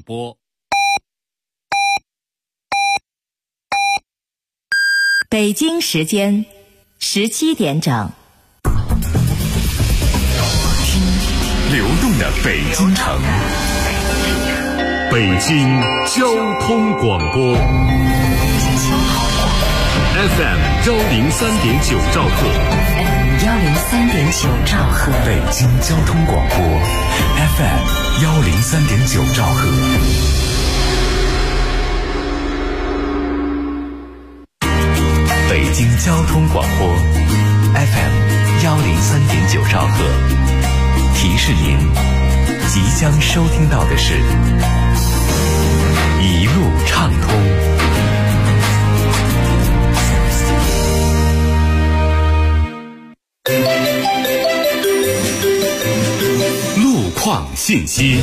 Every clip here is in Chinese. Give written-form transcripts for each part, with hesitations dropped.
播。 北京时间17点整。 流动的北京城，北京交通广播 FM 103.9兆赫 103.9兆赫， 北京交通广播 FM 103.9兆赫。北京交通广播 FM 103.9兆赫。提示您，即将收听到的是一路畅通。路况信息。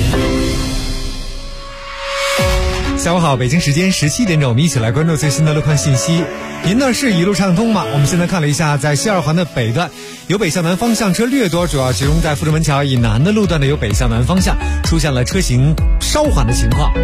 下午好，北京时间17点整，我们一起来关注最新的路况信息。您呢是一路畅通吗？我们现在看了一下，在西二环的北段，由北向南方向车略多，主要集中在富士门桥以南的路段呢，由北向南方向出现了车行稍缓的情况。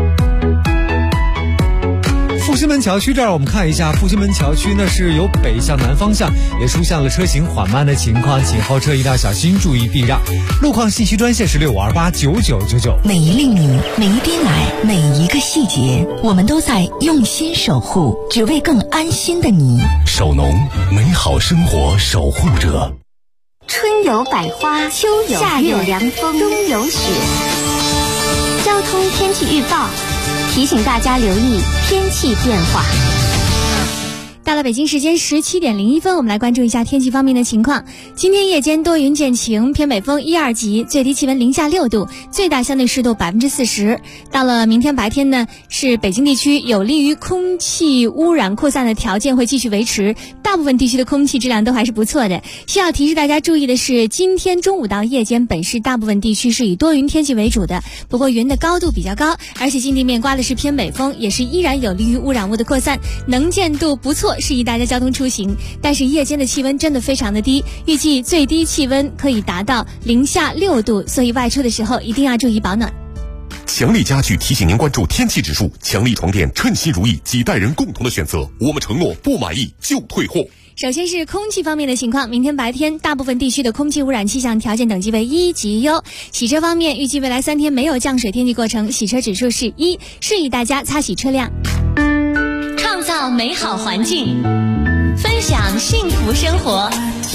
复兴门桥区这儿，我们看一下，复兴门桥区呢是由北向南方向也出现了车行缓慢的情况，请后车一定要小心，注意避让。路况信息专线是65289999。 每一粒米，每一滴奶，每一个细节，我们都在用心守护，只为更安心的你。 守农，美好生活守护者。 春有百花，秋有夏有凉风，冬有雪。交通天气预报提醒大家留意天气变化。 到了北京时间17点01分，我们来关注一下天气方面的情况。今天夜间多云见晴，偏北风1、2级，最低气温零下6度，最大相对湿度40%。到了明天白天呢，是北京地区有利于空气污染扩散的条件会继续维持，大部分地区的空气质量都还是不错的。需要提示大家注意的是，今天中午到夜间，本市大部分地区是以多云天气为主的，不过云的高度比较高，而且近地面刮的是偏北风，也是依然有利于污染物的扩散，能见度不错，适宜大家交通出行。但是夜间的气温真的非常的低，预计最低气温可以达到零下6度，所以外出的时候一定要注意保暖。 强力家具提醒您关注天气指数，强力床垫称心如意，几代人共同的选择，我们承诺不满意就退货。 首先是空气方面的情况，明天白天大部分地区的空气污染气象条件等级为1级优。洗车方面，预计未来3天没有降水天气过程，洗车指数是1，适宜大家擦洗车辆。 创造美好环境，分享幸福生活。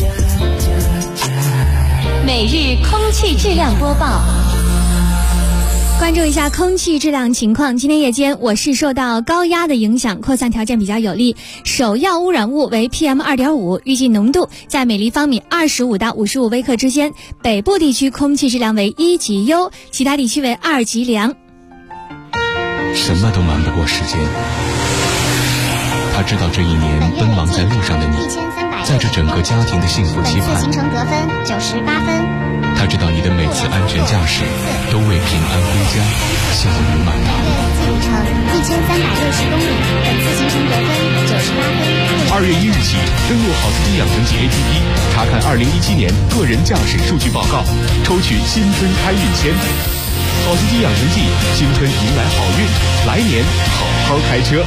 每日空气质量播报。 关注一下空气质量情况。今天夜间，我市受到高压的影响，扩散条件比较有利，首要污染物为 PM2.5， 预计浓度在每立方米25到55微克之间。北部地区空气质量为1级优，其他地区为2级良。 什么都瞒不过时间，他知道这一年奔忙在路上的你，在这整个家庭的幸福期盼。 行程得分98分。 他知道你的每次安全驾驶都为平安归家笑语满堂。 里程1360公里，本次行程得分98分。 2月1日起，登录好司机养成记 APP， 查看2017年个人驾驶数据报告，抽取新春开运签。好司机养成记，新春迎来好运，来年好好开车。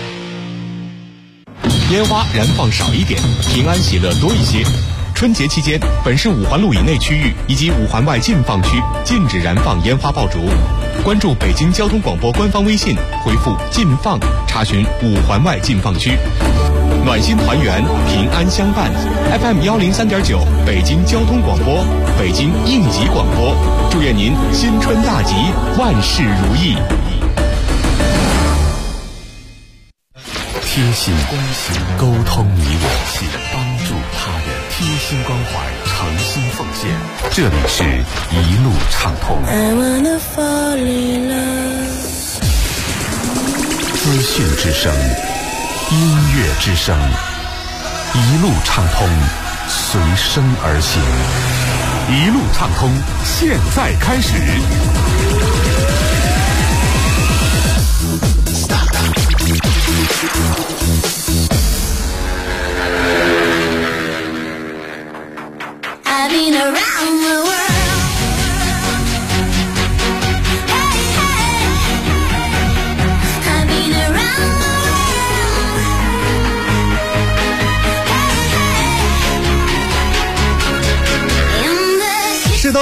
烟花燃放少一点，平安喜乐多一些。春节期间，本市5环路以内区域以及5环外禁放区禁止燃放烟花爆竹。关注北京交通广播官方微信，回复“禁放”查询5环外禁放区。暖心团圆，平安相伴。FM 103.9，北京交通广播，北京应急广播。祝愿您新春大吉，万事如意。 贴心关心，沟通你我，帮助他人，贴心关怀，诚心奉献。这里是一路畅通。资讯之声，音乐之声，一路畅通，随声而行。一路畅通，现在开始。 I've been around the world. Hey, hey.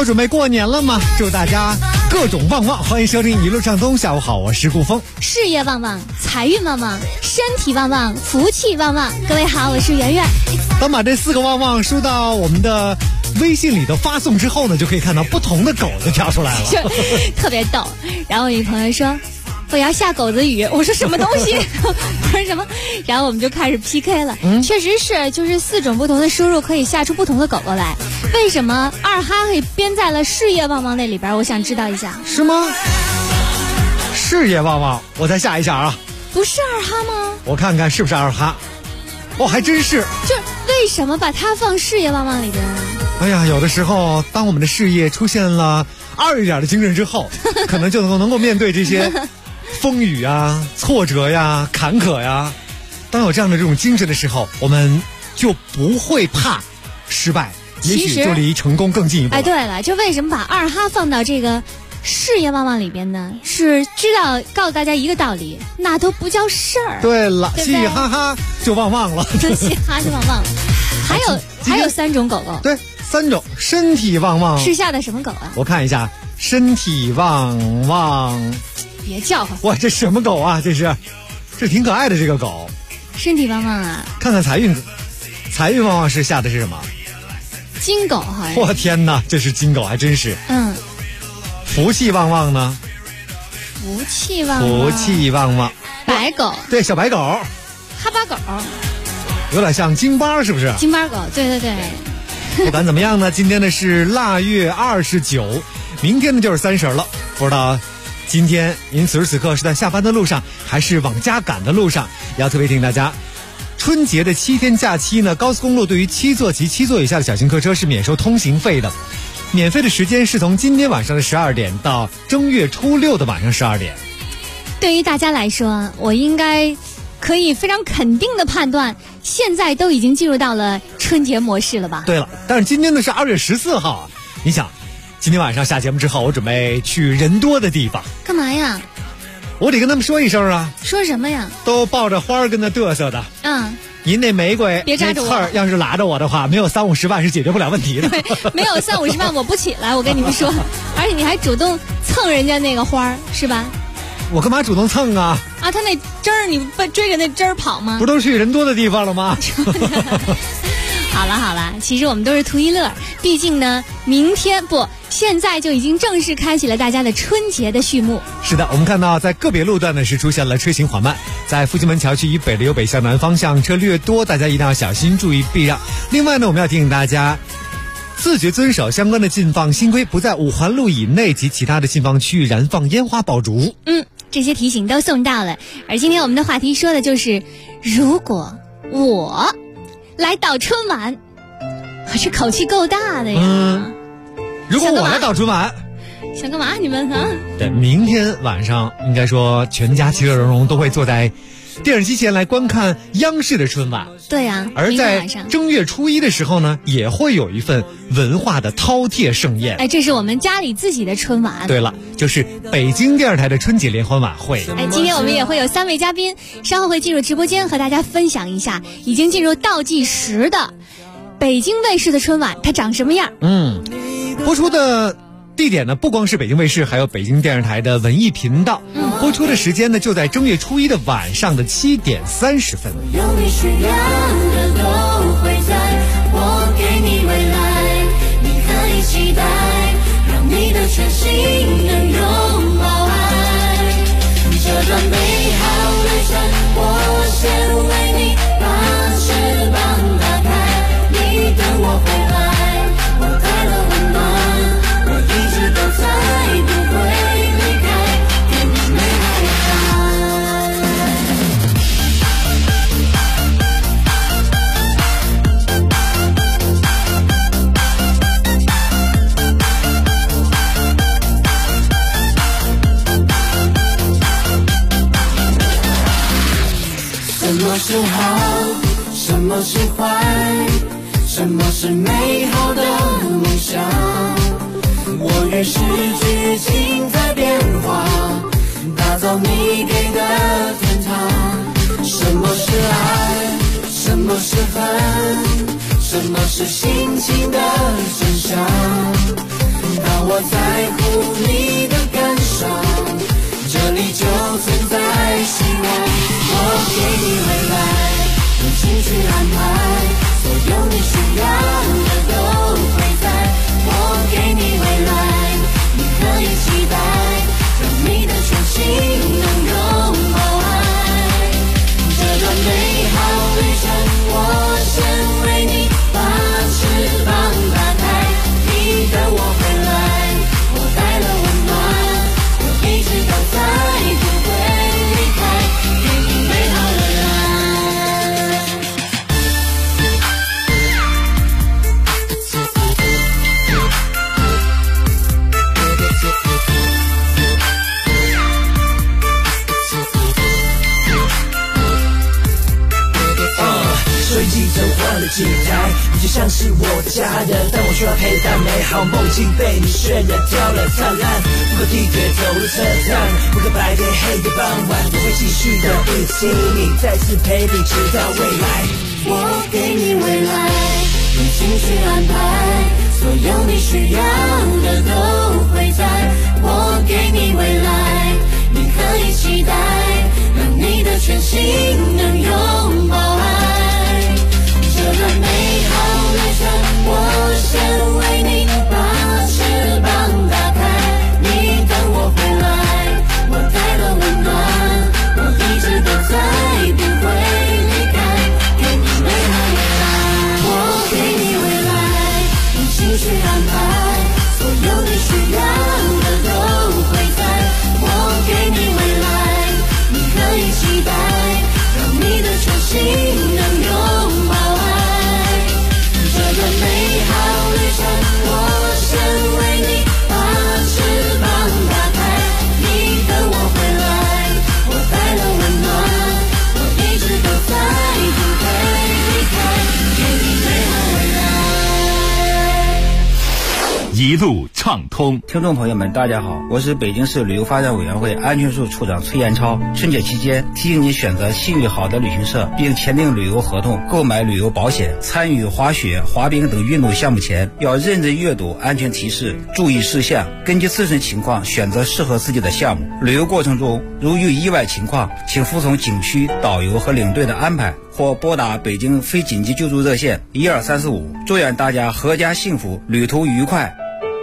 都准备过年了吗？祝大家各种旺旺！欢迎收听一路畅通，下午好，我是顾峰。 事业旺旺，财运旺旺，身体旺旺，福气旺旺。各位好，我是圆圆。 当把这4个旺旺输到我们的微信里头发送之后呢，就可以看到不同的狗就跳出来了， 特别逗。然后我一朋友说我要下狗子语，我说什么东西？我说什么？然后我们就开始 PK 了。确实是，就是4种不同的输入可以下出不同的狗狗来。为什么二哈会编在了事业旺旺那里边？我想知道一下。 是吗？事业旺旺，我再下一下啊。 不是二哈吗？ 我看看是不是二哈。哦，还真是。 就是为什么把它放事业旺旺里边？ 哎呀，有的时候当我们的事业出现了2一点的精神之后，可能就能够面对这些风雨啊、挫折呀、坎坷呀。当有这样的这种精神的时候，我们就不会怕失败，也许就离成功更进一步。 哎，对了，就为什么把二哈放到这个事业旺旺里边呢？是知道告诉大家一个道理，那都不叫事儿。 对了， 对嘻嘻哈哈就旺旺了， 嘻哈就旺旺了。还有3种狗狗， 对，3种。身体旺旺是下的什么狗啊？ 我看一下，身体旺旺。 别叫唤！ 哇，这什么狗啊？这挺可爱的这个狗。 身体旺旺啊！ 看看财运旺旺是下的是什么？ 金狗好像。 我天哪，这是金狗，还真是。福气旺旺呢？ 福气旺旺。白狗。 对，小白狗。 哈巴狗。 有点像京巴，是不是？ 京巴狗，对对对。 不管怎么样呢，今天呢是腊月29，明天呢就是30了。不知道今天您此时此刻是在下班的路上，还是往家赶的路上？要特别提醒大家，春节的7天假期呢，高速公路对于7座及7座以下的小型客车是免收通行费的。免费的时间是从今天晚上的12点到正月初6的晚上12点。 对于大家来说，我应该可以非常肯定的判断，现在都已经进入到了春节模式了吧？ 对了，但是今天呢是2月14号啊，你想今天晚上下节目之后，我准备去人多的地方。 干嘛呀？ 我得跟他们说一声啊。 说什么呀？ 都抱着花儿跟那嘚瑟的。您那玫瑰别扎着我， 那刺儿要是拉着我的话，没有30-50万是解决不了问题的。 对，没有30-50万我不起来，我跟你们说。而且你还主动蹭人家那个花儿，是吧？ 我干嘛主动蹭啊？ 他那枝儿，你不追着那枝儿跑吗？ 不都去人多的地方了吗？ 好了，其实我们都是图一乐。毕竟呢，现在就已经正式开启了大家的春节的序幕。 是的，我们看到在个别路段呢是出现了车行缓慢，在复兴门桥区以北的由北向南方向车略多，大家一定要小心注意避让。另外呢，我们要提醒大家自觉遵守相关的禁放新规，不在5环路以内及其他的禁放区域燃放烟花爆竹。 这些提醒都送到了。而今天我们的话题说的就是，如果我来导春晚，这口气够大的呀。 如果我来导春晚， 想干嘛你们啊？ 对，明天晚上应该说全家其乐融融，都会坐在电视机前来观看央视的春晚。 对呀， 而在正月初1的时候呢，也会有一份文化的饕餮盛宴。 这是我们家里自己的春晚。 对了，就是北京电视台的春节联欢晚会。 今天我们也会有3位嘉宾，稍后会进入直播间和大家分享一下已经进入倒计时的北京卫视的春晚它长什么样。 播出的地点呢，不光是北京卫视，还有北京电视台的文艺频道。播出的时间呢，就在正月初1的晚上的7点30分。 有你需要的都会在，我给你未来，你可以期待，让你的全心能拥抱爱。这段美好旅程，我先为你把翅膀打开，你等我回来，我带了温暖，我一直都在，不会离开，给你美好的什么是好，什么是坏，什么是美好的梦想？我与时俱进在变化，打造你给的天堂。什么是爱，什么是恨，什么是心情的真相？ 我在乎你的感受，这里就存在希望。我给你未来，用心去安排，所有你需要的都会在。我给你未来，你可以期待，让你的全心能拥抱爱。这段美好旅程，我先为你把翅膀打开，你等我回来，我带了温暖，我一直都在，不会离开，给你美好的爱。 收音机走换了几台，你就像是我的家人，但我需要陪伴，美好梦境被你渲染掉了灿烂。不可地铁走入车站，不可白天黑夜傍晚，我会继续的一起你，再次陪你直到未来。 我给你未来，用心去安排，所有你需要的都会在。我给你未来，你可以期待，让你的全心能拥抱爱。这段美好旅程，我先为你把翅膀打开，你等我回来，我带了温暖，我一直都在，不会离开，给你美好未来。我给你未来，用心去安排，所有你需要的都会在。我给你未来，你可以期待，让你的全心能拥抱爱。这段美好旅程，我先为你把翅膀打开，你等我回来，我带了温暖，我一直都在，不会离开，给你美好未来。 一路畅通。 听众朋友们，大家好，我是北京市旅游发展委员会安全处处长崔延超。春节期间，提醒你选择信誉好的旅行社，并签订旅游合同，购买旅游保险。参与滑雪、滑冰等运动项目前，要认真阅读安全提示、注意事项，根据自身情况选择适合自己的项目。旅游过程中，如遇意外情况，请服从景区导游和领队的安排，或拨打北京非紧急救助热线12345。祝愿大家阖家幸福，旅途愉快。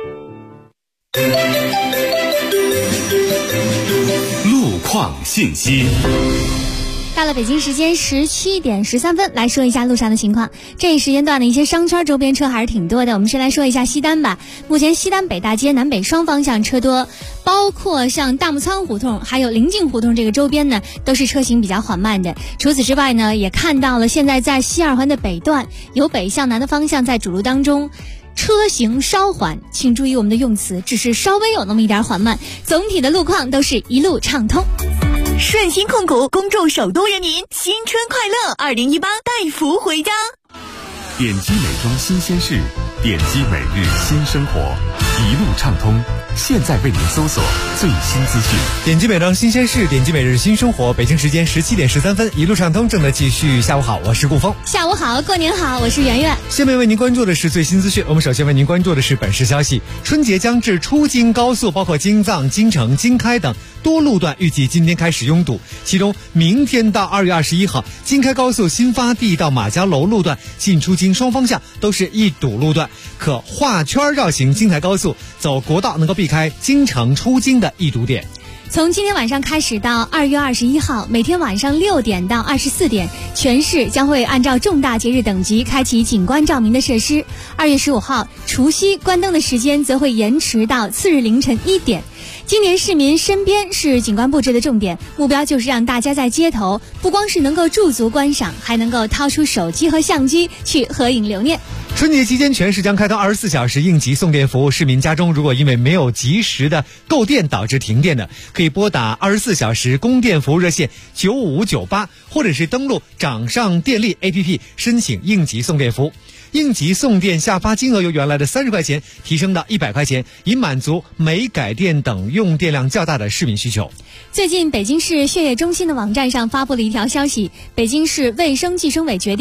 路况信息。 到了北京时间17点13分，来说一下路上的情况。这一时间段的一些商圈周边车还是挺多的，我们先来说一下西单吧。目前西单北大街南北双方向车多，包括像大木仓胡同还有临近胡同这个周边呢，都是车行比较缓慢的。除此之外呢，也看到了现在在西二环的北段，由北向南的方向在主路当中车行稍缓，请注意我们的用词，只是稍微有那么一点缓慢，总体的路况都是一路畅通。 顺鑫控股恭祝首都人民新春快乐，2018带福回家。 点击美妆新鲜事，点击每日新生活，一路畅通。现在为您搜索最新资讯。 点击美妆新鲜事，点击每日新生活。北京时间17点13分，一路畅通正在继续。下午好，我是顾峰。 下午好，过年好，我是圆圆。 下面为您关注的是最新资讯。我们首先为您关注的是本市消息：春节将至，出京高速包括京藏、京承、京开等多路段预计今天开始拥堵。其中，明天到2月21号，京开高速新发地到马家楼路段进出京双方向都是一堵路段，可画圈绕行京台高速，走国道能够避开京承出京的一堵点。 从今天晚上开始到2月21号，每天晚上6点到24点，全市将会按照重大节日等级开启景观照明的设施。2月15号，除夕关灯的时间则会延迟到次日凌晨1点。今年市民身边是景观布置的重点，目标就是让大家在街头不光是能够驻足观赏，还能够掏出手机和相机去合影留念。 春节期间，全市将开通24小时应急送电服务。市民家中如果因为没有及时的购电导致停电的，可以拨打24小时供电服务热线9598，或者是登录掌上电力 APP 申请应急送电服务。应急送电下发金额由原来的30块钱提升到100块钱，以满足煤改电等用电量较大的市民需求。 最近北京市血液中心的网站上发布了一条消息，北京市卫生计生委决定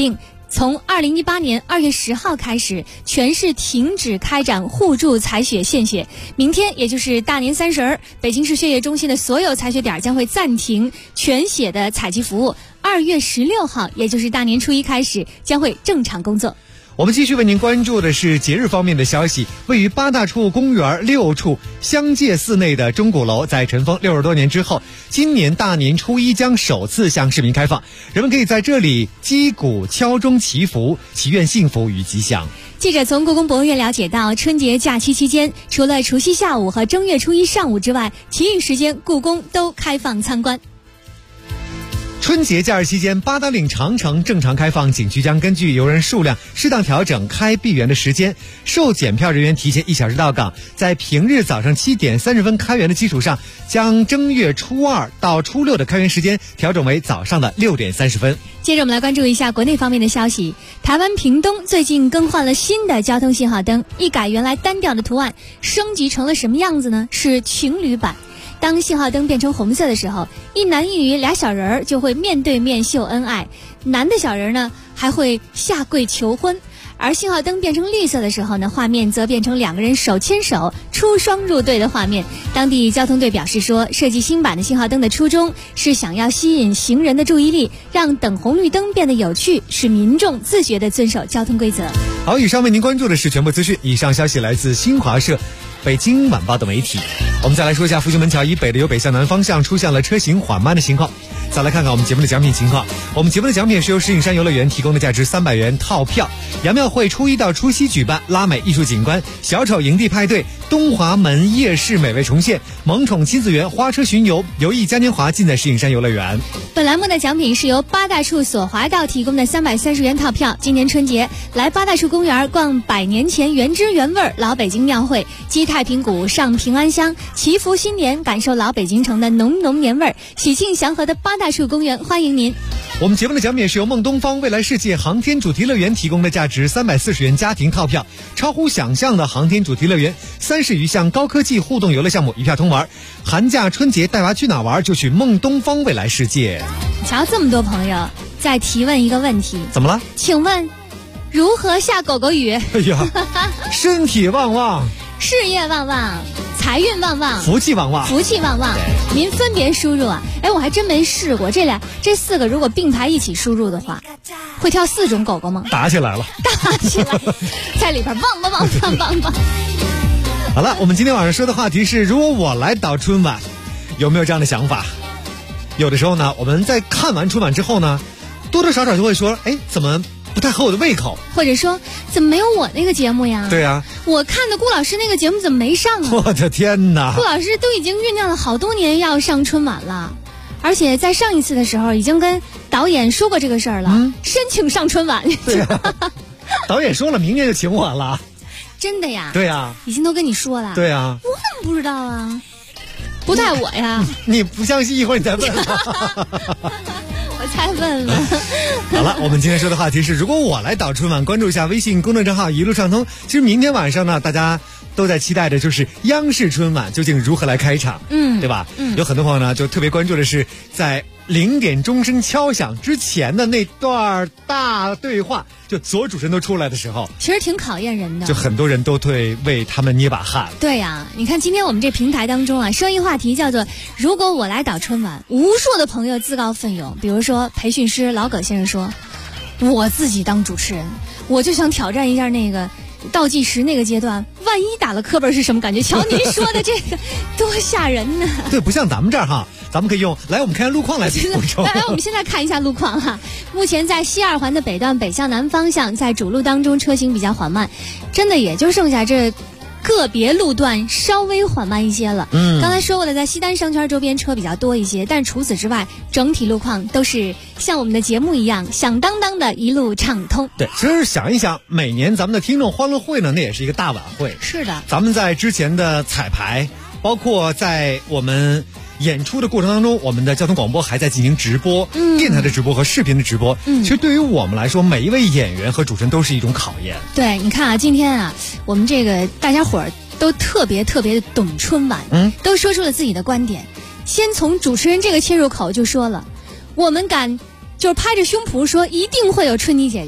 从2018年2月10号开始，全市停止开展互助采血献血。明天，也就是大年30，北京市血液中心的所有采血点将会暂停全血的采集服务。2月16号，也就是大年初一开始，将会正常工作。 我们继续为您关注的是节日方面的消息。位于八大处公园6处相界寺内的钟鼓楼，在尘封60多年之后，今年大年初一将首次向市民开放，人们可以在这里击鼓敲钟祈福，祈愿幸福与吉祥。 记者从故宫博物院了解到，春节假期期间，除了除夕下午和正月初一上午之外，其余时间故宫都开放参观。 春节假日期间，八达岭长城正常开放，景区将根据游人数量适当调整开闭园的时间，受检票人员提前1小时到岗，在平日早上7点30分开园的基础上，将正月初2到初6的开园时间调整为早上的6点30分。 接着我们来关注一下国内方面的消息。台湾屏东最近更换了新的交通信号灯，一改原来单调的图案，升级成了什么样子呢？是情侣版。当信号灯变成红色的时候，一男一女俩小人儿就会面对面秀恩爱，男的小人呢还会下跪求婚。而信号灯变成绿色的时候呢，画面则变成2个人手牵手出双入对的画面。当地交通队表示说，设计新版的信号灯的初衷是想要吸引行人的注意力，让等红绿灯变得有趣，使民众自觉地遵守交通规则。 好，以上为您关注的是全部资讯，以上消息来自新华社、北京晚报的媒体。我们再来说一下福州门桥以北的由北向南方向出现了车行缓慢的情况。再来看看我们节目的奖品情况。我们节目的奖品是由石景山游乐园提供的价值300元套票。杨庙会初一到初7举办拉美艺术景观、小丑营地派对、东华门夜市美味重现、萌宠亲子园花车巡游，游艺嘉年华尽在石景山游乐园。 本栏目的奖品是由八大处索华道提供的330元套票。今年春节来八大处公园逛100年前原汁原味老北京庙会，击太平鼓，上平安香，祈福新年，感受老北京城的浓浓年味儿。喜庆祥和的八大处公园欢迎您。 我们节目的奖品是由梦东方未来世界航天主题乐园提供的价值340元家庭套票。超乎想象的航天主题乐园，30余项高科技互动游乐项目一票通玩。寒假春节带娃去哪玩，就去梦东方未来世界。 瞧，这么多朋友在提问一个问题， 怎么了？ 请问如何下狗狗语？ 哎呀，身体旺旺， 事业旺旺，财运旺旺， 福气旺旺， 福气旺旺。您分别输入啊！哎，我还真没试过，这4个如果并排一起输入的话，会跳4种狗狗吗？ 打起来了， 打起来，在里边旺旺旺旺旺旺。 好了，我们今天晚上说的话题是：如果我来导春晚，有没有这样的想法？有的时候呢，我们在看完春晚之后呢，多多少少就会说，哎，怎么不太合我的胃口， 或者说怎么没有我那个节目呀？ 对呀， 我看的顾老师那个节目怎么没上啊？ 我的天哪！ 顾老师都已经酝酿了好多年要上春晚了，而且在上一次的时候已经跟导演说过这个事儿了，申请上春晚。 对呀，导演说了明年就请我了。 真的呀？ 对呀， 已经都跟你说了。 对呀， 我怎么不知道啊？不带我呀？ 你不相信，一会儿你再问。 我才问了。 好了，我们今天说的话题是：如果我来导春晚，关注一下微信公众账号一路畅通。其实明天晚上呢，大家都在期待的就是央视春晚究竟如何来开场，对吧？有很多朋友呢就特别关注的是在0点钟声敲响之前的那段大对话，就所有主持人都出来的时候， 其实挺考验人的， 就很多人都会为他们捏把汗。 对呀，你看今天我们这平台当中啊，生意话题叫做如果我来导春晚，无数的朋友自告奋勇。比如说培训师老葛先生说，我自己当主持人，我就想挑战一下那个倒计时那个阶段，万一打了磕巴是什么感觉？瞧您说的这个多吓人呢！ 对，不像咱们这儿哈，咱们可以用来我们看看路况来补充。 来，我们现在看一下路况哈。目前在西2环的北段北向南方向，在主路当中车行比较缓慢，真的也就剩下这个别路段稍微缓慢一些了。刚才说过的，在西单商圈周边车比较多一些，但除此之外，整体路况都是像我们的节目一样响当当的一路畅通。 对，其实想一想，每年咱们的听众欢乐会呢，那也是一个大晚会。 是的， 咱们在之前的彩排，包括在我们演出的过程当中，我们的交通广播还在进行直播，电台的直播和视频的直播。其实对于我们来说，每一位演员和主持人都是一种考验。 对，你看啊，今天啊，我们这个大家伙儿都特别的懂春晚，都说出了自己的观点。先从主持人这个切入口就说了，我们敢就是拍着胸脯说一定会有春妮姐姐。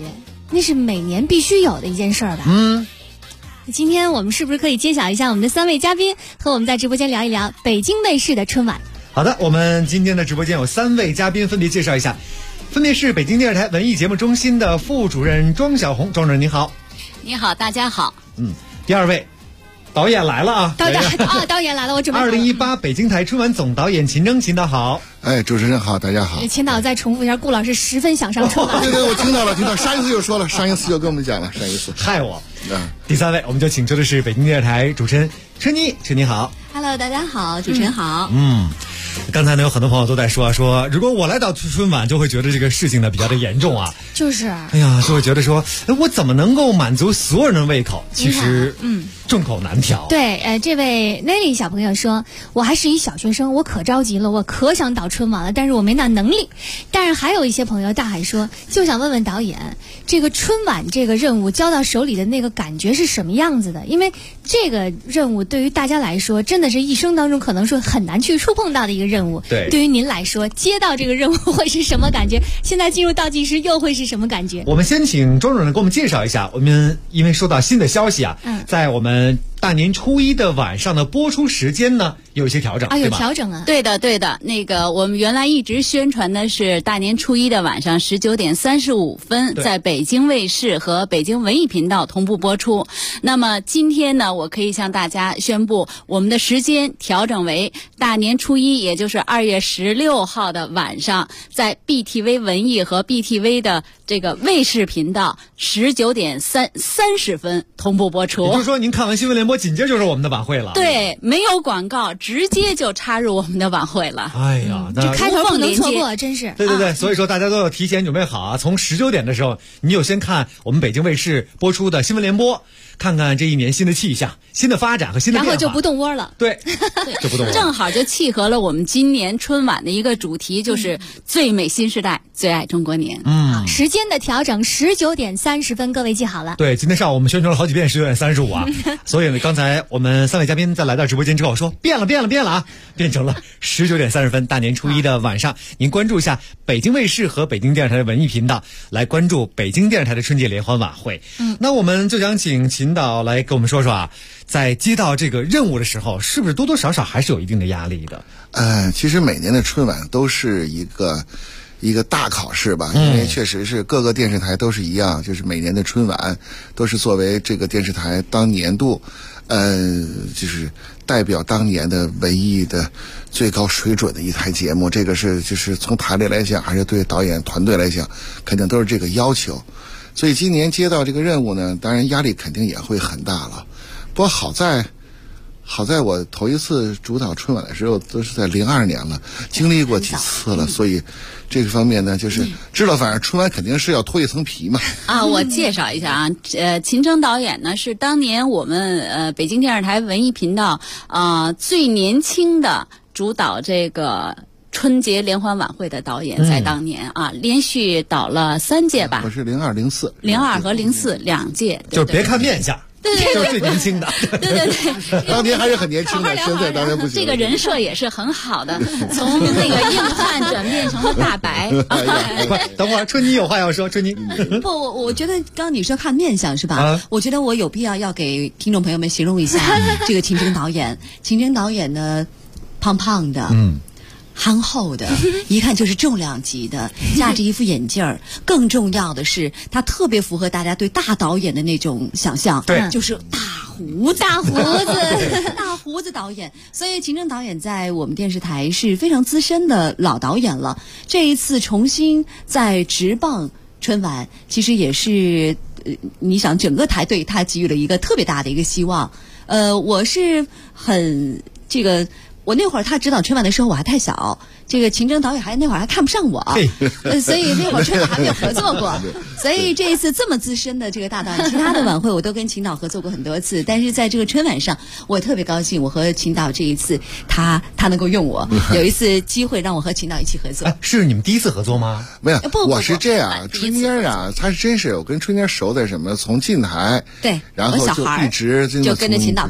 那是每年必须有的一件事儿吧？今天我们是不是可以揭晓一下我们的3位嘉宾，和我们在直播间聊一聊北京卫视的春晚？ 好的，我们今天的直播间有3位嘉宾，分别介绍一下，分别是北京电视台文艺节目中心的副主任庄小红，庄主任您好。 你好，大家好。 第2位，导演来了啊！ 导演来了，我准备。 2018北京台春晚总导演秦征，秦导好。 主持人好，大家好。 秦导再重复一下，顾老师十分想上春晚。 对，我听到了，上一次就说了，上一次就跟我们讲了，上一次害我。第3位，我们就请出的是北京电视台主持人春妮，春妮好。 Hello， 大家好，主持人好。 刚才呢有很多朋友都在说，如果我来到春晚，就会觉得这个事情呢比较的严重啊。 就是。 哎呀，就会觉得说，我怎么能够满足所有人的胃口？其实，众口难调。 对，这位 Nelly 小朋友说，我还是一小学生，我可着急了，我可想导春晚了，但是我没那能力。但是还有一些朋友大喊说，就想问问导演，这个春晚这个任务交到手里的那个感觉是什么样子的？因为这个任务对于大家来说，真的是一生当中可能说很难去触碰到的一个任务。 对于您来说，接到这个任务会是什么感觉？现在进入倒计时又会是什么感觉？ 我们先请庄主任给我们介绍一下，我们因为收到新的消息啊，在我们大年初一的晚上的播出时间呢有一些调整啊，有调整啊。 对的，那个我们原来一直宣传的是大年初一的晚上19点35分，在北京卫视和北京文艺频道同步播出。那么今天呢，我可以向大家宣布，我们的时间调整为大年初一，也就是2月16号的晚上，在 BTV 文艺和 BTV 的这个卫视频道19点30分同步播出。 也就是说，您看完新闻联播，紧接着就是我们的晚会了。 对，没有广告，直接就插入我们的晚会了。 哎呀， 这开头不能错过，真是。 对，所以说大家都要提前准备好啊！从19点的时候，你就先看我们北京卫视播出的新闻联播，看看这一年新的气象、新的发展和新的变化， 然后就不动窝了。 对，就不动窝。 正好就契合了我们今年春晚的一个主题，就是最美新时代，最爱中国年。 时间的调整19点30分，各位记好了。 对，今天上午我们宣传了好几遍19点35啊，所以呢，刚才我们3位嘉宾在来到直播间之后说变了啊，变成了19点30分，大年初一的晚上，您关注一下北京卫视和北京电视台的文艺频道，来关注北京电视台的春节联欢晚会。那我们就想请秦导来跟我们说说啊，在接到这个任务的时候，是不是多多少少还是有一定的压力的？ 其实每年的春晚都是一个大考试吧，因为确实是各个电视台都是一样，就是每年的春晚都是作为这个电视台当年度就是代表当年的文艺的最高水准的一台节目，这个是就是从台里来讲，还是对导演团队来讲，肯定都是这个要求。所以今年接到这个任务呢，当然压力肯定也会很大了。不过好在我头一次主导春晚的时候都是在02年了，经历过几次了，所以这个方面呢，就是知道，反正春晚肯定是要脱一层皮嘛。 我介绍一下啊，秦征导演呢是当年我们北京电视台文艺频道最年轻的主导这个春节联欢晚会的导演，在当年连续导了3届吧。 我是02、04， 02和042届， 就是别看面相。 对， 就是最年轻的。 对， 当年还是很年轻的，现在当然不行。 这个人设也是很好的，从那个硬汉转变成了大白。 等会儿春妮有话要说，春妮。 不，我觉得刚刚你说看面相是吧？我觉得我有必要给听众朋友们形容一下这个秦征导演。秦征导演呢，胖胖的，憨厚的，一看就是重量级的，架着一副眼镜儿。更重要的是，他特别符合大家对大导演的那种想象， 对， 就是大胡子导演。所以秦征导演在我们电视台是非常资深的老导演了。这一次重新在直棒春晚，其实也是你想整个台对他给予了一个特别大的一个希望。我是很我那会儿他指导春晚的时候我还太小，这个秦征导演那会儿还看不上我，所以那会儿春晚还没有合作过。所以这一次这么资深的这个大导演，其他的晚会我都跟秦导合作过很多次，但是在这个春晚上我特别高兴，我和秦导这一次他能够用我，有一次机会让我和秦导一起合作。 是你们第一次合作吗？ 没有，我是这样，春妮啊，他是真是我跟春妮熟的什么，从进台对， 然后就一直就跟着秦导干。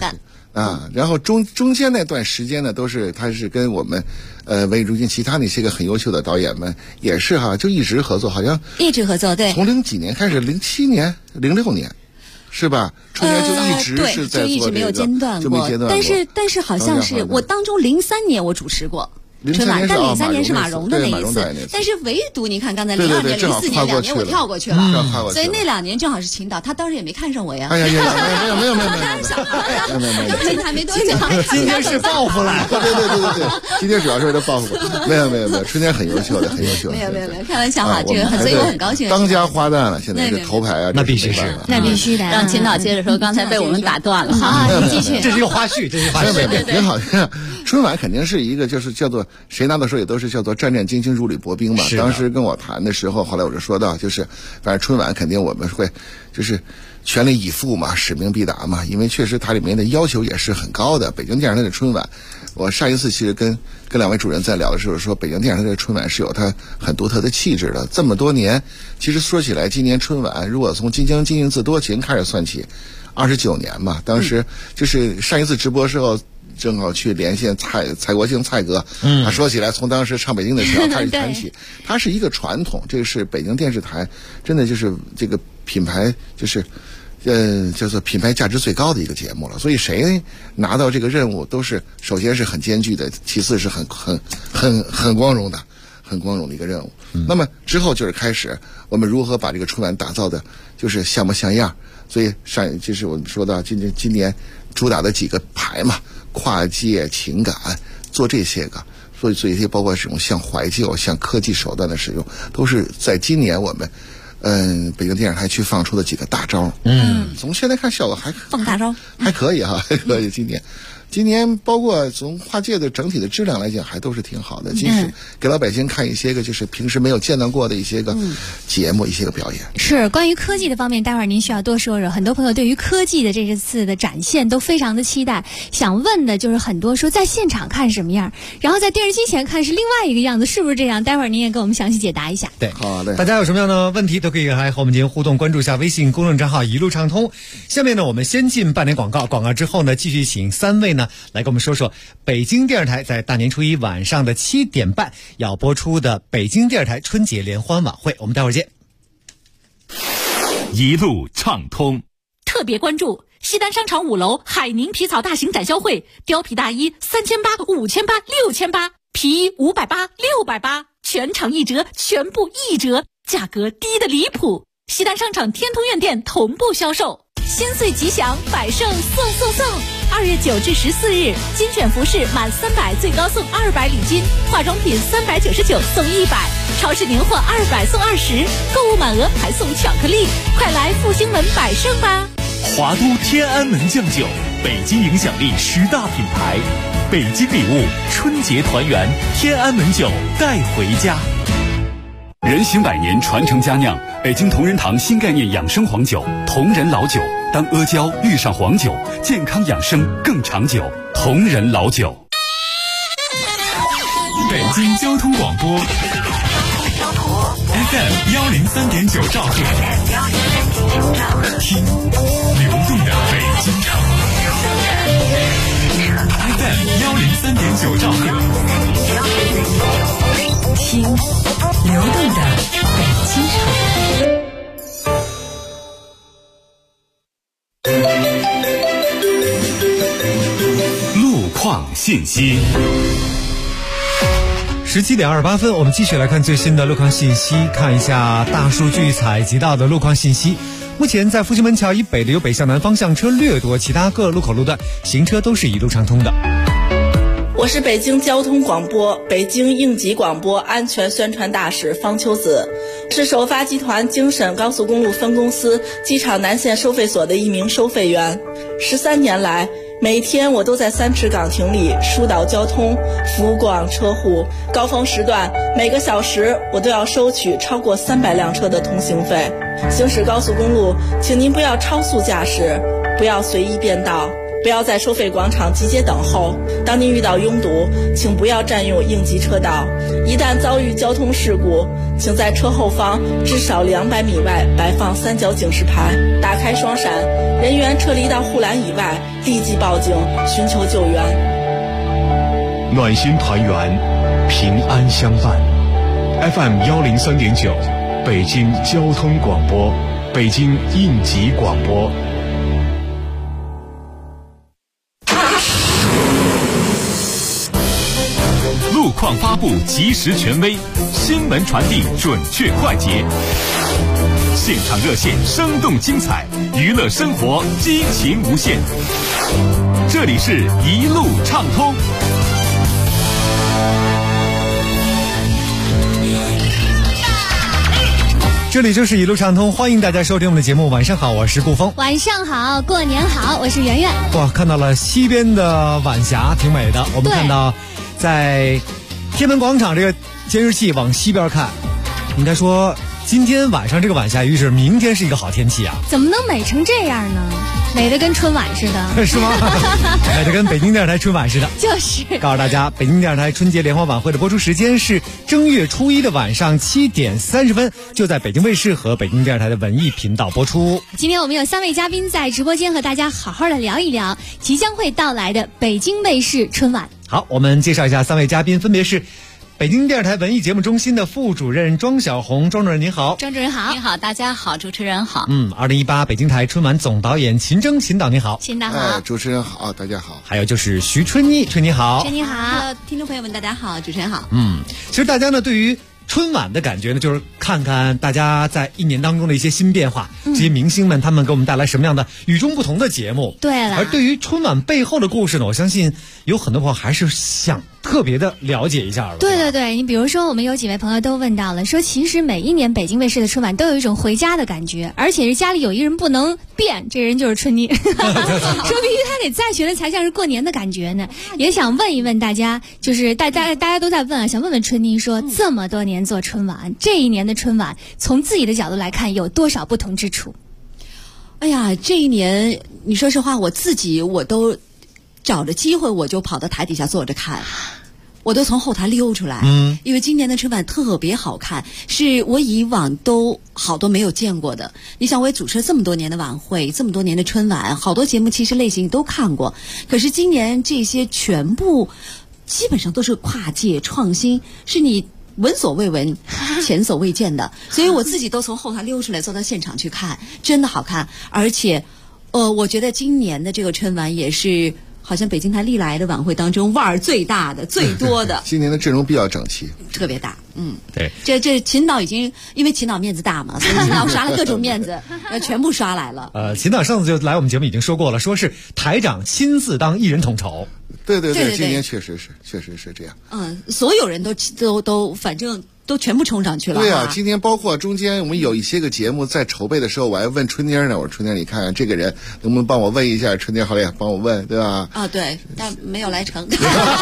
然后中间那段时间呢，他是跟我们文艺中心其他那些个很优秀的导演们也是就一直合作，好像一直合作，对， 从零几年开始，07年、06年。是吧？春节就一直是在做这个， 就一直没有间断过。但是好像是我当中03年我主持过春晚，但03年是马蓉的那一次，但是唯独你看刚才02年、04年2年我跳过去了，所以那2年正好是秦导，他当时也没看上我呀。 哎呀，没有， 今天还没多久， 今天是报复来了。 对，今天主要是为了报复。没有，春天很优秀的，很优秀。 没有，开玩笑哈，这个所以我很高兴。 当家花旦了，现在是头牌啊， 那必须是， 那必须的。 让秦导接着说，刚才被我们打断了。 好，你继续。 这是一个花絮， 挺好。春晚肯定是一个，就是叫做谁拿到手也都是叫做战战兢兢如履薄冰嘛。当时跟我谈的时候，后来我就说到，就是反正春晚肯定我们会就是全力以赴嘛，使命必达嘛，因为确实它里面的要求也是很高的。北京电视台的春晚，我上一次其实跟两位主任在聊的时候说，北京电视台的春晚是有它很独特的气质的。这么多年，其实说起来，今年春晚如果从京津冀自多情开始算起，29年嘛，当时就是上一次直播时候。正好去连线蔡国庆蔡哥，他说起来，从当时唱北京的时候开始谈起，它是一个传统，这个是北京电视台真的就是这个品牌，就是叫做品牌价值最高的一个节目了。所以谁拿到这个任务，都是首先是很艰巨的，其次是很光荣的。很光荣的一个任务。那么之后就是开始我们如何把这个春晚打造的就是像模像样。所以就是我们说到今年主打的几个牌嘛，跨界情感，做这些个，所以这些包括这种像怀旧、像科技手段的使用，都是在今年我们北京电视台去放出的几个大招。从现在看效果放大招还可以哈，还可以。今年包括从跨界的整体的质量来讲，还都是挺好的。即使给老百姓看一些个就是平时没有见到过的一些个节目、一些个表演。 是关于科技的方面，待会儿您需要多说说。很多朋友对于科技的这次的展现都非常的期待，想问的就是很多说在现场看什么样，然后在电视机前看是另外一个样子，是不是这样？待会儿您也跟我们详细解答一下。 对， 好嘞。 大家有什么样的问题都可以来和我们进行互动，关注一下微信公众账号一路畅通。下面呢，我们先进半点广告，广告之后呢，继续请3位呢来跟我们说说北京电视台在大年初一晚上的7点半要播出的北京电视台春节联欢晚会。我们待会儿见。 一路畅通。 特别关注西单商场5楼海宁皮草大型展销会，貂皮大衣3800、5800、6800，皮衣580、680，全场1折，全部1折，价格低的离谱。西单商场天通苑店同步销售。新岁吉祥，百盛送！2月9至14日，精选服饰满300最高送200礼金，化妆品399送100，超市年货200送20，购物满额还送巧克力，快来复兴门百盛吧！ 华都天安门酱酒，北京影响力10大品牌，北京礼物，春节团圆，天安门酒带回家。人行百年，传承佳酿，北京同仁堂新概念养生黄酒，同仁老酒。当阿胶遇上黄酒，健康养生更长久。同仁老酒。北京交通广播 FM 103.9兆赫，听流动的北京城。FM 103.9兆赫， 听流动的北京城。 路况信息。 17点28分，我们继续来看最新的路况信息，看一下大数据采集到的路况信息。目前在复兴门桥以北的有北向南方向车略多，其他各路口路段行车都是一路畅通的。 我是北京交通广播北京应急广播安全宣传大使方秋子，是首发集团京沈高速公路分公司机场南线收费所的一名收费员。13年来，每天我都在3池岗亭里疏导交通，服务过往车户。高峰时段，每个小时我都要收取超过300辆车的通行费。行驶高速公路，请您不要超速驾驶，不要随意变道， 不要在收费广场集结等候。当您遇到拥堵，请不要占用应急车道。一旦遭遇交通事故，请在车后方至少200米外摆放3角警示牌，打开双闪，人员撤离到护栏以外，立即报警寻求救援。 暖心团圆，平安相伴。FM 103.9，北京交通广播，北京应急广播。 路况发布及时权威，新闻传递准确快捷，现场热线生动精彩，娱乐生活激情无限。这里是一路畅通。 这里就是一路畅通，欢迎大家收听我们的节目。晚上好，我是顾峰。 晚上好，过年好，我是圆圆。 哇，看到了西边的晚霞，挺美的。我们看到，在天安门广场这个监视器往西边看，应该说今天晚上这个晚霞，于是明天是一个好天气啊。 怎么能美成这样呢？美得跟春晚似的。 是吗？美得跟北京电视台春晚似的。 就是。 告诉大家，北京电视台春节联欢晚会的播出时间是正月初一的晚上7点30分，就在北京卫视和北京电视台的文艺频道播出。 今天我们有3位嘉宾在直播间和大家好好的聊一聊即将会到来的北京卫视春晚。 好，我们介绍一下3位嘉宾，分别是北京电视台文艺节目中心的副主任庄小红，庄主任您好。 庄主任好。 您好，大家好，主持人好。 2018北京台春晚总导演秦征，秦导您好。 秦导好。 主持人好，大家好。 还有就是徐春妮，春妮好。 春妮好。 听众朋友们大家好，主持人好。 其实大家呢对于春晚的感觉呢，就是看看大家在一年当中的一些新变化，这些明星们他们给我们带来什么样的与众不同的节目。 对了， 而对于春晚背后的故事呢，我相信有很多朋友还是想特别的了解一下了。 对对对，你比如说我们有几位朋友都问到了，说其实每一年北京卫视的春晚都有一种回家的感觉，而且是家里有一人不能变，这人就是春妮，说必须他得在学的才像是过年的感觉呢。也想问一问大家，就是大家都在问啊，想问问春妮说，这么多年做春晚，这一年的春晚从自己的角度来看有多少不同之处？ 哎呀，这一年你说实话，我都找着机会我就跑到台底下坐着看，我都从后台溜出来。因为今年的春晚特别好看，是我以往都好多没有见过的。你想，我也主持了这么多年的晚会，这么多年的春晚，好多节目其实类型都看过，可是今年这些全部基本上都是跨界创新，是你闻所未闻、前所未见的，所以我自己都从后台溜出来，坐到现场去看，真的好看。而且，我觉得今年的这个春晚也是好像北京台历来的晚会当中腕儿最大的、最多的。 今年的阵容比较整齐， 特别大。 对， 这秦导已经因为秦导面子大嘛，所以秦导刷了各种面子，全部刷来了。 秦导上次就来我们节目已经说过了，说是台长亲自当一人统筹。 对，今年确实是这样。 所有人都反正都全部冲上去了。 对啊，今天包括中间我们有一些个节目在筹备的时候，我还问春妮呢，我说春妮，你看看这个人能不能帮我问一下？春妮好嘞，帮我问，对吧？ 对，但没有来成。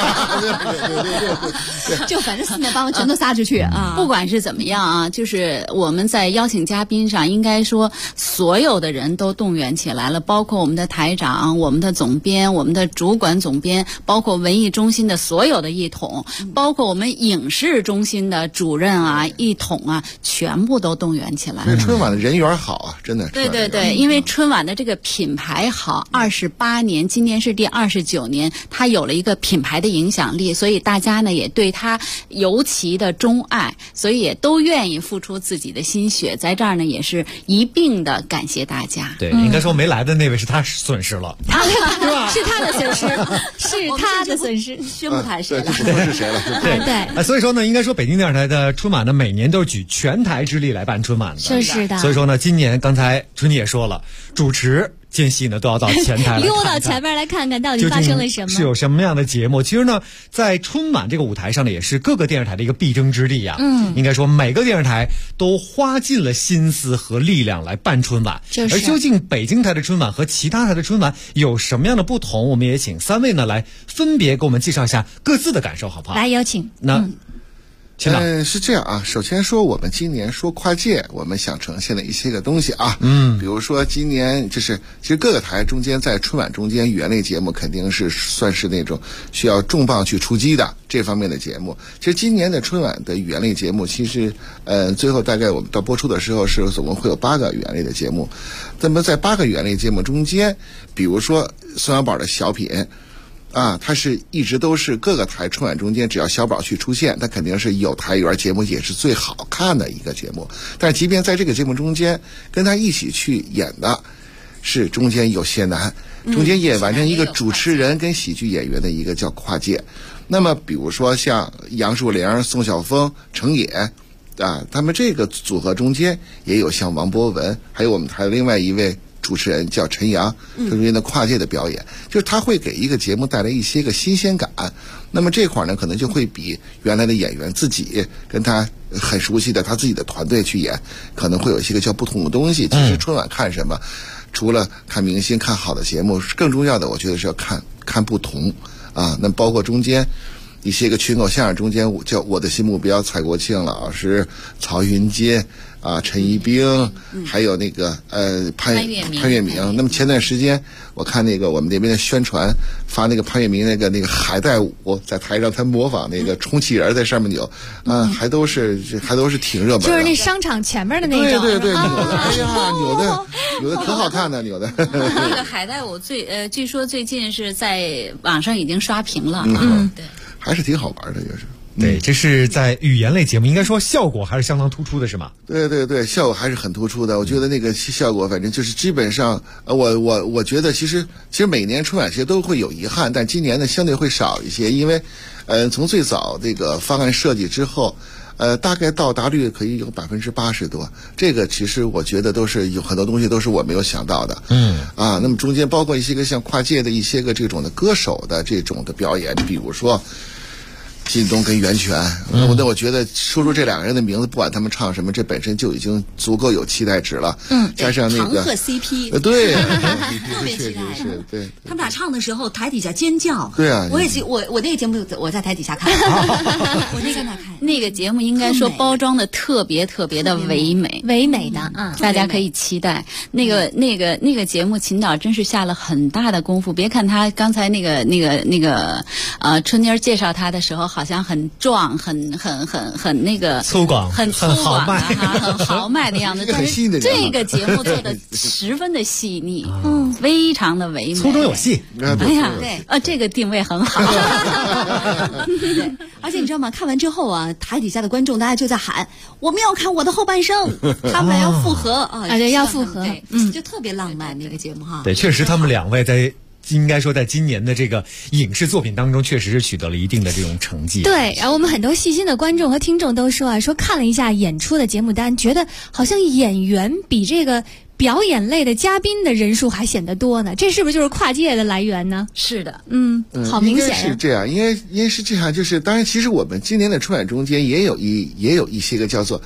就反正4面八方全都撒出去啊！ 不管是怎么样啊，就是我们在邀请嘉宾上，应该说所有的人都动员起来了，包括我们的台长、我们的总编、我们的主管总编，包括文艺中心的所有的一统，包括我们影视中心的主任啊、一统啊，全部都动员起来了。 春晚的人缘好啊，真的。 对，因为春晚的这个品牌好，28年，今年是第29年，它有了一个品牌的影响力，所以大家呢也对它尤其的钟爱，所以也都愿意付出自己的心血，在这儿呢也是一并的感谢大家。 对，应该说没来的那位是他损失了， 是吧？是他的损失，是他的损失， 宣布他是谁了？ 不说是谁了？ 对。 所以说呢，应该说北京电视台的春晚呢，每年都是举全台之力来办春晚的。 是的。 所以说呢，今年刚才春妮也说了，主持间隙呢都要到前台来看看溜到前面来看看到底发生了什么， 是有什么样的节目。其实呢，在春晚这个舞台上呢，也是各个电视台的一个必争之地呀。应该说每个电视台都花尽了心思和力量来办春晚。而究竟北京台的春晚和其他台的春晚有什么样的不同？我们也请3位呢来分别给我们介绍一下各自的感受，好不好？ 来，有请。 是这样啊。首先说，我们今年说跨界，我们想呈现的一些个东西啊，比如说今年其实各个台中间在春晚中间语言类节目肯定是算是那种需要重磅去出击的这方面的节目。其实今年的春晚的语言类节目，其实最后大概我们到播出的时候是总共会有8个语言类的节目。那么在8个语言类节目中间，比如说孙小宝的小品。它是一直都是各个台春晚中间，只要小宝去出现，它肯定是有台语言节目也是最好看的一个节目。但即便在这个节目中间，跟他一起去演的是中间有些难，中间也完成一个主持人跟喜剧演员的一个叫跨界。那么比如说像杨树玲、宋晓峰、程野他们这个组合中间也有像王博文，还有我们台另外一位主持人叫陈阳，这中间的跨界的表演，就是他会给一个节目带来一些个新鲜感。那么这块呢，可能就会比原来的演员自己跟他很熟悉的他自己的团队去演，可能会有一些个叫不同的东西。其实春晚看什么，除了看明星、看好的节目，更重要的我觉得是要看不同那包括中间一些个群口相声中间，叫我的新目标，蔡国庆老师、曹云金陈一冰，还有那个潘粤明。那么前段时间我看那个我们那边的宣传发那个潘粤明那个海带舞，在台上他模仿那个充气人在上面扭，还都是挺热门的。 就是那商场前面的那种。 对，扭的，哎呀，扭的可好看了，扭的。 那个海带舞据说最近是在网上已经刷屏了对， 还是挺好玩的，也是。 对，这是在语言类节目，应该说效果还是相当突出的，是吗？ 对，效果还是很突出的。我觉得那个效果，反正就是基本上，我觉得其实每年春晚其实都会有遗憾，但今年呢相对会少一些，因为，从最早这个方案设计之后，大概到达率可以有80%多。这个其实我觉得都是有很多东西都是我没有想到的。那么中间包括一些个像跨界的一些个这种的歌手的这种的表演，比如说靳东跟袁泉，我觉得说出这2个人的名字，不管他们唱什么，这本身就已经足够有期待值了。加上那个唐鹤 CP， 对， 特别期待。 是对， 他们俩唱的时候，台底下尖叫。 对啊， 我那个节目我在台底下看，我那个看那个节目应该说包装的特别的唯美的大家可以期待。那个节目，秦导真是下了很大的功夫。别看他刚才那个春妮儿介绍他的时候，好像很壮，很那个粗犷， 很豪迈很豪迈的样子。但是这个节目做的十分的细腻，非常的唯美， 粗中有细。 哎呀，对，这个定位很好。 对，而且你知道吗？看完之后台底下的观众大家就在喊：“我们要看我的后半生，他们要复合对，要复合， 就特别浪漫那个节目哈。 对，确实他们2位应该说在今年的这个影视作品当中，确实是取得了一定的这种成绩。 对，然后我们很多细心的观众和听众都说说看了一下演出的节目单，觉得好像演员比这个表演类的嘉宾的人数还显得多呢。这是不是就是跨界的来源呢？ 是的， 好明显。 应该是这样，因为是这样，就是当然，其实我们今年的春晚中间也有一些个叫做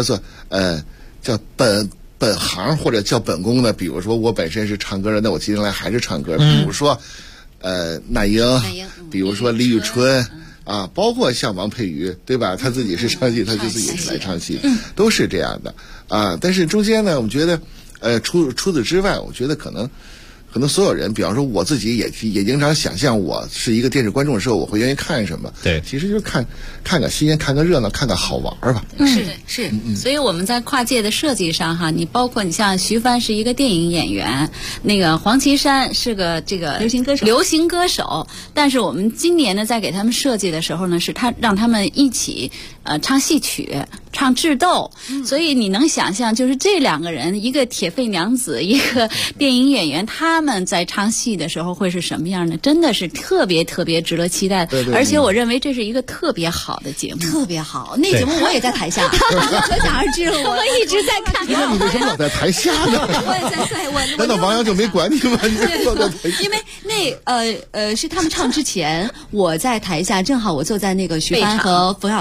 本行或者叫本宫的，比如说我本身是唱歌的，那我今天来还是唱歌。比如说，那英，比如说李宇春包括像王佩瑜，对吧？他自己是唱戏，他就自己是来唱戏，都是这样的但是中间呢，我们觉得，除此之外，我觉得可能所有人，比方说我自己也经常想象我是一个电视观众的时候，我会愿意看什么。 对， 其实就是看个新鲜，看个热闹，看个好玩吧。 是，所以我们在跨界的设计上你包括你像徐帆是一个电影演员，那个黄绮珊是个这个流行歌手，但是我们今年呢在给他们设计的时候呢，是让他们一起唱戏曲，唱智斗，所以你能想象，就是这2个人，一个铁肺娘子，一个电影演员，他们在唱戏的时候会是什么样的？真的是特别值得期待。 对， 而且我认为这是一个特别好的节目， 特别好。那节目我也在台下，可想而知，我一直在看。 那你为什么老在台下呢？ 我也在， 难道王阳就没管你吗？ 因为是他们唱之前，我在台下，正好我坐在那个徐帆和冯小刚导演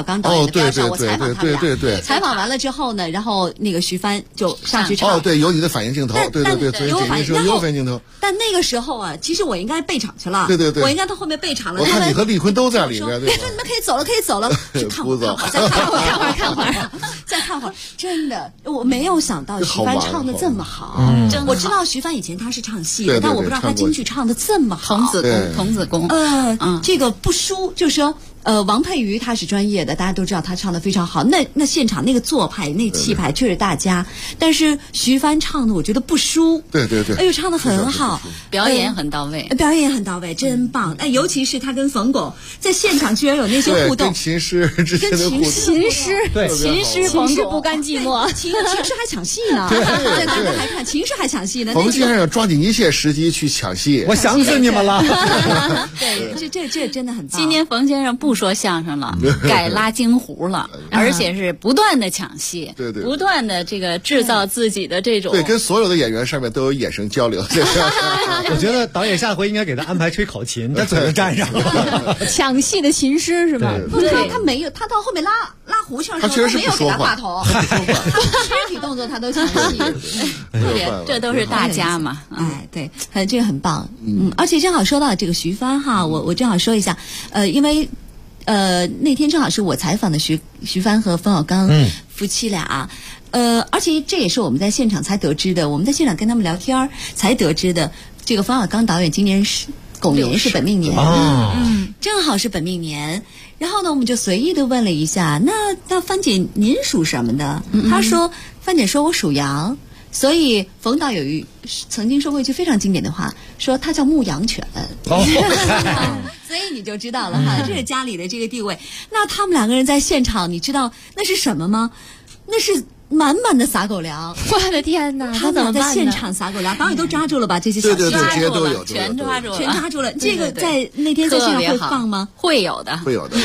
的边上，我采访他们俩。 对。 采访完了之后呢，然后那个徐帆就上去唱。 对，有你的反应镜头，对， 有反应镜头。 但那个时候啊，其实我应该备场去了。 对， 我应该到后面备场了。 我看你和丽坤都在里面，对吧？ 说你们可以走了，可以走了，去看会儿，再看会儿，再看会儿。真的，我没有想到徐帆唱的这么好。我知道徐帆以前他是唱戏的，但我不知道他京剧唱的这么好。 童子功， 这个不输，就是说。王佩瑜他是专业的，大家都知道他唱的非常好。那现场那个做派、那气派确实大家，但是徐帆唱的我觉得不输。 对。 哎呦，唱的很好， 表演很到位， 真棒。尤其是他跟冯巩在现场居然有那些互动， 跟琴师之间的互动， 琴师不甘寂寞， 琴师还抢戏呢。对，大家还看琴师还抢戏呢。 冯先生要抓紧一切时机去抢戏， 我想死你们了。 对，这真的很棒。 今年冯先生不说相声了，改拉京胡了，而且是不断的抢戏， 对， 不断的这个制造自己的这种， 对，跟所有的演员上面都有眼神交流。 我觉得导演下回应该给他安排吹口琴，他嘴就站上了。 抢戏的琴师是吧？ 他没有，他到后面拉胡琴的时候， 他确实是没有给他话筒，他肢体动作他都抢戏。 这都是大家嘛。 对，这个很棒。而且正好说到这个徐帆哈，我正好说一下，因为。那天正好是我采访的徐帆和冯小刚夫妻俩，而且这也是我们在现场才得知的，我们在现场跟他们聊天才得知的。这个冯小刚导演今年是狗年是本命年，正好是本命年。然后呢，我们就随意的问了一下，那帆姐您属什么的？她说，帆姐说我属羊。所以冯导曾经说过一句非常经典的话，说他叫牧羊犬。所以你就知道了哈，这是家里的这个地位。那他们两个人在现场，你知道那是什么吗？那是满满的撒狗粮。 我的天哪， 他们在现场撒狗粮，导演都抓住了吧？这些小对， 抓住了， 全抓住了。 这个在那天在现场会放吗？ 会有的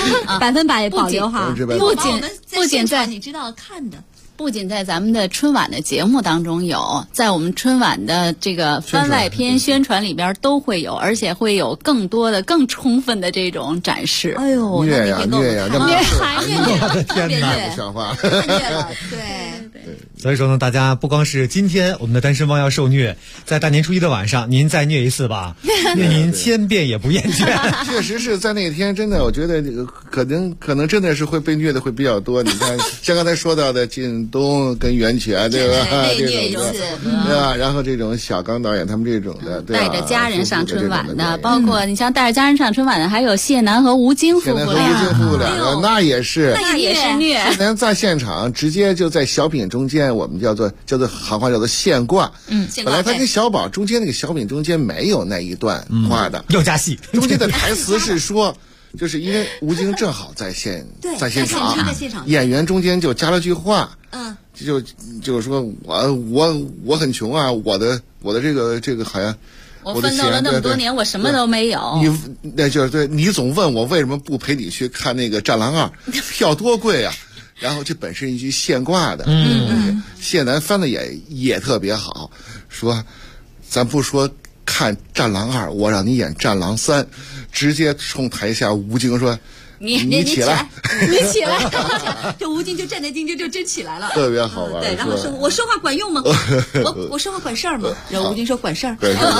，100%保留哈。 不仅在你知道看的。 不仅在咱们的春晚的节目当中有，在我们春晚的这个番外篇宣传里边都会有，而且会有更多的、更充分的这种展示。 哎呦， 虐呀， 虐！ 我的天哪， 不像话！ 对。 所以说呢，大家不光是今天我们的单身汪要受虐，在大年初一的晚上，您再虐一次吧，虐您千遍也不厌倦。 确实是在那天，真的，我觉得可能真的是会被虐的会比较多。你看，像刚才说到的靳东跟袁泉，对吧？对吧？然后这种小刚导演他们这种的， 带着家人上春晚的，包括你像带着家人上春晚的，还有谢楠和吴京夫妇俩， 那也是虐。 谢楠在现场直接就在小品中间，我们叫做行话叫做现挂。本来他跟小宝中间那个小品中间没有那一段话的， 又加戏。 中间的台词是说。就是因为吴京正好在现场，演员中间就加了句话，就是说我很穷啊，我的这个好像我奋斗了那么多年，我什么都没有。 那就是对你总问我为什么不陪你去看那个《战狼2》，票多贵啊！然后这本是一句现挂的，谢楠翻的也特别好，说咱不说。看《战狼2》，我让你演《战狼3》，直接冲台下吴京说：“你起来， 你起来！”这吴京就站在定就真起来了， 特别好玩。 对，然后说：“我说话管用吗？我说话管事儿吗？”然后吴京说：“管事儿。”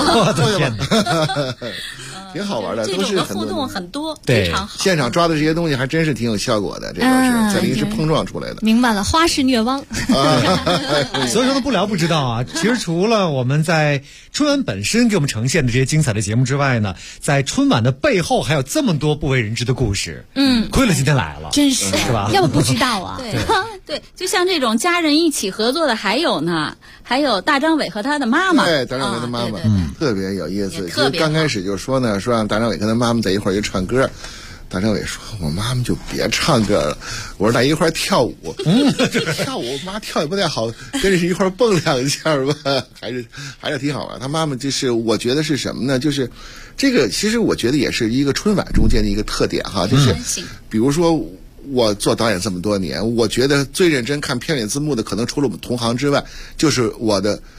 挺好玩的， 这种的互动很多， 对， 非常好。 现场抓的这些东西还真是挺有效果的，这个是在临时碰撞出来的。 明白了，花式虐汪。 所以说呢，不聊不知道啊。其实除了我们在春晚本身给我们呈现的这些精彩的节目之外呢，在春晚的背后还有这么多不为人知的故事。亏了今天来了， 真是吧？ 要不不知道啊。 对，就像这种家人一起合作的，还有大张伟和他的妈妈。 对，大张伟的妈妈，特别有意思。其实刚开始就说呢，说让大张伟跟他妈妈在一块儿去唱歌。大张伟说：“我妈妈就别唱歌了。”我说：“咱一块儿跳舞。”跳舞，妈跳也不太好，跟着一块儿蹦2下吧，还是挺好玩。他妈妈就是我觉得是什么呢？就是这个，其实我觉得也是一个春晚中间的一个特点哈，就是比如说。我做导演这么多年，我觉得最认真看片尾字幕的，可能除了我们同行之外，就是我的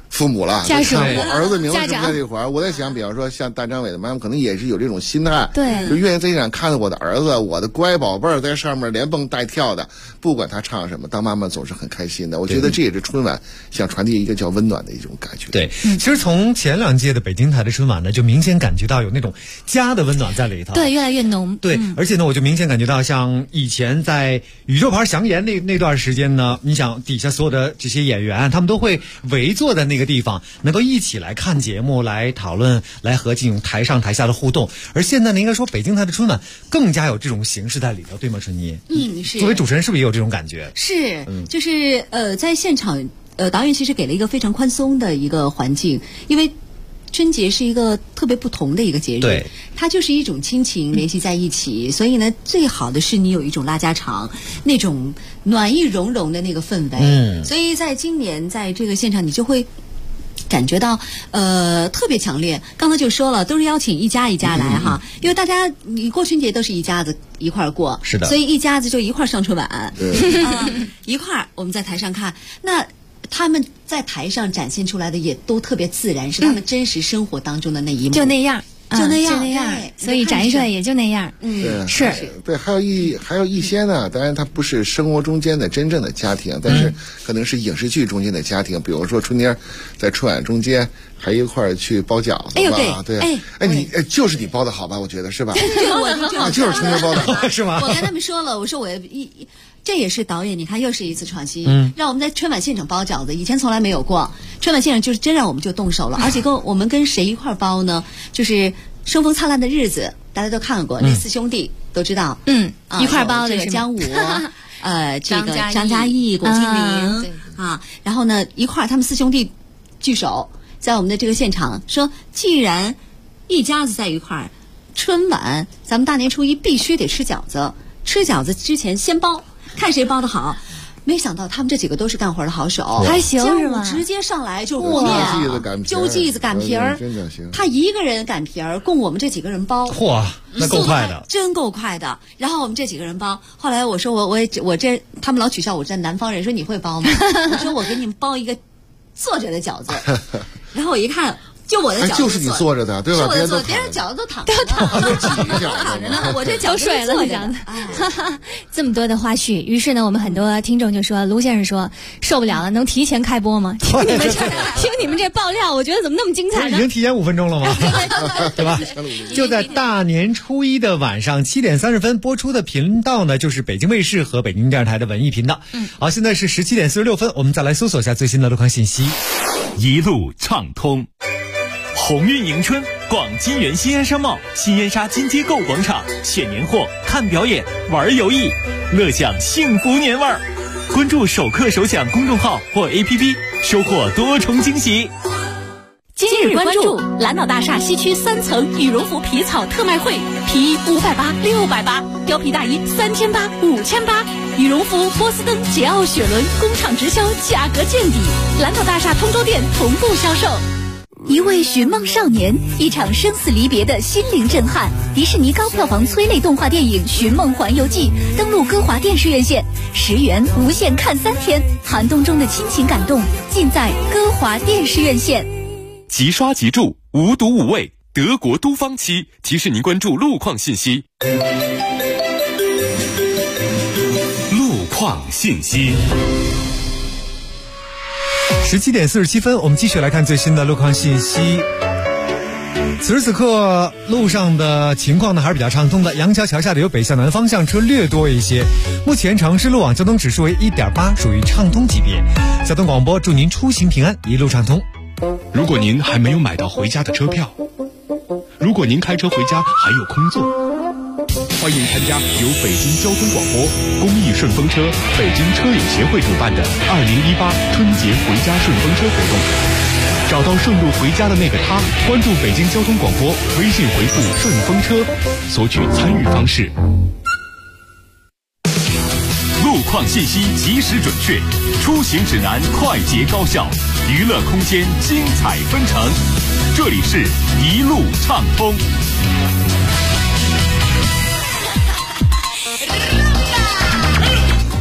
父母了， 家属， 我儿子名字家长在这块儿，我在想，比方说像大张伟的妈妈，可能也是有这种心态， 对， 就愿意在现场看到我的儿子，我的乖宝贝儿在上面连蹦带跳的，不管他唱什么，当妈妈总是很开心的。我觉得这也是春晚想传递一个叫温暖的一种感觉。 对，其实从前2届的北京台的春晚呢，就明显感觉到有那种家的温暖在里头， 对，越来越浓。 对，而且呢，我就明显感觉到，像以前在宇宙牌祥言那段时间呢，你想底下所有的这些演员，他们都会围坐在那个地方，能够一起来看节目，来讨论，来和这种台上台下的互动。而现在呢，应该说北京台的春晚更加有这种形式在里头，对吗，春妮？ 是。 作为主持人，是不是也有这种感觉？ 是，就是在现场，导演其实给了一个非常宽松的一个环境，因为春节是一个特别不同的一个节日， 对， 它就是一种亲情联系在一起，所以呢，最好的是你有一种拉家常，那种暖意融融的那个氛围。所以在今年在这个现场，你就会感觉到特别强烈。刚才就说了，都是邀请一家一家来哈，因为大家你过春节都是一家子一块儿过， 是的， 所以一家子就一块儿上春晚，一块儿我们在台上看那。他们在台上展现出来的也都特别自然，是他们真实生活当中的那一幕， 就那样， 就那样， 所以展现出来也就那样。是对，还有一些呢，当然它不是生活中间的真正的家庭，但是可能是影视剧中间的家庭，比如说春妮在春晚中间还一块儿去包饺子吧，对，你就是你包的好吧？我觉得是吧？ 我就是春妮包的好， 是吗？ 我跟他们说了，我说这也是导演，你看又是一次创新，让我们在春晚现场包饺子，以前从来没有过。春晚现场就是真让我们就动手了，而且我们跟谁一块包呢？就是《生逢灿烂的日子》，大家都看过，那4兄弟都知道， 一块包的这个姜武，这个张嘉译、郭敬明啊，然后呢一块他们4兄弟聚首在我们的这个现场说，既然一家子在一块儿，春晚咱们大年初一必须得吃饺子，吃饺子之前先包。看谁包的好，没想到他们这几个都是干活的好手， 还行是吗？ 直接上来就和面、揪剂子、擀皮儿，他一个人擀皮儿，供我们这几个人包。 嚯，那够快的， 真够快的。然后我们这几个人包，后来我说我这他们老取笑我这南方人，说你会包吗？我说我给你们包一个坐着的饺子。然后我一看。就我的饺子就是你坐着的，对吧？ 别人饺子都躺着呢，我这饺子水了，这样子。这么多的花絮，于是呢，我们很多听众就说，卢先生说受不了了，能提前开播吗？听你们这爆料，我觉得怎么那么精彩呢？ 已经提前5分钟了吗？对吧？就在大年初一的晚上7点30分播出的频道呢，就是北京卫视和北京电视台的文艺频道。好，现在是17点46分，我们再来搜索一下最新的路况信息。 一路畅通。鸿运迎春，逛金源新安商贸、新燕莎金街购物广场，选年货、看表演、玩游艺，乐享幸福年味儿。关注首课首享公众号或 APP， 收获多重惊喜。 今日关注蓝岛大厦西区3层羽绒服皮草特卖会，皮衣580、680，貂皮大衣3800、5800，羽绒服、波司登、捷奥雪伦工厂直销，价格见底。蓝岛大厦通州店同步销售。 一位寻梦少年，一场生死离别的心灵震撼。迪士尼高票房催泪动画电影《寻梦环游记》登陆歌华电视院线，10元无限看3天，寒冬中的亲情感动尽在歌华电视院线。 即刷即住，无毒无味，德国都芳漆提示您关注路况信息。路况信息。 17点47分，我们继续来看最新的路况信息。此时此刻，路上的情况呢还是比较畅通的。杨桥桥下的有北向南方向车略多一些。目前城市路网交通指数为1.8，属于畅通级别。交通广播祝您出行平安，一路畅通。 如果您还没有买到回家的车票，如果您开车回家还有空座，欢迎参加由北京交通广播、公益顺风车、北京车友协会主办的2018春节回家顺风车活动。找到顺路回家的那个他，关注北京交通广播，微信回复顺风车，索取参与方式。 路况信息及时准确，出行指南快捷高效，娱乐空间精彩纷呈。这里是一路畅通。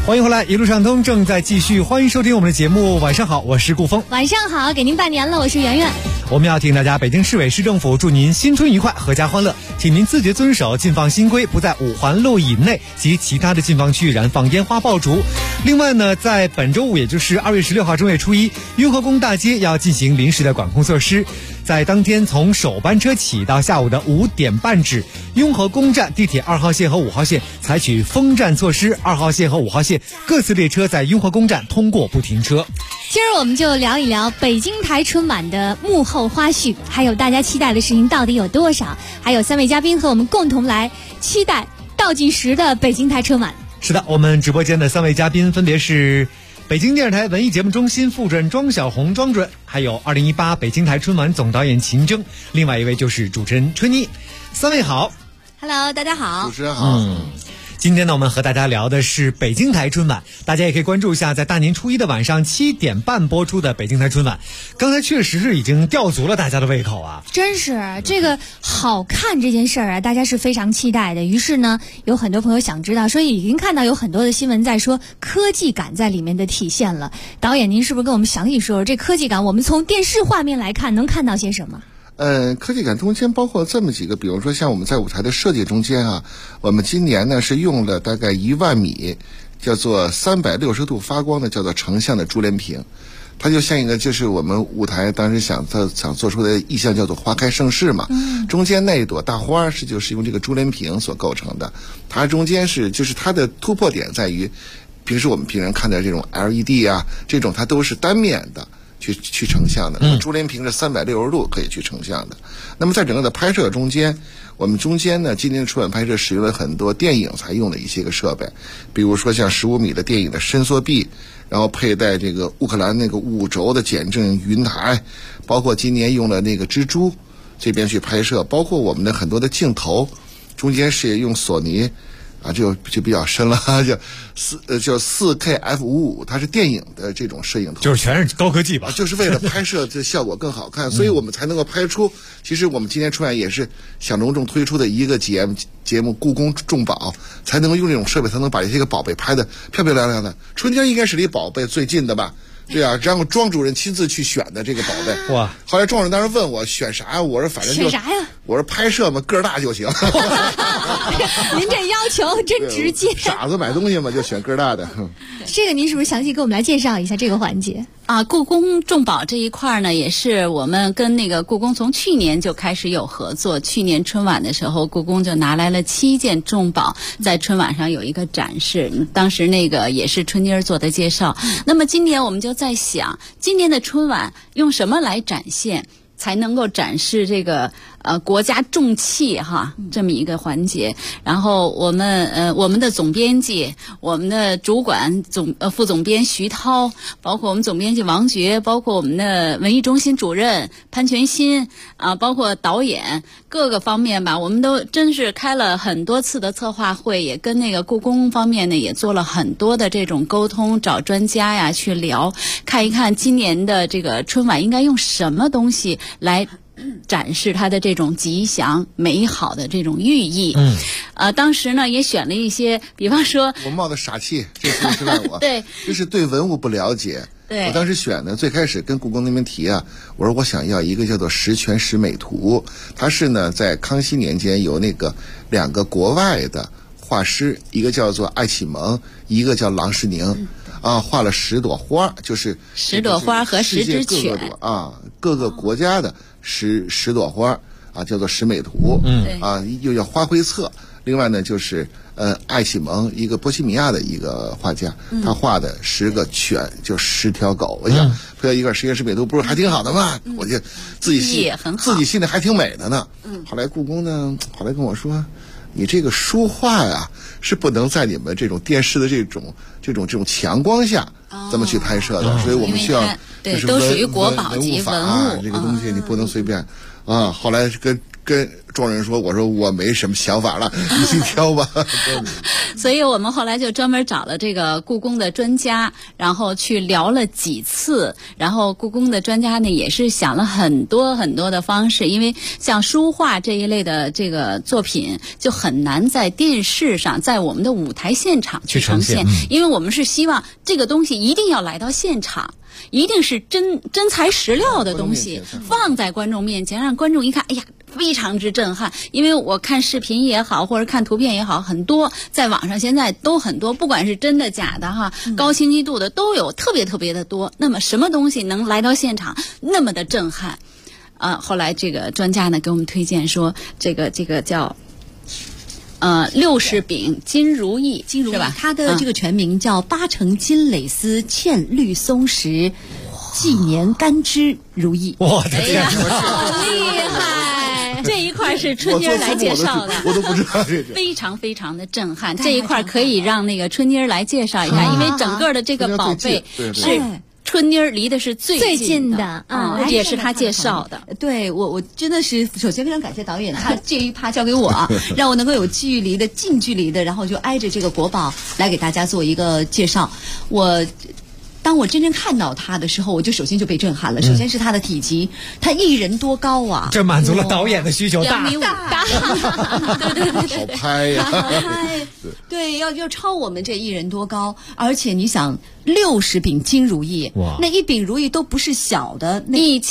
欢迎回来，一路畅通正在继续，欢迎收听我们的节目。晚上好，我是顾峰。 晚上好，给您拜年了，我是圆圆。 我们要提醒大家，北京市委市政府祝您新春愉快，阖家欢乐，请您自觉遵守禁放新规，不在5环路以内及其他的禁放区燃放烟花爆竹。另外呢，在本周五，也就是2月16号正月初一，雍和宫大街要进行临时的管控措施。在当天从首班车起到下午的5点半止，雍和宫站地铁2号线和5号线采取封站措施，2号线和5号线各次列车在雍和宫站通过不停车。 今儿我们就聊一聊北京台春晚的幕后花絮，还有大家期待的事情到底有多少，还有3位嘉宾和我们共同来期待倒计时的北京台春晚。 是的，我们直播间的3位嘉宾分别是北京电视台文艺节目中心副主任庄小红庄主任，还有2018北京台春晚总导演秦征，另外一位就是主持人春妮。3位好。 Hello， 大家好。 主持人好。 今天呢，我们和大家聊的是北京台春晚，大家也可以关注一下在大年初一的晚上7点半播出的北京台春晚。刚才确实是已经吊足了大家的胃口啊！ 真是这个好看这件事儿啊，大家是非常期待的。于是呢，有很多朋友想知道，所以已经看到有很多的新闻在说科技感在里面的体现了。导演，您是不是跟我们详细说说这科技感？我们从电视画面来看，能看到些什么？ 科技感中间包括这么几个，比如说像我们在舞台的设计中间啊，我们今年呢是用了大概1万米，叫做360度发光的，叫做成像的珠帘屏。它就像一个，就是我们舞台当时想做出的意象，叫做花开盛世嘛。中间那一朵大花就是用这个珠帘屏所构成的。它中间就是它的突破点在于，平时我们平常看的这种 LED 啊，这种它都是单面的。去成像的，那么珠帘屏是360度可以去成像的。那么在整个的拍摄中间，我们中间呢，今年的春晚拍摄使用了很多电影才用的一些个设备，比如说像15米的电影的伸缩臂，然后佩戴这个乌克兰那个5轴的减震云台，包括今年用了那个蜘蛛这边去拍摄，包括我们的很多的镜头，中间是用索尼。啊，就比较深了，叫4K F55，它是电影的这种摄影头， 就是全是高科技吧， 就是为了拍摄这效果更好看，所以我们才能够拍出。其实我们今天春晚也是想隆重推出的一个节目《故宫重宝》，才能够用这种设备，才能把这些个宝贝拍得漂漂亮亮的。春节应该是离宝贝最近的吧？对啊，然后庄主任亲自去选的这个宝贝。哇！后来庄主任当时问我选啥呀？我说反正就选啥呀？ 我说拍摄嘛，个儿大就行。 您这要求真直接。 傻子买东西嘛，就选个儿大的。 这个您是不是详细给我们来介绍一下这个环节啊？故宫重宝这一块呢，也是我们跟那个故宫从去年就开始有合作。去年春晚的时候，故宫就拿来了7件重宝，在春晚上有一个展示。当时那个也是春妮儿做的介绍。那么今年我们就在想，今年的春晚用什么来展现，才能够展示这个国家重器哈这么一个环节。然后我们的总编辑，我们的主管副总编徐涛，包括我们总编辑王珏，包括我们的文艺中心主任潘全新啊，包括导演各个方面吧，我们都真是开了很多次的策划会，也跟那个故宫方面呢也做了很多的这种沟通，找专家呀去聊，看一看今年的这个春晚应该用什么东西来展示它的这种吉祥美好的这种寓意。当时呢也选了一些，比方说我冒的傻气，这次是让我对， 就是对文物不了解。 对， 我当时选的最开始跟故宫那边提啊，我说我想要一个叫做十全十美图，它是呢在康熙年间有那个2个国外的画师，一个叫做艾启蒙，一个叫郎世宁。画了10朵花，就是 10朵花和10只犬各个国家的10朵花啊，叫做10美图。又叫花卉册。另外呢，就是艾启蒙，一个波西米亚的一个画家，他画的10个犬，就10条狗。我想配合一个10全10美图，不是还挺好的吗？我就自己心里还挺美的呢。后来故宫呢，后来跟我说，你这个书画呀，是不能在你们这种电视的这种强光下这么去拍摄的，所以我们需要就是都属于国宝级文物法这个东西你不能随便啊。后来跟众人说，我说我没什么想法了，你去挑吧。 所以我们后来就专门找了这个故宫的专家，然后去聊了几次，然后故宫的专家呢也是想了很多很多的方式，因为像书画这一类的这个作品就很难在电视上，在我们的舞台现场去呈现，因为我们是希望这个东西一定要来到现场，一定是真材实料的东西放在观众面前，让观众一看，哎呀，非常之震撼。因为我看视频也好，或者看图片也好，很多在网上现在都很多，不管是真的假的哈，高清晰度的都有，特别特别的多。那么什么东西能来到现场那么的震撼？后来这个专家呢给我们推荐说，这个叫60柄金如意，是吧？ 它的这个全名叫8成金蕾丝嵌绿松石纪年干枝如意。 我的天， 好厉害！这一块是春妮来介绍的， 我都不知道这个， 非常非常的震撼。这一块可以让那个春妮来介绍一下，因为整个的这个宝贝是春妮离的是最近的也是他介绍的。 对，我真的是首先非常感谢导演，他这一趴交给我，让我能够有近距离的，然后就挨着这个国宝来给大家做一个介绍。当我真正看到它的时候，我就首先就被震撼了。首先是它的体积，它1人多高啊！ 这满足了导演的需求，大 2.5米大，对， 好拍呀！ 对，要超我们这1人多高，而且你想，60柄金如意，那一柄如意都不是小的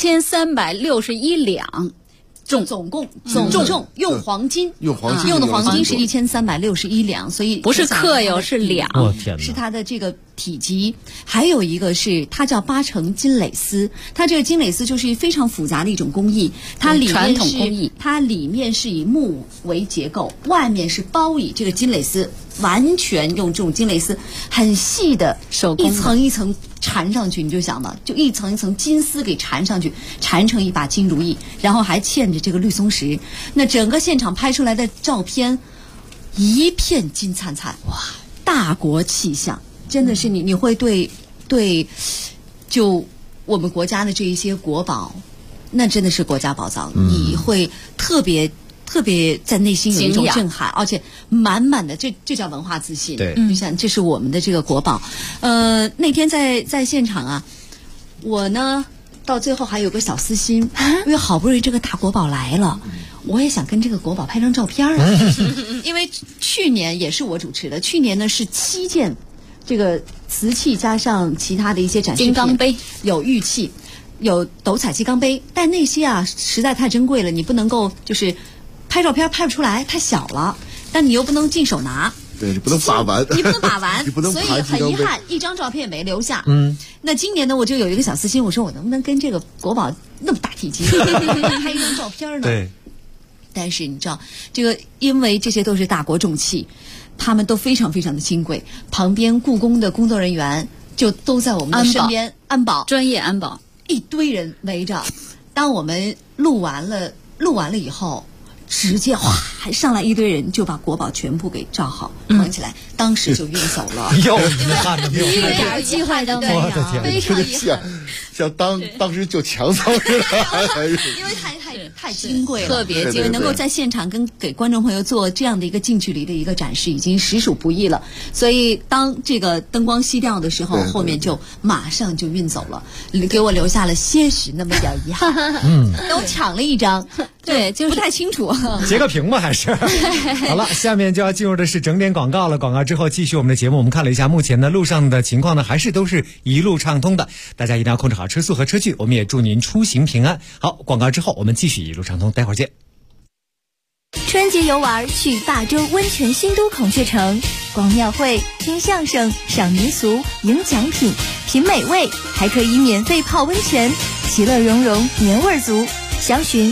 ，1361两。 总共用黄金用的黄金是1361两，所以不是克哟，是两， 是它的这个体积。还有一个是它叫8成金蕾丝，它这个金蕾丝就是非常复杂的一种工艺，它里面是以木为结构，外面是包以这个金蕾丝，完全用这种金蕾丝很细的手工一层一层缠上去，你就想吧，就一层一层金丝给缠上去，缠成一把金如意，然后还嵌着这个绿松石。那整个现场拍出来的照片，一片金灿灿，哇，大国气象，真的是你会对，就我们国家的这一些国宝，那真的是国家宝藏，你会特别在内心有一种震撼，而且满满的这叫文化自信。 对， 你想这是我们的这个国宝。那天在现场啊，我呢到最后还有个小私心，因为好不容易这个大国宝来了，我也想跟这个国宝拍张照片啊。因为去年也是我主持的，去年呢是7件这个瓷器加上其他的一些展示品， 金刚杯有玉器，有斗彩金刚杯，但那些啊实在太珍贵了，你不能够就是拍照片拍不出来，太小了，但你又不能进手拿， 对，你不能把玩， 你不能把玩， 你不能所以很遗憾，一张照片也没留下。那今年呢，我就有一个小私心，我说我能不能跟这个国宝那么大体积拍一张照片呢？ 对。 但是你知道，这个因为这些都是大国重器，他们都非常非常的金贵，旁边故宫的工作人员就都在我们的身边，安保专业安保， 一堆人围着。当我们录完了以后，直接哗上来一堆人就把国宝全部给照好绑起来，当时就晕走了。 又看着一点机会都没有， 非常遗憾， 像当时就抢走了， 因为太金贵了， 特别金贵， 能够在现场给观众朋友做这样的一个近距离的一个展示，已经实属不易了。所以当这个灯光熄掉的时候，后面就马上就运走了，给我留下了些许那么点遗憾。都抢了一张， 对，就是不太清楚。 截个屏吧，还是好了。下面就要进入的是整点广告了。广告之后继续我们的节目。我们看了一下目前的路上的情况呢，还是都是一路畅通的。大家一定要控制好车速和车距，我们也祝您出行平安。好，广告之后我们继续一路畅通，待会儿见。 春节游玩去霸州温泉新都孔雀城，逛庙会、听相声、赏民俗、赢奖品、品美味，还可以免费泡温泉，其乐融融，年味足。详询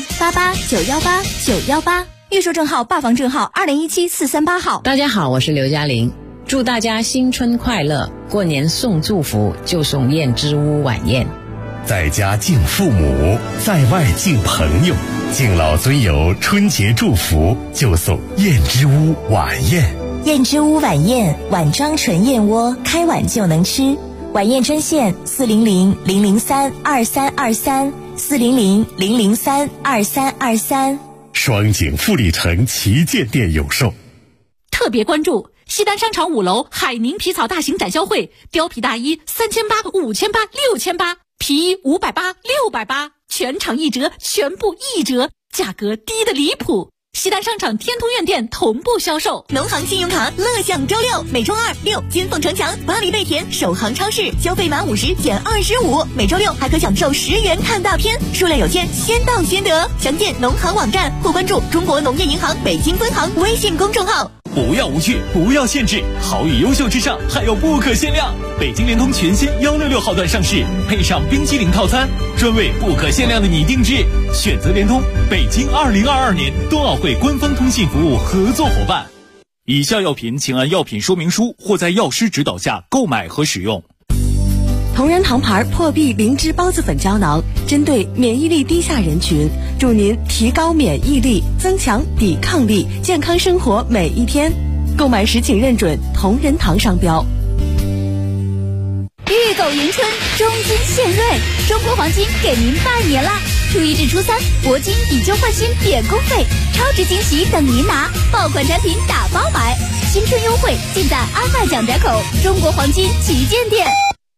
88918918，预售证号、霸房证号2017-438号。 大家好，我是刘嘉玲，祝大家新春快乐！过年送祝福就送燕之屋晚宴， 在家敬父母，在外敬朋友，敬老尊友春节祝福就送燕之屋晚宴。 燕之屋晚宴，碗装纯燕窝，开碗就能吃。晚宴专线400-003-2323，400-003-2323。 双井富力城旗舰店有售。 特别关注西单商场5楼海宁皮草大型展销会，貂皮大衣3800、5800、6800，皮衣580、680，全场1折，全部1折，价格低得离谱。西单商场天通苑店同步销售。 农行信用卡乐享周6，每周2、6金凤城墙、巴黎贝甜、首航超市消费满50减25，每周6还可享受10元看大片，数量有限，先到先得。详见农行网站或关注中国农业银行北京分行微信公众号。 不要无趣，不要限制，好与优秀之上还有不可限量。北京联通全新166号段上市，配上冰淇淋套餐，专为不可限量的你定制。选择联通，北京2022年冬奥会官方通信服务合作伙伴。以下药品请按药品说明书或在药师指导下购买和使用。 同仁堂牌破壁灵芝孢子粉胶囊，针对免疫力低下人群，助您提高免疫力，增强抵抗力，健康生活每一天。购买时请认准同仁堂商标。 玉狗迎春，中金献瑞，中国黄金给您拜年啦！初1至初3，铂金以旧换新免工费，超值惊喜等您拿，爆款产品打包买，新春优惠尽在安迈蒋宅口中国黄金旗舰店。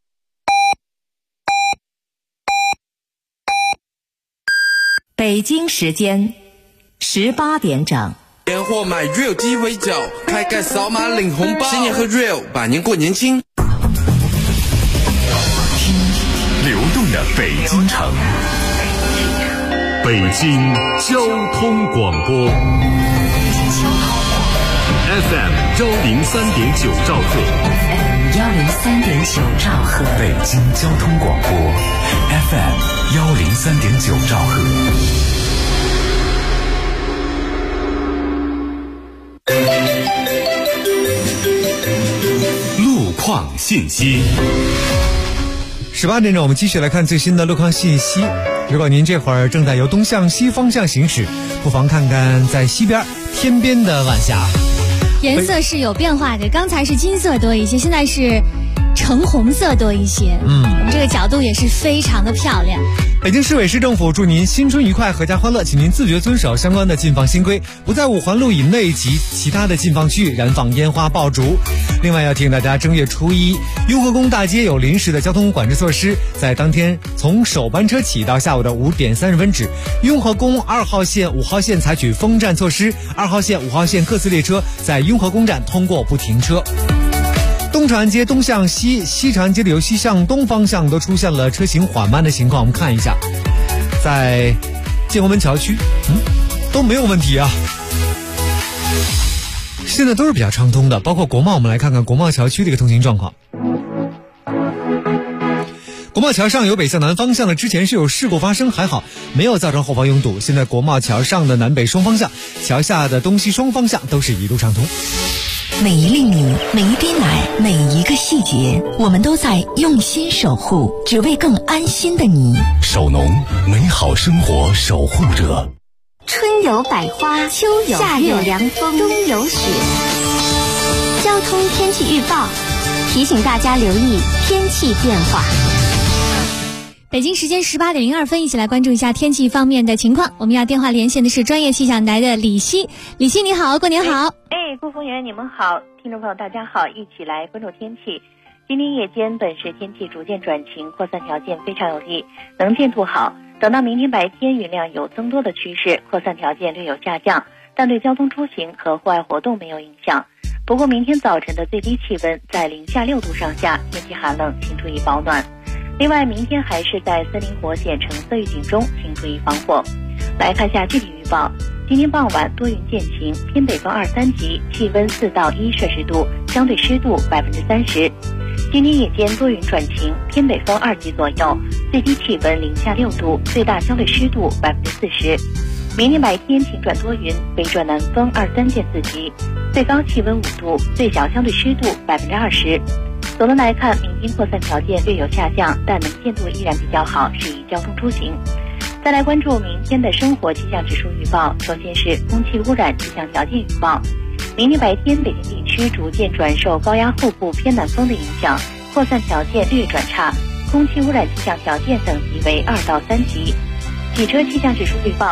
北京时间18点整。 年货买 Real 鸡尾酒，开盖扫码领红包，新年和 Real， 百年过年轻。 流动的北京城，北京交通广播 FM 103.9兆赫 103.9兆赫， 北京交通广播 FM 103.9兆赫。路况信息。 18点整，我们继续来看最新的路况信息。如果您这会儿正在由东向西方向行驶，不妨看看在西边天边的晚霞， 颜色是有变化的，刚才是金色多一些，现在是橙红色多一些。我们这个角度也是非常的漂亮。 北京市委市政府祝您新春愉快，阖家欢乐，请您自觉遵守相关的禁放新规，不在5环路以内及其他的禁放区域燃放烟花爆竹。另外要提醒大家，正月初1，雍和宫大街有临时的交通管制措施，在当天从首班车起到下午的5点30分止，雍和宫2号线、5号线采取封站措施，2号线、5号线各次列车在雍和宫站通过不停车。东长安街东向西、西长安街的由西向东方向都出现了车行缓慢的情况，我们看一下，在建国门桥区，都没有问题啊，现在都是比较畅通的。包括国贸，我们来看看国贸桥区的一个通行状况。国贸桥上由北向南方向的之前是有事故发生，还好没有造成后方拥堵。现在国贸桥上的南北双方向，桥下的东西双方向都是一路畅通。 每一粒米，每一滴奶，每一个细节，我们都在用心守护，只为更安心的你。 守农，美好生活守护者。 春有百花，秋有夏有凉风，冬有雪。交通天气预报提醒大家留意天气变化。 北京时间18点02分，一起来关注一下天气方面的情况。我们要电话连线的是专业气象台的李希。李希你好，过年好。 顾峰员你们好，听众朋友大家好，一起来关注天气。今天夜间本市天气逐渐转晴，扩散条件非常有利，能见度好。等到明天白天，云量有增多的趋势，扩散条件略有下降，但对交通出行和户外活动没有影响。不过明天早晨的最低气温在零下6度上下，天气寒冷，请注意保暖。另外，明天还是在森林火险橙色预警中，请注意防火。来看下具体预报。今天傍晚多云见晴，偏北风2、3级，气温4到1摄氏度，相对湿度30%。今天夜间多云转晴，偏北风2级左右，最低气温零下6度，最大相对湿度40%。明天白天晴转多云，北转南风2、3见4级，最高气温5度，最小相对湿度20%。总的来看，明天扩散条件略有下降，但能见度依然比较好，适宜交通出行。再来关注明天的生活气象指数预报，首先是空气污染气象条件预报。明天白天，北京地区逐渐转受高压后部偏南风的影响，扩散条件略转差，空气污染气象条件等级为2到3级。汽车气象指数预报，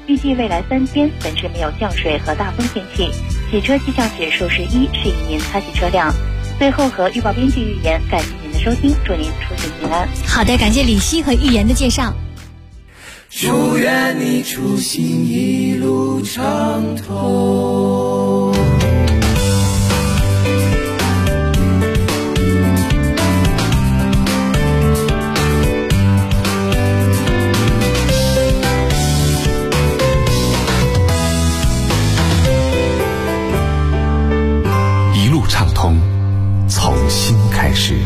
预计未来3天本市没有降水和大风天气，洗车气象指数是1，适宜您擦洗车辆。最后和预报编辑预言，感谢您的收听，祝您出行平安。 好的，感谢李希和预言的介绍。 祝愿你出行一路畅通。 一路畅通，从新开始。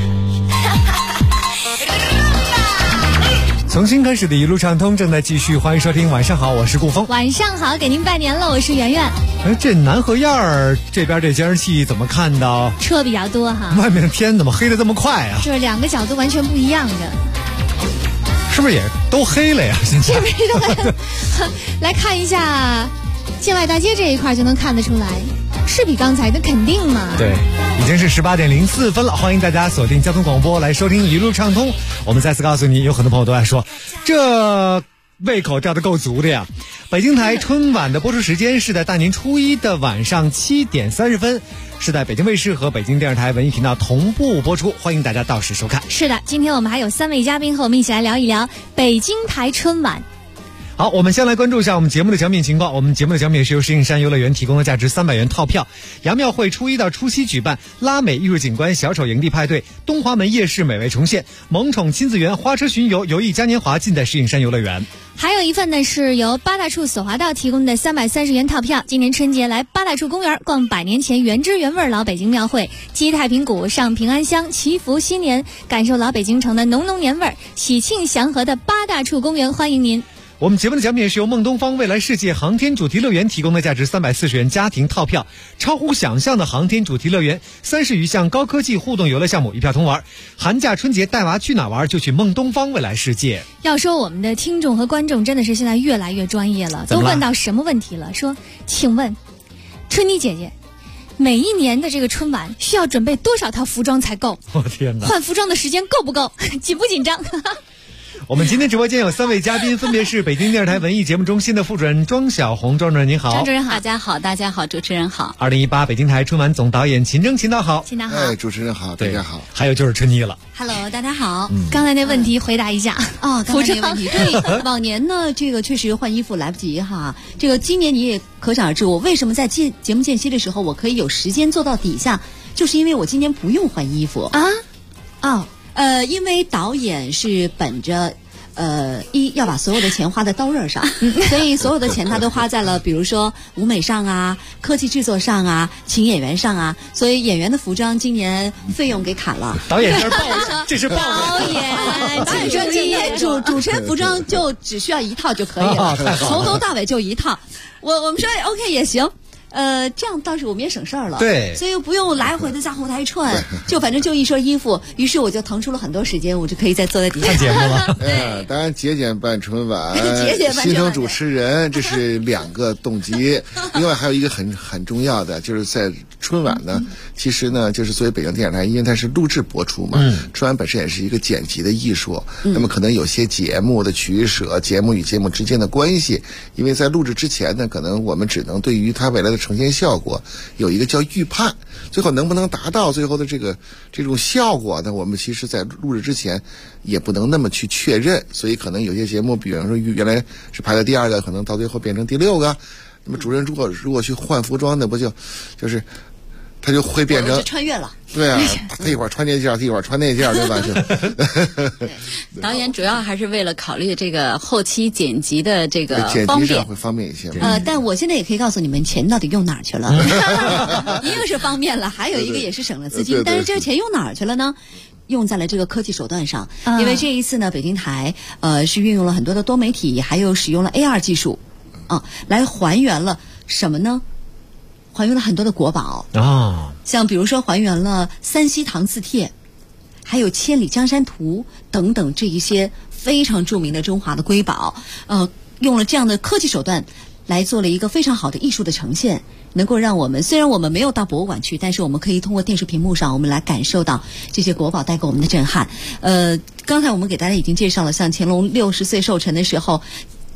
从新开始的一路畅通正在继续，欢迎收听。晚上好，我是顾峰。 晚上好，给您拜年了，我是圆圆。 这南河沿儿这边这天气怎么看到？ 车比较多哈。 外面的天怎么黑得这么快啊？ 这2个角度完全不一样的。 是不是也都黑了呀？现在是不是来看一下建外大街这一块就能看得出来，是比刚才的肯定嘛？ 对，已经是18点04分了，欢迎大家锁定交通广播来收听一路畅通。我们再次告诉你，有很多朋友都在说，这胃口吊得够足的呀。北京台春晚的播出时间是在大年初一的晚上7点30分，是在北京卫视和北京电视台文艺频道同步播出，欢迎大家到时收看。 是的，今天我们还有3位嘉宾和我们一起来聊一聊北京台春晚。 好，我们先来关注一下我们节目的奖品情况。我们节目的奖品是由石景山游乐园提供的价值300元套票。杨庙会初一到初7举办拉美艺术景观小丑营地派对，东华门夜市美味重现，萌宠亲子园花车巡游游艺嘉年华尽在石景山游乐园。 还有一份呢是由八大处索华道提供的330元套票，今年春节来八大处公园逛100年前原汁原味老北京庙会，击太平鼓，上平安香，祈福新年，感受老北京城的浓浓年味儿，喜庆祥和的八大处公园欢迎您。 我们节目的奖品是由梦东方未来世界航天主题乐园提供的价值340元家庭套票，超乎想象的航天主题乐园，30余项高科技互动游乐项目一票通玩。寒假春节带娃去哪玩就去梦东方未来世界。 要说我们的听众和观众真的是现在越来越专业了，都问到什么问题了？说，请问春妮姐姐，每一年的这个春晚需要准备多少套服装才够？ 我天哪！ 换服装的时间够不够？紧不紧张？ 我们今天直播间有3位嘉宾，分别是北京电视台文艺节目中心的副主任庄小红，庄主任您好。 庄主任好，大家好，大家好，主持人好。 2018北京台春晚总导演秦征，秦导好。 秦导好。 主持人好，大家好。 还有就是春妮了。 Hello， 大家好。 刚才那问题回答一下刚才那问题对，往年呢这个确实换衣服来不及哈，这个今年你也可想而知，我为什么在节目间隙的时候我可以有时间坐到底下，就是因为我今年不用换衣服啊。因为导演是本着要把所有的钱花在刀刃上，所以所有的钱他都花在了比如说舞美上啊、科技制作上啊、请演员上啊，所以演员的服装今年费用给砍了。 导演这是报导演说今年主持人服装就只需要1套就可以了，从头到尾就1套。我们说 OK 也行。这样倒是我们也省事儿了， 对， 所以不用来回的在后台串，就反正就一身衣服，于是我就腾出了很多时间，我就可以再坐在底下看节目了。 对，当然节俭办春晚，心疼主持人，这是2个动机。另外还有一个很重要的，就是在春晚呢，其实呢，就是作为北京电视台，因为它是录制播出嘛，春晚本身也是一个剪辑的艺术，那么可能有些节目的取舍，节目与节目之间的关系，因为在录制之前呢，可能我们只能对于它未来的呈现效果有一个叫预判，最后能不能达到最后的这种效果呢？我们其实在录制之前也不能那么去确认，所以可能有些节目，比方说原来是排在第2个，可能到最后变成第6个。那么主任如果去换服装，那不就是他就会变成就穿越了。 对啊，他一会儿穿这件，他一会儿穿那件，对吧？ 对，导演主要还是为了考虑这个后期剪辑的这个方便，会方便一些。 但我现在也可以告诉你们，钱到底用哪儿去了？一个是方便了，还有一个也是省了资金。但是这个钱用哪儿去了呢？用在了这个科技手段上，因为这一次呢，北京台是运用了很多的多媒体，还有使用了 AR 技术来还原了什么呢？还原了很多的国宝像比如说还原了3希堂字帖，还有千里江山图等等这一些非常著名的中华的瑰宝，用了这样的科技手段来做了一个非常好的艺术的呈现，能够让我们虽然我们没有到博物馆去，但是我们可以通过电视屏幕上，我们来感受到这些国宝带给我们的震撼。刚才我们给大家已经介绍了，像乾隆60岁寿辰的时候，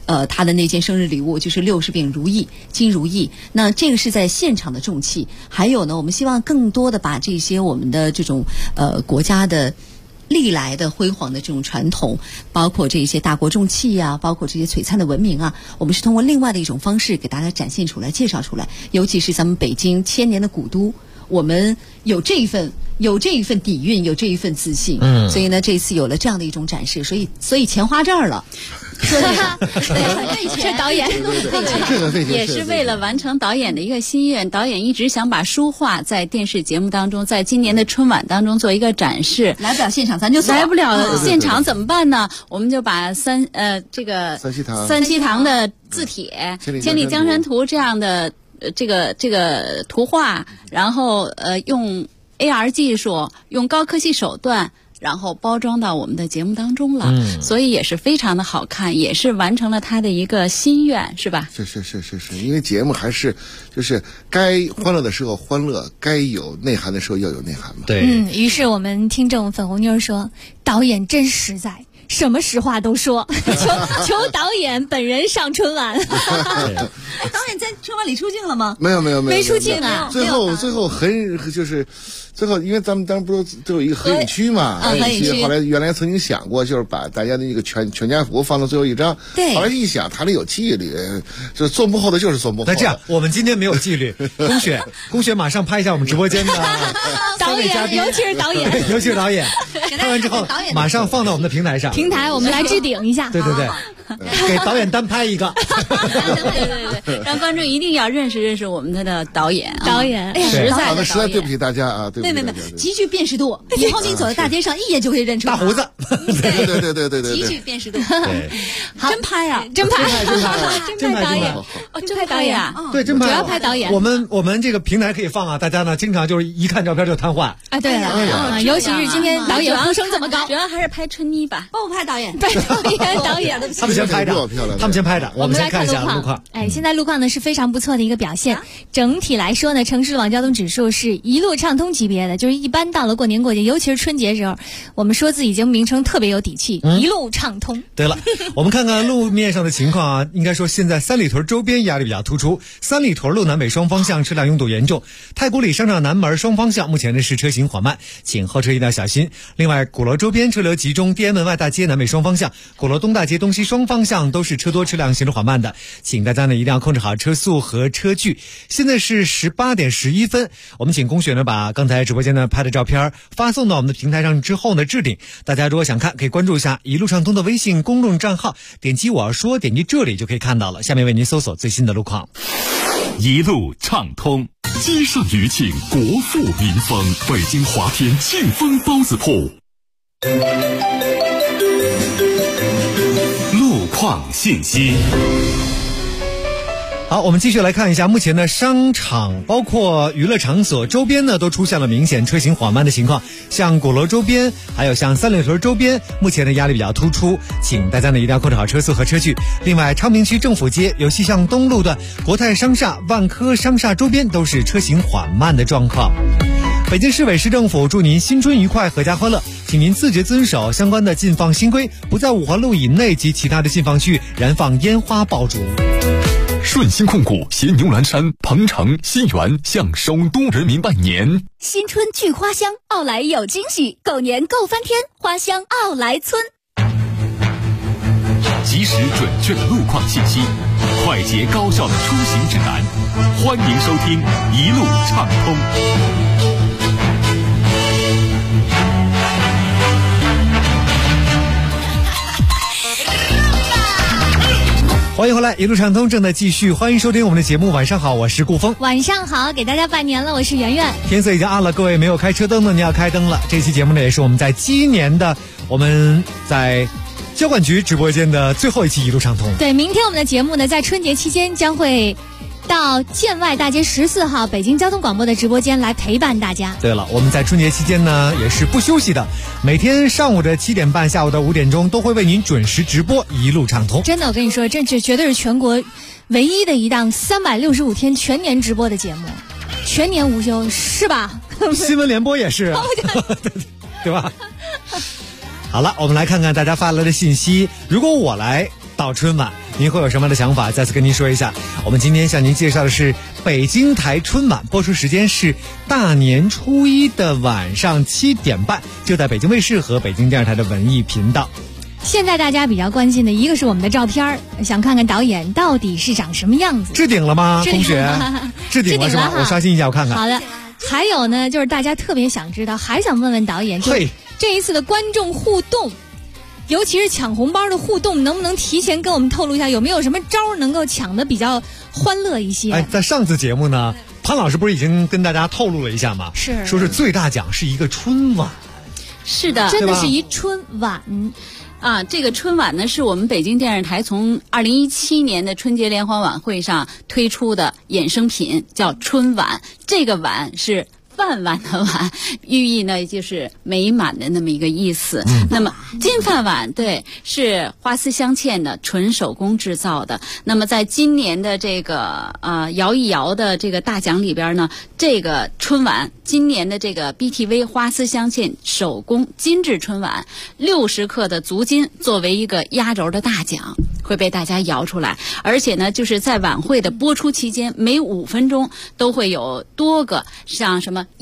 他的那件生日礼物就是60饼如意，金如意。那这个是在现场的重器。还有呢，我们希望更多的把这些我们的这种国家的历来的辉煌的这种传统，包括这些大国重器啊，包括这些璀璨的文明啊，我们是通过另外的一种方式给大家展现出来、介绍出来。尤其是咱们北京1000年的古都，我们有这一份底蕴，有这一份自信。所以呢，这次有了这样的一种展示，所以钱花这儿了。说的这导演也是为了完成导演的一个心愿。导演一直想把书画在电视节目当中，在今年的春晚当中做一个展示。 来不了现场，咱就来不了现场怎么办呢？我们就把三希堂的字帖《千里江山图》这样的这个图画，然后用 AR 技术，用高科技手段，然后包装到我们的节目当中了。所以也是非常的好看，也是完成了他的一个心愿，是吧？ 是，因为节目还是就是该欢乐的时候欢乐，该有内涵的时候要有内涵嘛。 对。 于是我们听众粉红妞说，导演真实在。什么实话都说，求导演本人上春晚。 导演在春晚里出镜了吗？ 没有， 没出镜啊。 最后最后，因为咱们当时不是都有一个合影区嘛，合影区。后来原来曾经想过，就是把大家的那个全家福放到最后一张。 对。 后来一想，他得有纪律，就做幕后的就是做幕后。 那这样，我们今天没有纪律。龚雪马上拍一下我们直播间的导演，尤其是导演， 拍完之后马上放到我们的平台上。 平台我们来置顶一下。 对，给导演单拍一个。 对，让观众一定要认识我们的导演。 导演， 实在对不起大家啊，对不起。 没，极具辨识度。以后你走在大街上，一眼就可以认出大胡子。 对， 极具辨识度。 真拍啊，真拍导演，真拍导演。 对，真拍， 主要拍导演。 我们这个平台可以放啊，大家呢经常就是一看照片就瘫痪啊。对了，尤其是今天导演呼声这么高， 主要还是拍春妮吧。 不拍导演， 导演他们先拍着，我们先看一下路况。 现在路况呢是非常不错的一个表现。整体来说呢，城市网交通指数是一路畅通级别的，就是一般到了过年过节，尤其是春节时候，我们说自己节目名称特别有底气，一路畅通。 对了，我们看看路面上的情况啊，应该说现在三里屯周边压力比较突出，三里屯路南北双方向车辆拥堵严重，太古里商场南门双方向目前呢是车行缓慢，请后车一定要小心。另外，鼓楼周边车流集中，地安门外大街南北双方向、鼓楼东大街东西双方向都是车多车辆行驶缓慢的，请大家呢一定要控制好车速和车距。现在是18点11分，我们请龚雪呢把刚才直播间呢拍的照片发送到我们的平台上之后呢置顶，大家如果想看可以关注一下一路畅通的微信公众账号，点击我要说，点击这里就可以看到了。下面为您搜索最新的路况。 一路畅通，积善余庆，国富民丰。北京华天庆丰包子铺。路况信息。 好，我们继续来看一下，目前呢，商场包括娱乐场所周边呢，都出现了明显车行缓慢的情况。像鼓楼周边，还有像三里屯周边，目前的压力比较突出，请大家呢一定要控制好车速和车距。另外，昌平区政府街、由西向东路段、国泰商厦、万科商厦周边都是车行缓慢的状况。北京市委市政府祝您新春愉快，阖家欢乐，请您自觉遵守相关的禁放新规，不在五环路以内及其他的禁放区燃放烟花爆竹。 顺鑫控股携牛栏山、鹏城、新源向首都人民拜年。 新春聚花香，奥莱有惊喜，狗年够翻天，花香奥莱村。 及时准确的路况信息，快捷高效的出行指南，欢迎收听一路畅通。 欢迎回来，一路畅通正在继续，欢迎收听我们的节目。晚上好，我是顾峰。 晚上好，给大家拜年了，我是圆圆。 天色已经暗了，各位没有开车灯的，你要开灯了。这期节目呢，也是我们在鸡年的我们在交管局直播间的最后一期一路畅通。 对，明天我们的节目呢，在春节期间将会到建外大街14号北京交通广播的直播间来陪伴大家。 对了，我们在春节期间呢也是不休息的，每天上午的7点半，下午的5点钟都会为您准时直播一路畅通。 真的，我跟你说，这绝对是全国唯一的一档365天全年直播的节目，全年无休，是吧？ 新闻联播也是，对吧？好了，我们来看看大家发来的信息。如果我来到春晚， 您会有什么样的想法？再次跟您说一下，我们今天向您介绍的是北京台春晚，播出时间是大年初一的晚上7点半，就在北京卫视和北京电视台的文艺频道。 现在大家比较关心的一个是我们的照片，想看看导演到底是长什么样子。 置顶了吗，同学？置顶了是吧？我刷新一下，我看看。 好的。还有呢，就是大家特别想知道，还想问问导演，就这一次的观众互动，尤其是抢红包的互动，能不能提前跟我们透露一下，有没有什么招能够抢得比较欢乐一些？ 在上次节目呢，潘老师不是已经跟大家透露了一下吗？ 是， 说是最大奖是一个春晚。 是的， 真的是一春晚。 这个春晚呢，是我们北京电视台从2017年的春节联欢晚会上推出的衍生品，叫春晚。这个碗是饭碗的碗，寓意呢就是美满的那么一个意思。那么金饭碗，对，是花丝镶嵌的，纯手工制造的。那么在今年的这个摇一摇的这个大奖里边呢，这个春晚今年的这个 BTV 花丝镶嵌手工精致春晚60克的足金作为一个压轴的大奖，会被大家摇出来。而且呢，就是在晚会的播出期间，每5分钟都会有多个像什么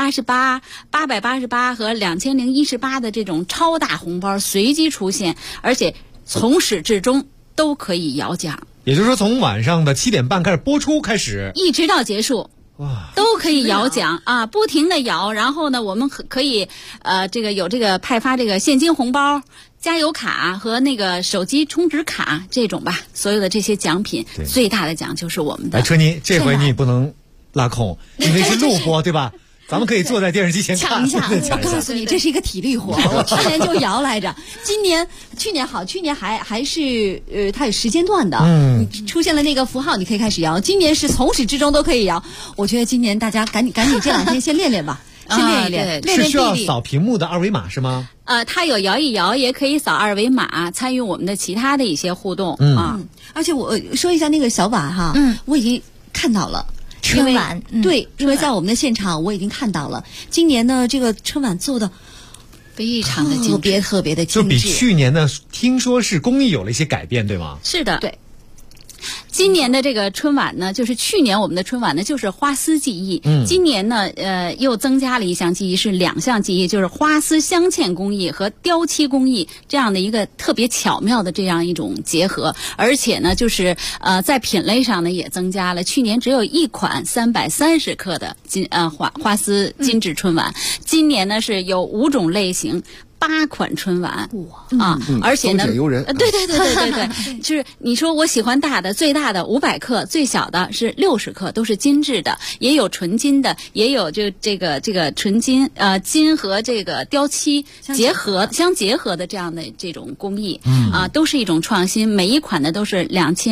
188、888和2018的这种超大红包随机出现，而且从始至终都可以摇奖。 也就是说，从晚上的7点半开始播出开始， 一直到结束。 哇， 都可以摇奖啊，不停的摇。然后呢，我们可以这个有这个派发这个现金红包、加油卡和那个手机充值卡这种吧，所有的这些奖品，最大的奖就是我们的。 春妮，这回你不能拉空，因为是录播对吧？咱们可以坐在电视机前看抢一下。我告诉你，这是一个体力活。我去年就摇来着，去年还是它有时间段的。出现了那个符号，你可以开始摇。今年是从始至终都可以摇。我觉得今年大家赶紧这2天先练练吧，先练一练，练是需要扫屏幕的2维码是吗？ 它有摇一摇，也可以扫2维码参与我们的其他的一些互动而且我说一下那个小碗哈，我已经看到了。 春晚对，因为在我们的现场我已经看到了，今年呢这个春晚做的非常的特别的精致， 就比去年呢听说是工艺有了一些改变，对吗？ 是的， 对。 今年的这个春晚呢，就是去年我们的春晚呢，就是花丝技艺。今年呢，又增加了一项技艺，是2项技艺，就是花丝镶嵌工艺和雕漆工艺这样的一个特别巧妙的这样一种结合。而且呢，就是在品类上呢也增加了，去年只有1款330克的花丝精致春晚，今年呢是有5种类型。8款春晚而且呢，对，就是你说我喜欢大的，最大的500克，最小的是60克，都是精致的，也有纯金的，也有就这个纯金金和这个雕漆相结合的这样的这种工艺都是一种创新，每一款呢都是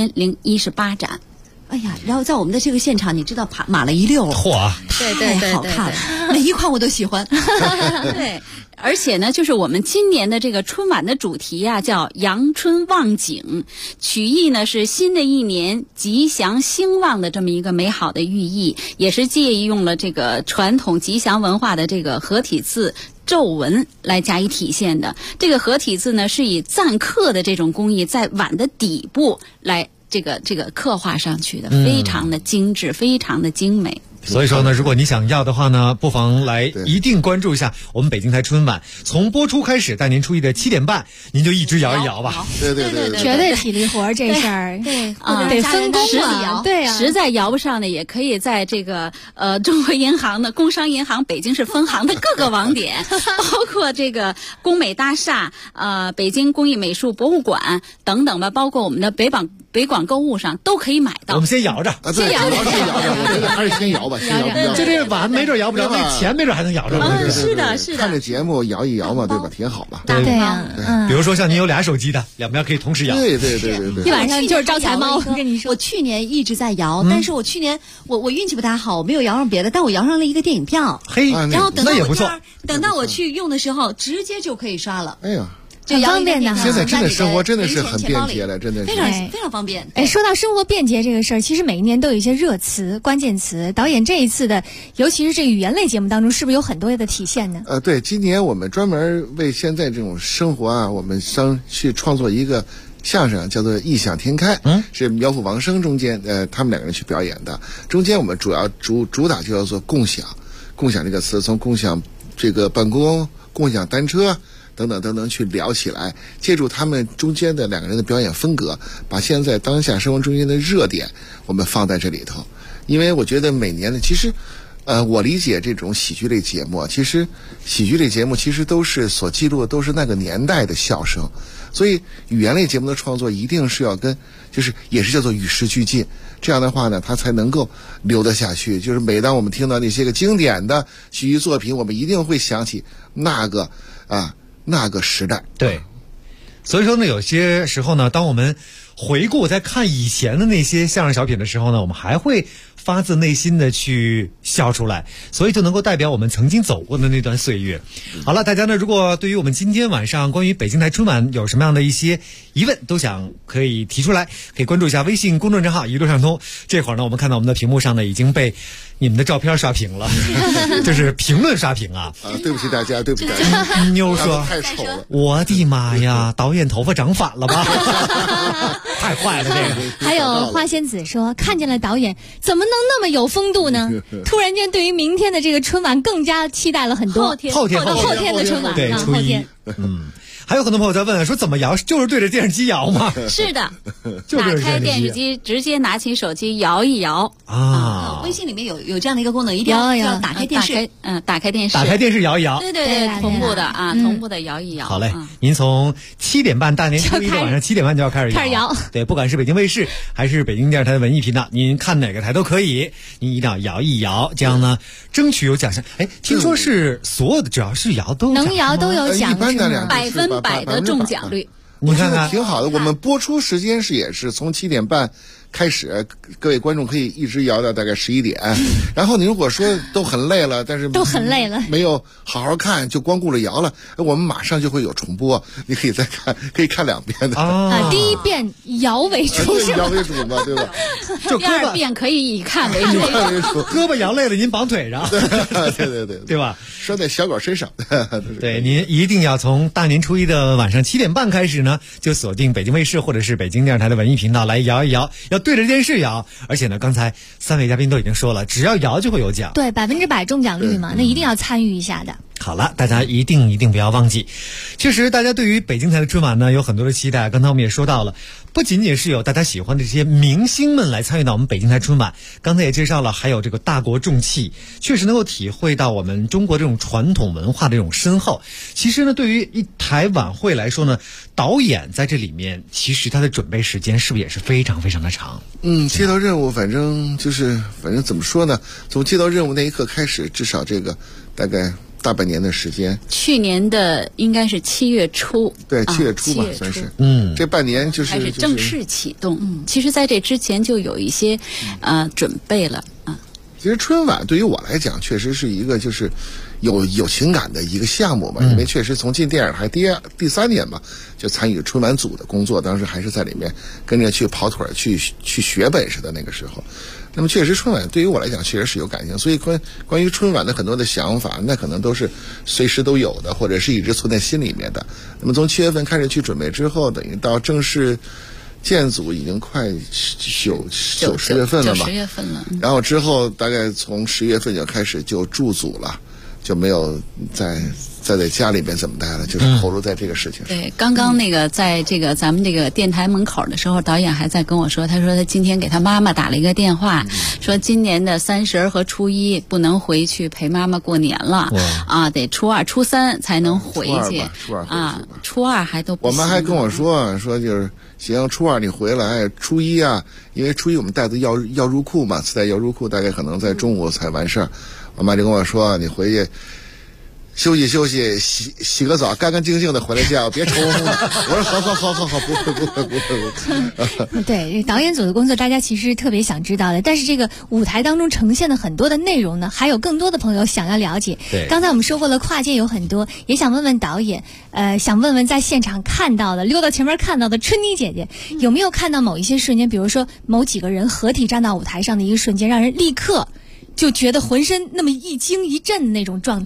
2018盏。 哎呀，然后在我们的这个现场，你知道码了一溜， 嚯， 太好看了，每一款我都喜欢。 对，而且呢，就是我们今年的这个春晚的主题啊，叫阳春旺景，取意呢是新的一年吉祥兴旺的这么一个美好的寓意，也是借用了这个传统吉祥文化的这个合体字皱纹来加以体现的。这个合体字呢，是以錾刻的这种工艺在碗的底部来这个刻画上去的，非常的精致，非常的精美。 所以说呢，如果你想要的话呢，不妨来一定关注一下我们北京台春晚，从播出开始，大年初一的7点半，您就一直摇一摇吧。 对， 绝对体力活这事儿， 对得分工啊，对啊， 实在摇不上呢，也可以在这个中国银行的工商银行北京市分行的各个网点，包括这个工美大厦、北京工艺美术博物馆等等吧，包括我们的北广购物上都可以买到。 我们先摇着， 先摇着，还是先摇吧。 就这碗没准摇不着，那钱没准还能摇着。 是的。 看着节目摇一摇嘛，对吧？挺好吧？ 对呀。 比如说像您有2手机的，两边可以同时摇。 对。 一晚上就是招财猫。我跟你说， 我去年一直在摇，但是我去年我运气不大好，我没有摇上别的，但我摇上了一个电影票。 嘿， 然后那也不错。 等到我去用的时候，直接就可以刷了。 哎呀。 很方便的， 现在真的生活真的是很便捷了，真的是非常方便。 说到生活便捷这个事儿，其实每一年都有一些热词、关键词。导演这一次的，尤其是这个语言类节目当中，是不是有很多的体现呢？ 对，今年我们专门为现在这种生活啊，我们去创作一个相声，叫做《异想天开》，是苗阜王声中间他们两个人去表演的。中间我们主打就叫做共享，共享这个词从共享这个办公、共享单车等等等等去聊起来，借助他们中间的两个人的表演风格，把现在当下生活中间的热点我们放在这里头。因为我觉得每年的其实我理解这种喜剧类节目，其实喜剧类节目其实都是所记录的都是那个年代的笑声，所以语言类节目的创作一定是要跟就是也是叫做与时俱进，这样的话呢它才能够留得下去。就是每当我们听到那些个经典的喜剧作品，我们一定会想起那个时代。 对，所以说呢有些时候呢当我们回顾在看以前的那些相声小品的时候呢，我们还会发自内心的去笑出来，所以就能够代表我们曾经走过的那段岁月。好了，大家呢如果对于我们今天晚上关于北京台春晚有什么样的一些疑问都想可以提出来，可以关注一下微信公众账号一路畅通。这会儿呢我们看到我们的屏幕上呢已经被你们的照片刷屏了就是评论刷屏啊。 对不起大家，对不起大家。 妞说太丑了， 我的妈呀，导演头发长反了吧太坏了这个。 还有花仙子说看见了导演怎么能那么有风度呢突然间对于明天的这个春晚更加期待了很多。 后天的春晚， 对，初一。还有很多朋友在问说怎么摇，就是对着电视机摇吗？ 是的打开电视机直接拿起手机摇一摇啊。微信里面有这样的一个功能，一定要打开电视， 打开电视， 打开电视摇一摇。 对对对，同步的啊，同步的摇一摇。 好嘞，您从7点半大年初一的晚上7点半就要开始摇。对，不管是北京卫视还是北京电视台的文艺频道，您看哪个台都可以，您一定要摇一摇，这样呢争取有奖项。哎，听说是所有的只要是摇都能摇都有奖， 一般的 100%的中奖率。 你看看挺好的。我们播出时间也是从7点半开始，各位观众可以一直摇到大概11点。然后你如果说都很累了，但是没有好好看，就光顾着摇了，我们马上就会有重播，你可以再看，可以看2遍的啊。第一遍摇为主， 摇为主嘛，对吧？ 就第2遍可以以看为主， 胳膊摇累了您绑腿上， 对， 对吧？ 拴在小狗身上。 对，您一定要从大年初一的晚上7点半开始呢，就锁定北京卫视或者是北京电视台的文艺频道来摇一摇，要对着电视摇。而且呢，刚才3位嘉宾都已经说了，只要摇就会有奖。 对，100%中奖率嘛，那一定要参与一下的。 好了，大家一定不要忘记。确实，大家对于北京台的春晚呢有很多的期待。刚才我们也说到了，不仅仅是有大家喜欢的这些明星们来参与到我们北京台春晚，刚才也介绍了，还有这个大国重器，确实能够体会到我们中国这种传统文化的这种深厚。其实呢，对于一台晚会来说呢，导演在这里面其实他的准备时间是不是也是非常非常的长？ 接到任务，反正怎么说呢？从接到任务那一刻开始，至少这个大概大半年的时间。 去年的应该是7月初， 对，7月初吧，算是。这半年开始正式启动。其实在这之前就有一些准备了啊。 其实春晚对于我来讲，确实是一个就是有情感的一个项目嘛，因为确实从进电视台第3年吧，就参与春晚组的工作，当时还是在里面跟着去跑腿去学本事的那个时候。那么确实春晚对于我来讲确实是有感情，所以关于春晚的很多的想法，那可能都是随时都有的，或者是一直存在心里面的。那么从7月份开始去准备之后，等于到正式建组已经快10月份了嘛，然后之后大概从10月份就开始就驻组了，就没有在家里边怎么待了，就是投入在这个事情上。 对，刚刚那个在这个咱们这个电台门口的时候，导演还在跟我说，他说他今天给他妈妈打了一个电话，说今年的30和初一不能回去陪妈妈过年了啊，得初2、初3才能回去。初2还都不行。 我妈还跟我说就是行，初2你回来，初一啊，因为初一我们带着要入库嘛，磁带要入库，大概可能在中午才完事儿。我妈就跟我说，你回去休息，洗个澡，干干净净的回来家，别抽风了。我说好，不会。 对，导演组的工作大家其实特别想知道的，但是这个舞台当中呈现的很多的内容呢，还有更多的朋友想要了解。 对， 刚才我们说过了，跨界有很多，也想问问导演，想问问在现场看到的，溜到前面看到的春妮姐姐，有没有看到某一些瞬间，比如说某几个人合体站到舞台上的一个瞬间，让人立刻就觉得浑身那么一惊一震的那种状态？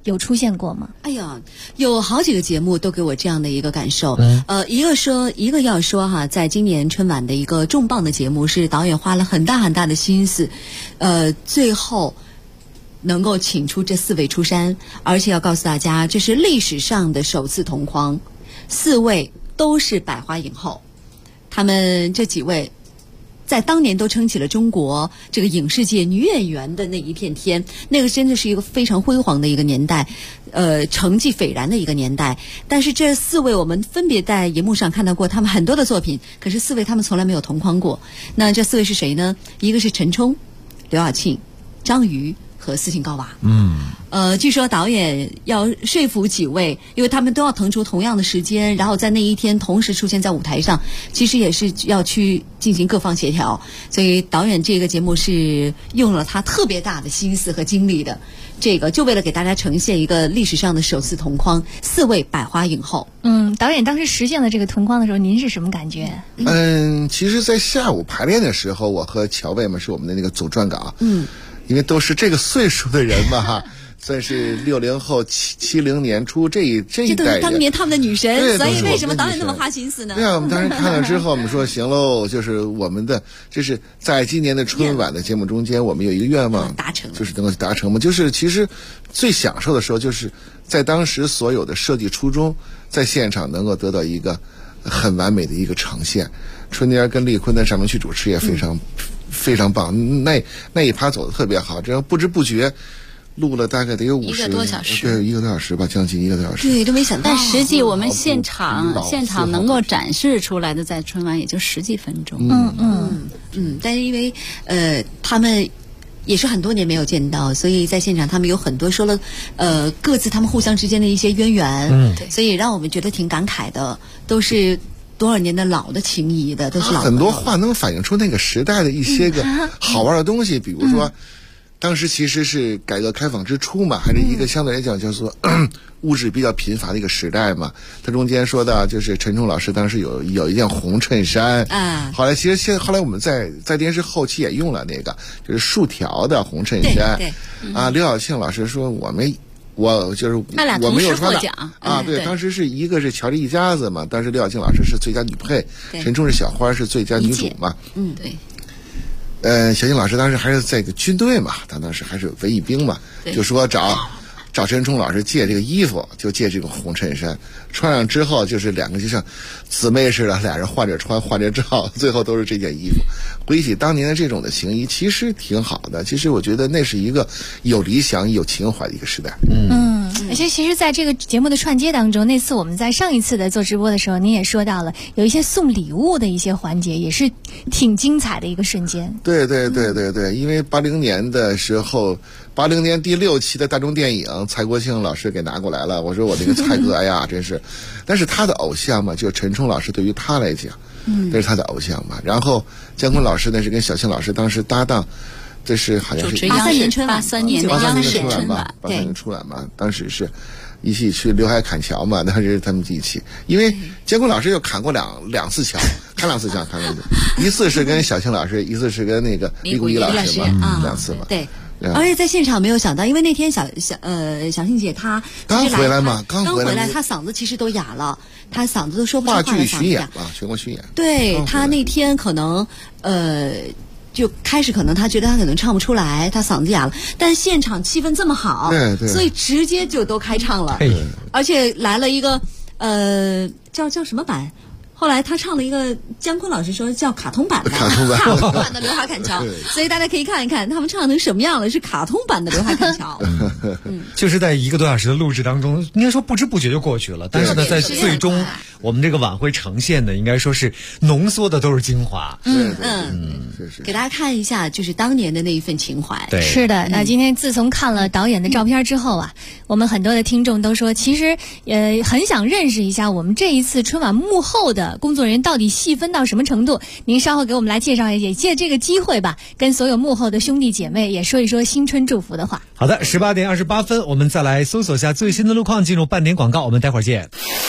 有出现过吗？ 哎呀，有好几个节目都给我这样的一个感受。一个要说哈，在今年春晚的一个重磅的节目是导演花了很大很大的心思，最后能够请出这4位出山，而且要告诉大家，这是历史上的首次同框，4位都是百花影后，他们这几位在当年都撑起了中国这个影视界女演员的那一片天，那个真的是一个非常辉煌的一个年代，成绩斐然的一个年代。但是这4位我们分别在荧幕上看到过他们很多的作品，可是4位他们从来没有同框过。那这4位是谁呢？一个是陈冲、刘晓庆、张瑜和斯琴高娃。据说导演要说服几位，因为他们都要腾出同样的时间，然后在那一天同时出现在舞台上，其实也是要去进行各方协调，所以导演这个节目是用了他特别大的心思和精力的，这个就为了给大家呈现一个历史上的首次同框4位百花影后。 导演当时实现了这个同框的时候，您是什么感觉？ 其实在下午排练的时候，我和乔卫嘛是我们的那个总撰稿，因为都是这个岁数的人嘛哈。算是60后70年初这一代人， 这都是当年他们的女神， 对， 所以为什么导演那么花心思呢？ 对啊，我们当时看了之后，我们说行喽，就是我们的，就是在今年的春晚的节目中间，我们有一个愿望达成， 就是能够达成嘛。就是其实最享受的时候，就是在当时所有的设计初衷，在现场能够得到一个很完美的一个呈现。春妮儿跟丽坤在上面去主持也非常、非常棒，那一趴走的特别好，这样不知不觉。录了大概得有 1个多小时， 对，1个多小时吧，将近1个多小时。 对，都没想到。 但实际我们现场能够展示出来的，在春晚也就10几分钟。 但是因为他们也是很多年没有见到，所以在现场他们有很多说了各自他们互相之间的一些渊源，所以让我们觉得挺感慨的，都是多少年的老的情谊的，都是老很多话能反映出那个时代的一些个好玩的东西，比如说。当时其实是改革开放之初嘛，还是一个相对来讲叫做物质比较贫乏的一个时代嘛。他中间说到，就是陈冲老师当时有一件红衬衫啊，后来其实后来我们在电视后期也用了那个，就是竖条的红衬衫。对啊，刘晓庆老师说我没有穿的啊，对，当时是一个是乔丽一家子嘛，当时刘晓庆老师是最佳女配，陈冲是小花是最佳女主嘛。 对。 小庆老师当时还是在一个军队嘛，他当时还是文艺兵嘛，就说找陈冲老师借这个衣服，就借这个红衬衫，穿上之后就是两个就像姊妹似的，俩人换着穿换着照，最后都是这件衣服。回忆起当年的这种的情谊，其实挺好的。其实我觉得那是一个有理想有情怀的一个时代。 而且其实在这个节目的串接当中，那次我们在上一次的做直播的时候，您也说到了有一些送礼物的一些环节，也是挺精彩的一个瞬间。 对，因为80年的时候，80年第6期的大众电影，蔡国庆老师给拿过来了。我说我那个蔡哥，哎呀，真是，但是他的偶像嘛，就陈冲老师对于他来讲，那是他的偶像嘛。然后姜昆老师那是跟小庆老师当时搭档。这是好像是 83年春晚 ，83年的央视春晚，83年春晚嘛，当时是一起去刘海砍桥嘛，当时他们一起，因为姜昆老师又砍过两次桥，砍2次桥，一次是跟小庆老师，一次是跟那个李谷一老师嘛，2次嘛。 对。而且在现场没有想到，因为那天小庆姐她刚回来嘛，刚回来， 她嗓子其实都哑了，她嗓子都说不出话来。 话剧巡演嘛，全国巡演。 对，她那天可能就开始可能他觉得他可能唱不出来，他嗓子哑了，但现场气氛这么好， 对， 所以直接就都开唱了，而且来了一个叫什么版？后来他唱了一个姜昆老师说叫卡通版的刘海砍桥，所以大家可以看一看他们唱成什么样了，是卡通版的刘海砍桥。 就是在1个多小时的录制当中，应该说不知不觉就过去了，但是呢，在最终我们这个晚会呈现的，应该说是浓缩的都是精华。 是给大家看一下，就是当年的那一份情怀。 对， 是的。那今天自从看了导演的照片之后啊，我们很多的听众都说，其实很想认识一下我们这一次春晚幕后的工作人员到底细分到什么程度。您稍后给我们来介绍，也借这个机会吧，跟所有幕后的兄弟姐妹也说一说新春祝福的话。 好的，18点28分，我们再来搜索下最新的路况，进入半点广告，我们待会儿见。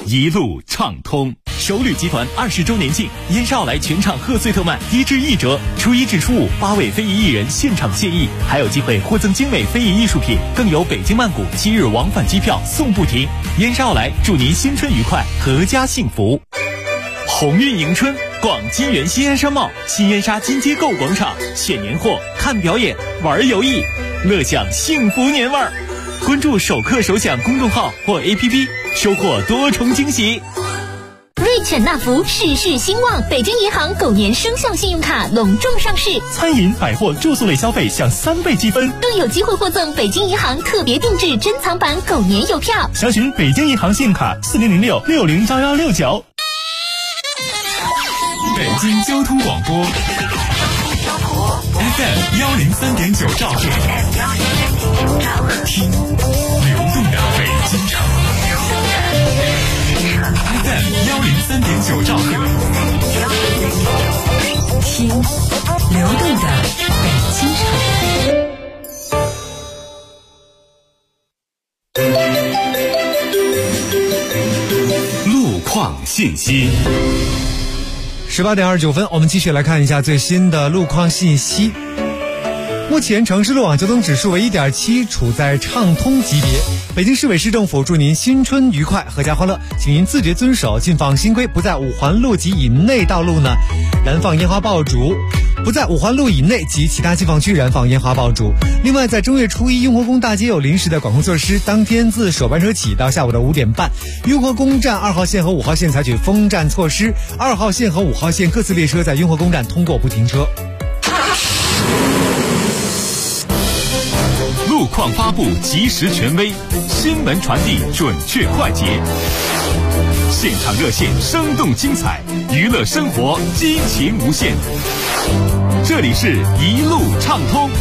一路畅通。首旅集团20周年庆，烟沙奥莱全场贺岁特卖，1至1折，初1至初58位非遗艺人现场献艺，还有机会获赠精美非遗艺术品，更有北京曼谷7日往返机票送不停。烟沙奥莱祝您新春愉快，阖家幸福。鸿运迎春，逛金源新烟沙帽、新烟沙金街购物广场，选年货、看表演、玩游艺，乐享幸福年味儿。关注首客首享公众号或 APP， 收获多重惊喜。 瑞犬纳福事事兴旺，北京银行狗年生肖信用卡隆重上市， 餐饮、百货、住宿类消费享3倍积分， 更有机会获赠北京银行特别定制珍藏版狗年邮票。 详询北京银行信用卡4006-601169。 北京交通广播 FM 103.9兆赫，听流动的北京城。FM 103.9兆赫， 听流动的北京城。路况信息。 18点29分，我们继续来看一下最新的路况信息。目前城市路网交通指数为1.7，处在畅通级别。北京市委市政府祝您新春愉快，阖家欢乐，请您自觉遵守禁放新规，不在5环路及以内道路呢燃放烟花爆竹，不在5环路以内及其他禁放区燃放烟花爆竹。另外，在正月初1，雍和宫大街有临时的管控措施，当天自首班车起到下午的5点半，雍和宫站2号线和5号线采取封站措施，2号线和5号线各次列车在雍和宫站通过不停车。 路况发布及时权威，新闻传递准确快捷，现场热线生动精彩，娱乐生活激情无限。这里是一路畅通。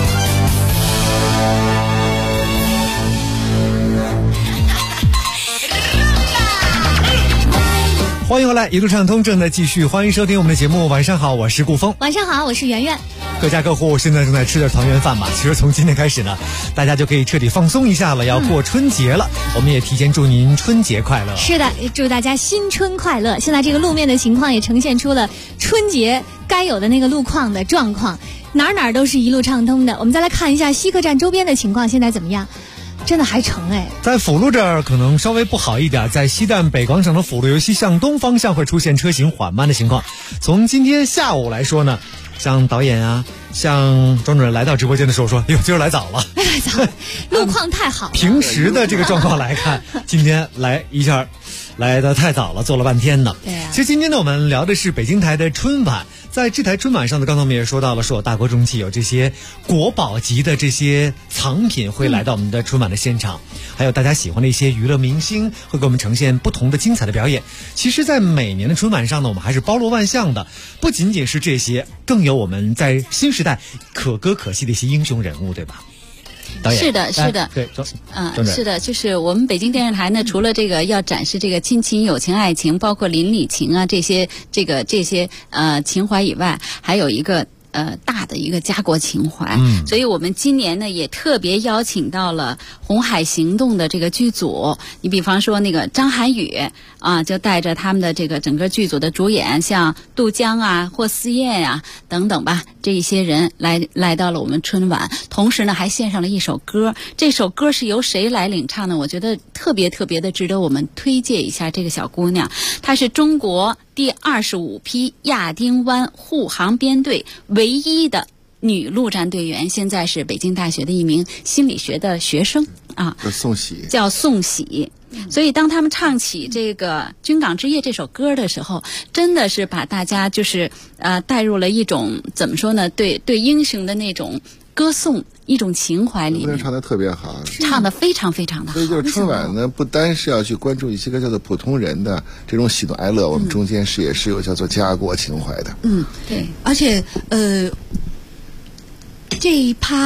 欢迎回来，一路畅通正在继续，欢迎收听我们的节目。晚上好，我是顾峰。 晚上好，我是圆圆。 各家各户现在正在吃着团圆饭吧？其实从今天开始呢，大家就可以彻底放松一下了，要过春节了。我们也提前祝您春节快乐。 是的，祝大家新春快乐。现在这个路面的情况也呈现出了春节该有的那个路况的状况，哪儿都是一路畅通的。我们再来看一下西客站周边的情况，现在怎么样？真的还成哎， 在辅路这儿可能稍微不好一点，在西站北广场的辅路，尤其向东方向会出现车行缓慢的情况。从今天下午来说呢，像导演啊，像庄主任来到直播间的时候说：“哎呦，今儿来早了， 来早了，路况太好了。” 平时的这个状况来看，今天来一下来得太早了，坐了半天呢。 对啊。 其实今天呢，我们聊的是北京台的春晚。在这台春晚上呢，刚才我们也说到了，说有大国重器，有这些国宝级的这些藏品会来到我们的春晚的现场，还有大家喜欢的一些娱乐明星会给我们呈现不同的精彩的表演。其实，在每年的春晚上呢，我们还是包罗万象的，不仅仅是这些，更有我们在新时代可歌可泣的一些英雄人物，对吧？ 是的，是的， 对， 是的，就是我们北京电视台呢，除了这个要展示这个亲情、友情、爱情，包括邻里情啊这些情怀以外，还有一个大的一个家国情怀，所以我们今年呢也特别邀请到了红海行动的这个剧组，你比方说那个张涵予啊，就带着他们的这个整个剧组的主演，像杜江啊、霍思燕啊等等吧，这一些人来到了我们春晚，同时呢还献上了一首歌，这首歌是由谁来领唱呢？我觉得特别的值得我们推介一下这个小姑娘，她是中国第25批亚丁湾护航编队唯一的女陆战队员，现在是北京大学的一名心理学的学生啊，叫宋喜。所以当他们唱起这个《军港之夜》这首歌的时候，真的是把大家就是带入了一种怎么说呢，对英雄的那种歌颂，一种情怀里面。 唱得特别好， 唱得非常的好。 所以就是春晚呢，不单是要去关注一些个叫做普通人的这种喜怒哀乐，我们中间也是有叫做家国情怀的。 对，而且这一趴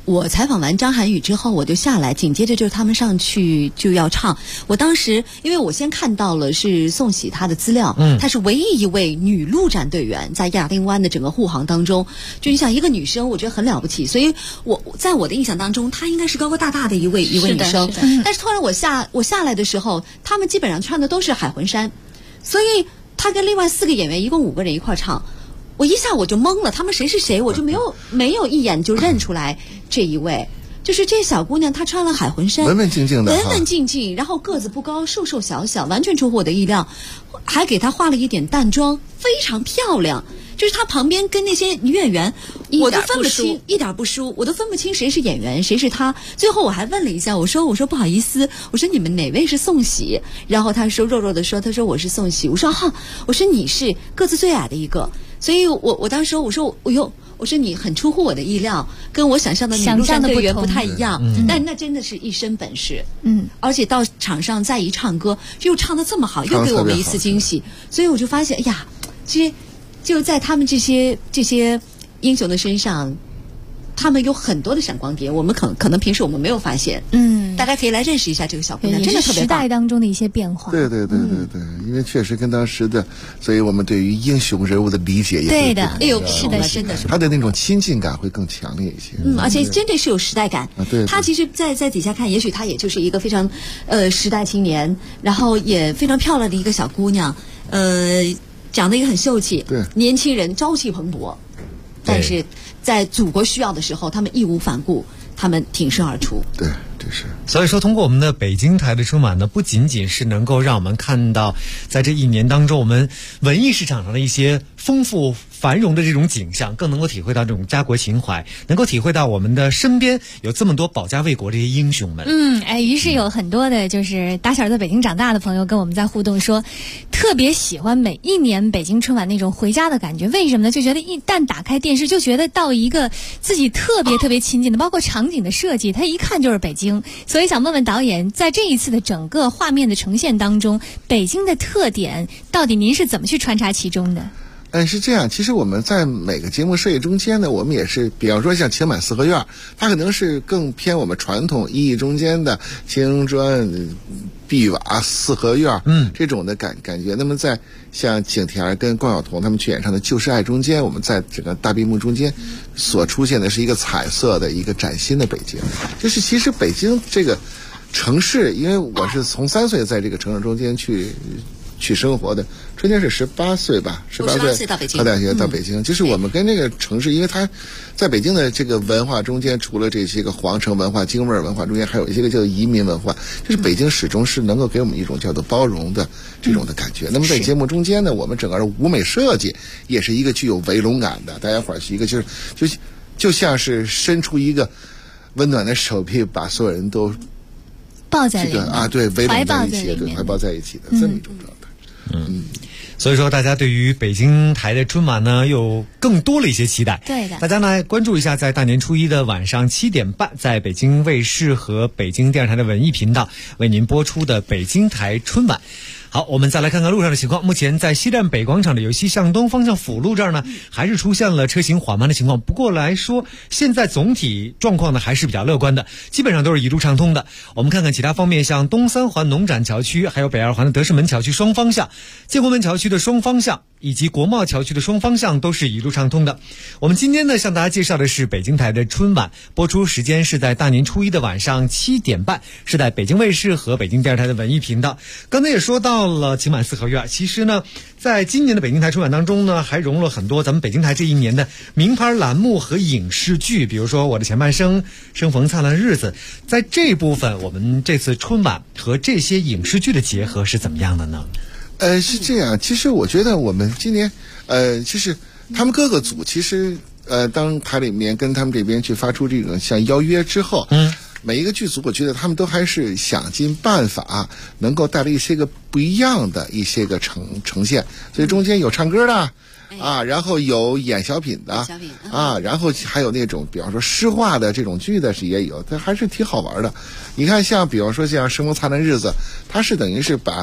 我采访完张涵予之后，我就下来，紧接着就是他们上去就要唱。我当时因为我先看到了是宋喜她的资料，她是唯一一位女陆战队员，在亚丁湾的整个护航当中，就你想一个女生，我觉得很了不起，所以在我的印象当中，她应该是高高大大的一位女生。但是突然我下来的时候，他们基本上唱的都是海魂衫，所以她跟另外4个演员一共5个人一块唱。我一下我就懵了，他们谁是谁，我就没有一眼就认出来这一位，就是这小姑娘，她穿了海魂衫， 文文静静的， 文文静静，然后个子不高，瘦瘦小小，完全出乎我的意料，还给她化了一点淡妆，非常漂亮。就是她旁边跟那些女演员，我都分不清，一点不输，我都分不清谁是演员，谁是她。最后我还问了一下，我说不好意思，我说你们哪位是宋喜？然后她说肉肉的说，她说我是宋喜。我说我说你是个子最矮的一个。所以我当时我说你很出乎我的意料，跟我想象的女陆战队员不太一样，但那真的是一身本事，而且到场上再一唱歌，又唱得这么好，又给我们一次惊喜，所以我就发现，哎呀，其实就在他们这些英雄的身上，他们有很多的闪光点，我们可能平时我们没有发现，大家可以来认识一下这个小姑娘，真的特别棒。 时代当中的一些变化， 对，因为确实跟当时的，所以我们对于英雄人物的理解也对的， 哎呦，是的，真的是他的那种亲近感会更强烈一些， 而且真的是有时代感。 对， 他其实在底下看，也许他也就是一个非常时代青年，然后也非常漂亮的一个小姑娘，长得也很秀气， 对， 年轻人朝气蓬勃，但是在祖国需要的时候，他们义无反顾，他们挺身而出。 对，这是。 所以说，通过我们的北京台的春晚呢，不仅仅是能够让我们看到在这一年当中我们文艺市场上的一些丰富繁荣的这种景象，更能够体会到这种家国情怀，能够体会到我们的身边有这么多保家卫国这些英雄们。 于是有很多的就是打小在北京长大的朋友跟我们在互动说，特别喜欢每一年北京春晚那种回家的感觉。为什么呢？就觉得一旦打开电视，就觉得到一个自己特别亲近的，包括场景的设计，它一看就是北京。所以想问问导演，在这一次的整个画面的呈现当中，北京的特点到底您是怎么去穿插其中的？ 是这样，其实我们在每个节目设计中间呢，我们也是，比方说像情满四合院，它可能是更偏我们传统意义中间的青砖碧瓦四合院这种的感觉。那么在像景甜跟关晓彤他们去演唱的《就是爱》中间，我们在整个大闭幕中间所出现的是一个彩色的一个崭新的北京。就是其实北京这个城市，因为我是从3岁在这个城市中间去生活的，春天是18岁吧，18岁到北京， 考大学到北京，就是我们跟这个城市，因为它在北京的这个文化中间，除了这些个皇城文化、京味儿文化中间，还有一些个叫做移民文化，就是北京始终是能够给我们一种叫做包容的这种的感觉。那么在节目中间呢，我们整个的舞美设计也是一个具有围笼感的，大家伙儿是一个就像是伸出一个温暖的手臂，把所有人都抱在里面对，围拢在一起，对，怀抱在一起的这么一种状态。 所以说大家对于北京台的春晚呢又更多了一些期待。 对的， 大家呢关注一下，在大年初一的晚上7点半，在北京卫视和北京电视台的文艺频道为您播出的北京台春晚。好，我们再来看看路上的情况。目前在西站北广场的由西向东方向辅路这儿呢，还是出现了车行缓慢的情况。不过来说，现在总体状况呢还是比较乐观的，基本上都是一路畅通的。我们看看其他方面，像东三环农展桥区，还有北二环的德士门桥区双方向，建国门桥区的双方向，以及国贸桥区的双方向都是一路畅通的。我们今天呢向大家介绍的是北京台的春晚，播出时间是在大年初一的晚上7点半，是在北京卫视和北京电视台的文艺频道。刚才也说到了情满四合院，其实呢在今年的北京台春晚当中呢，还融入了很多咱们北京台这一年的名牌栏目和影视剧，比如说我的前半生、生逢灿烂日子。在这部分，我们这次春晚和这些影视剧的结合是怎么样的呢？ 是这样，其实我觉得我们今年其实他们各个组其实当台里面跟他们这边去发出这种像邀约之后，每一个剧组我觉得他们都还是想尽办法能够带来一些个不一样的一些个呈现，所以中间有唱歌的然后有演小品的然后还有那种比方说诗化的这种剧的是也有，它还是挺好玩的。你看像比方说像生逢灿烂日子，它是等于是把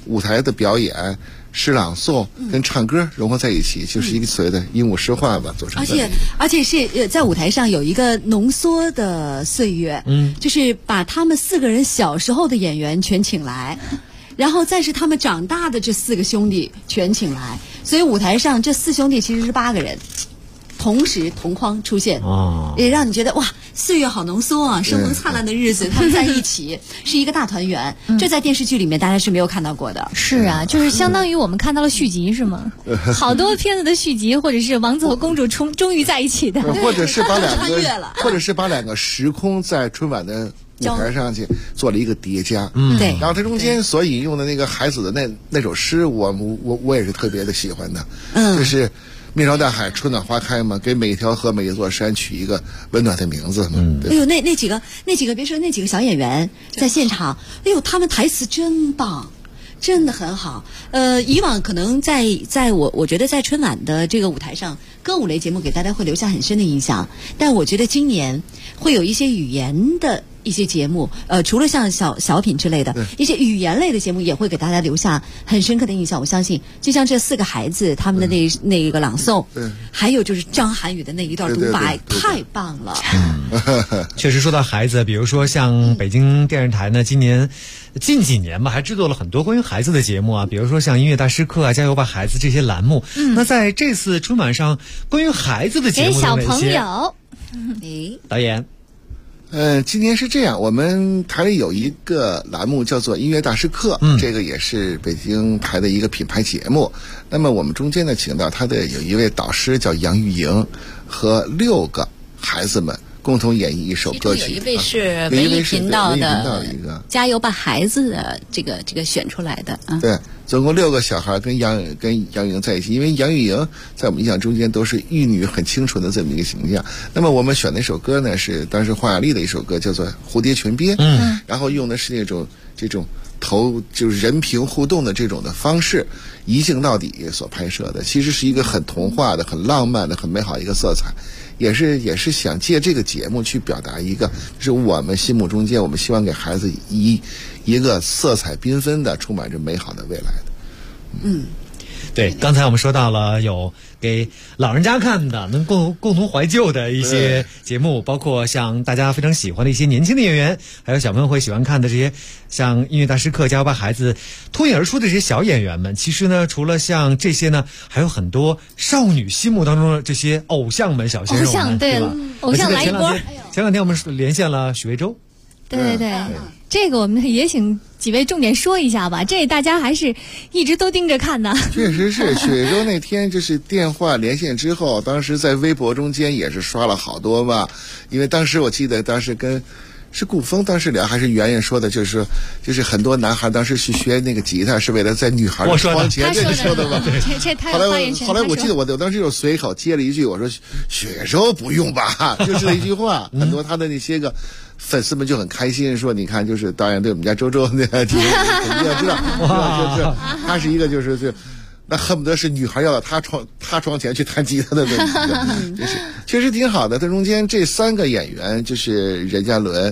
舞台的表演、诗朗诵跟唱歌融合在一起，就是一个所谓的鹦鹉诗画吧，做成的。 而且是在舞台上有一个浓缩的岁月，就是把他们4个人小时候的演员全请来。然后再是他们长大的这4个兄弟全请来，所以舞台上这4兄弟其实是8个人，同时同框出现，也让你觉得哇，岁月好浓缩啊，生龙灿烂的日子，他们在一起是一个大团圆。这在电视剧里面大家是没有看到过的。 是啊，就是相当于我们看到了续集，是吗？好多片子的续集，或者是王子和公主终于在一起的， 或者是把两个时空在春晚的舞台上去做了一个叠加， 对， 然后它中间所引用的那个孩子的那首诗，我也是特别的喜欢的，就是面朝大海，春暖花开嘛，给每一条河、每一座山取一个温暖的名字嘛。 哎呦，那几个，别说那几个小演员在现场，哎呦，他们台词真棒。真的很好，以往可能在我觉得在春晚的这个舞台上，歌舞类节目给大家会留下很深的印象，但我觉得今年会有一些语言的一些节目，除了像小品之类的一些语言类的节目，也会给大家留下很深刻的印象。我相信，就像这4个孩子他们的那个朗诵，还有就是张涵予的那一段独白，太棒了。 确实说到孩子，比如说像北京电视台呢，近几年吧，还制作了很多关于孩子的节目啊，比如说像音乐大师课啊、加油吧孩子这些栏目。那在这次春晚上，关于孩子的节目给小朋友， 导演。 今年是这样，我们台里有一个栏目叫做音乐大师课，这个也是北京台的一个品牌节目。那么我们中间呢，请到他的有一位导师叫杨钰莹，和6个孩子们共同演绎一首歌曲。 有一位是文艺频道的加油吧孩子的这个选出来的啊。 对，总共6个小孩跟杨钰莹在一起，因为杨钰莹在我们印象中间都是玉女很清纯的这么一个形象。那么我们选的一首歌呢，是当时黄雅莉的一首歌，叫做《蝴蝶泉边》，然后用的是这种就是人屏互动的这种的方式，一镜到底所拍摄的，其实是一个很童话的、很浪漫的、很美好一个色彩。也是想借这个节目去表达一个，就是我们心目中间，我们希望给孩子一个色彩缤纷的、充满着美好的未来的。 对，刚才我们说到了有给老人家看的，能共同怀旧的一些节目，包括像大家非常喜欢的一些年轻的演员，还有小朋友会喜欢看的这些像音乐大师课、加油吧孩子脱颖而出的这些小演员们。其实呢，除了像这些呢，还有很多少女心目当中的这些偶像们、小鲜肉们，对吧？ 偶像来一波。 前两天我们连线了许魏洲。 对，这个我们也请几位重点说一下吧，这大家还是一直都盯着看的。 确实是，许魏洲那天就是电话连线之后，当时在微博中间也是刷了好多嘛，因为当时我记得当时是顾峰当时聊，还是圆圆说的，就是很多男孩当时去学那个吉他是为了在女孩的窗前，这你说的吧？后来我记得我当时就随口接了一句，我说许魏洲不用吧，就是那一句话，很多他的那些个粉丝们就很开心，说你看，就是导演对我们家周周那个，你要知道，就是他是一个就是那恨不得是女孩要到他床前去弹吉他的那种，就是确实挺好的。它中间这3个演员就是任嘉伦，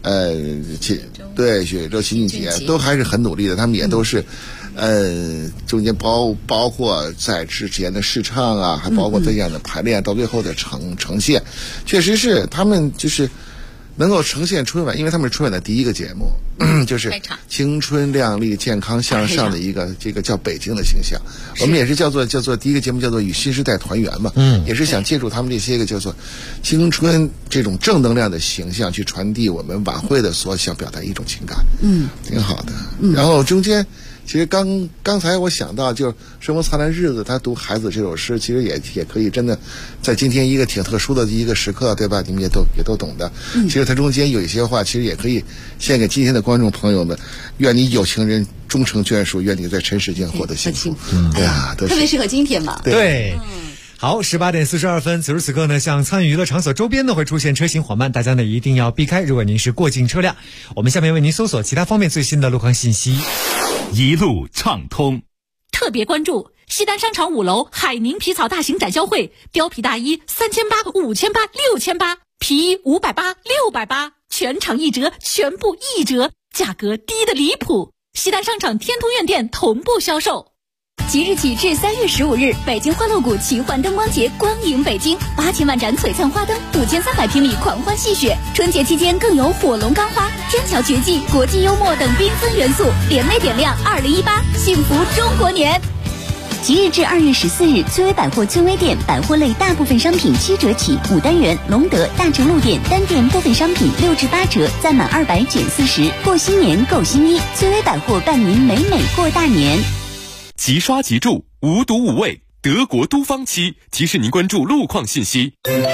许魏洲、秦俊杰都还是很努力的，他们也都是。中间包括在之前的试唱啊，还包括这样的排练，到最后的呈现，确实是他们就是能够呈现春晚，因为他们是春晚的第一个节目，就是青春靓丽、健康向上的一个这个叫北京的形象。我们也是叫做第一个节目叫做与新时代团圆嘛，也是想借助他们这些个叫做青春这种正能量的形象，去传递我们晚会的所想表达一种情感，挺好的。然后中间。其实刚才我想到，就生活灿烂日子，他读孩子这首诗，其实也可以真的，在今天一个挺特殊的一个时刻，对吧？你们也都懂的。其实它中间有一些话，其实也可以献给今天的观众朋友们。愿你有情人终成眷属，愿你在尘世间获得幸福。对啊， 特别适合今天嘛。 对。好，18点42分，此时此刻呢，像参与娱乐场所周边呢会出现车行缓慢，大家呢一定要避开。如果您是过境车辆，我们下面为您搜索其他方面最新的路况信息。 一路畅通。 特别关注西单商场5楼海宁皮草大型展销会，貂皮大衣3800、5800、6800，皮衣580、680，全场1折，全部1折，价格低的离谱。 西单商场天通苑店同步销售。 即日起至3月15日，北京欢乐谷奇幻灯光节光影北京，8000万盏璀璨花灯，5300平米狂欢戏雪。春节期间更有火龙钢花、天桥绝技、国际幽默等缤纷元素，联袂点亮2018幸福中国年。 即日至2月14日，崔薇百货崔薇店百货类大部分商品7折起，5单元隆德大成路店单店部分商品6至8折，暂满200减40，过新年购新衣。崔薇百货伴您美美过大年。 即刷即住，无毒无味，德国都芳漆提示您关注路况信息。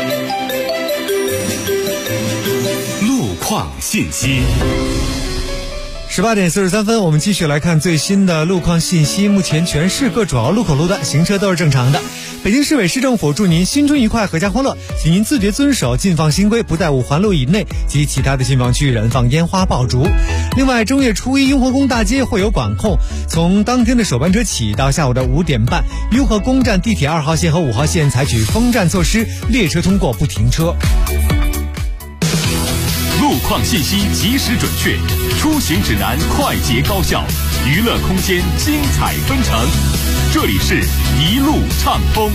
路况信息。 18点43分，我们继续来看最新的路况信息。目前全市各主要路口路段行车都是正常的。北京市委市政府祝您新春愉快，阖家欢乐，请您自觉遵守禁放新规，不在5环路以内及其他的禁放区燃放烟花爆竹。另外，正月初一雍和宫大街会有管控，从当天的首班车起到下午的5点半，雍和宫站地铁2号线和5号线采取封站措施，列车通过不停车。 路况信息及时准确，出行指南快捷高效，娱乐空间精彩纷呈。这里是一路畅通。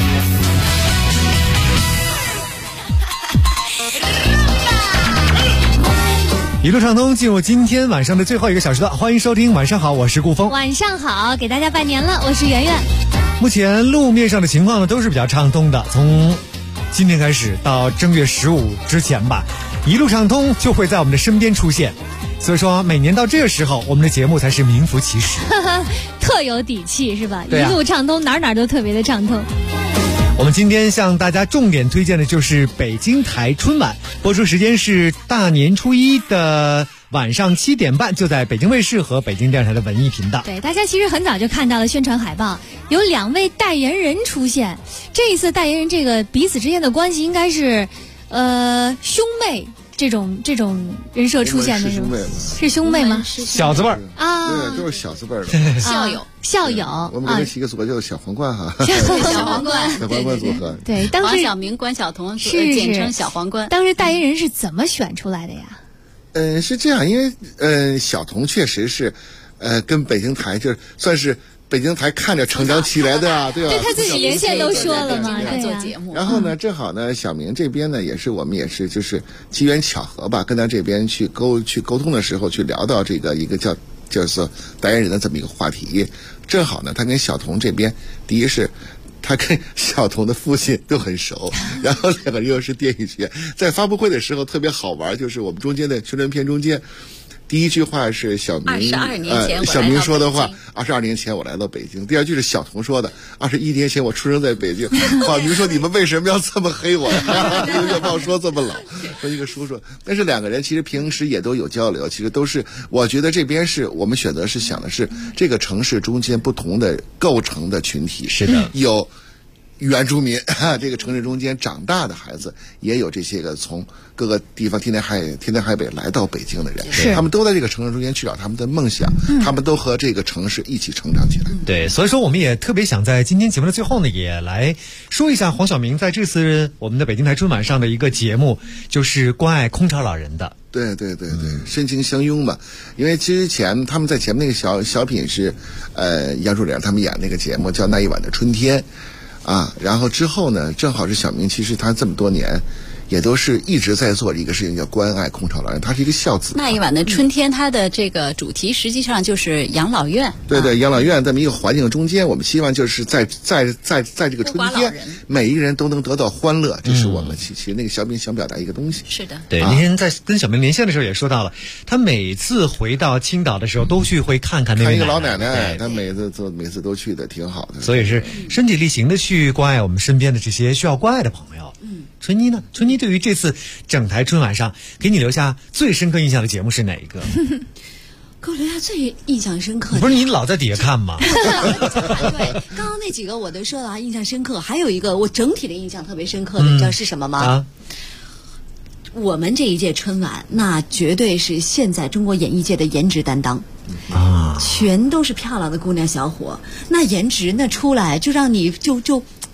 一路畅通，进入今天晚上的最后一个小时段，欢迎收听。晚上好，我是顾峰。 晚上好，给大家拜年了，我是圆圆。 目前路面上的情况呢都是比较畅通的，从今天开始到正月15之前吧，一路畅通就会在我们的身边出现。所以说每年到这个时候，我们的节目才是名副其实。 特有底气是吧？ 对啊， 一路畅通，哪都特别的畅通。 我们今天向大家重点推荐的就是北京台春晚，播出时间是大年初一的晚上7点半，就在北京卫视和北京电视台的文艺频道。 对，大家其实很早就看到了宣传海报，有2位代言人出现。这一次代言人这个彼此之间的关系应该是兄妹这种人设出现的是兄妹吗？ 小字辈儿啊， 对，都是小字辈儿的校友。 我们给他起个组合叫小皇冠哈， 小皇冠组合。 对，当时王小明、关晓彤简称小皇冠。 当时代言人是怎么选出来的呀？ 是这样，因为小彤确实是跟北京台就算是北京台看着成长起来的啊，对吧？ 对，他自己连线都说了嘛，对做节目。 然后呢，正好呢，小明这边呢我们也是就是机缘巧合吧，跟他这边去沟通的时候，去聊到这个一个叫做代言人的这么一个话题。正好呢，他跟小彤这边，第一是他跟小彤的父亲都很熟，然后2个人又是电影学，在发布会的时候特别好玩，就是我们中间的宣传片中间。第一句话是小明 22年前小明说的话，22年前我来到北京。第二句是小彤说的，21年前我出生在北京。小明说你们为什么要这么黑我呀？要把我说这么老，说一个叔叔。但是2个人其实平时也都有交流，其实都是我觉得这边是我们选择是想的是这个城市中间不同的构成的群体， 是的， 有原住民，这个城市中间长大的孩子，也有这些个从各个地方天南海北来到北京的人，他们都在这个城市中间去找他们的梦想，他们都和这个城市一起成长起来。 对，所以说我们也特别想在今天节目的最后呢，也来说一下黄晓明在这次我们的北京台春晚上的一个节目，就是关爱空巢老人的。 对，深情相拥嘛。因为之前他们在前面那个小品是，杨树莲他们演那个节目叫《那一晚的春天》。然后之后呢，正好是小明，其实他这么多年也都是一直在做一个事情，叫关爱空巢老人。他是一个孝子。 那一晚的春天，它的这个主题实际上就是养老院。 对，养老院这么一个环境中间，我们希望就是在这个春天，每一个人都能得到欢乐，这是我们其实那个小品想表达一个东西。 是的， 对。那天在跟小明连线的时候也说到了，他每次回到青岛的时候都会看看那位一个老奶奶，他每次都去的，挺好的。 所以是身体力行的去关爱我们身边的这些需要关爱的朋友。春妮呢？春妮对于这次整台春晚上给你留下最深刻印象的节目是哪一个？ 给我留下最印象深刻的， 不是你老在底下看吗？ 对，刚刚那几个我都说了印象深刻，还有一个我整体的印象特别深刻的，你知道是什么吗？我们这一届春晚，那绝对是现在中国演艺界的颜值担当全都是漂亮的姑娘小伙，那颜值那出来就让你就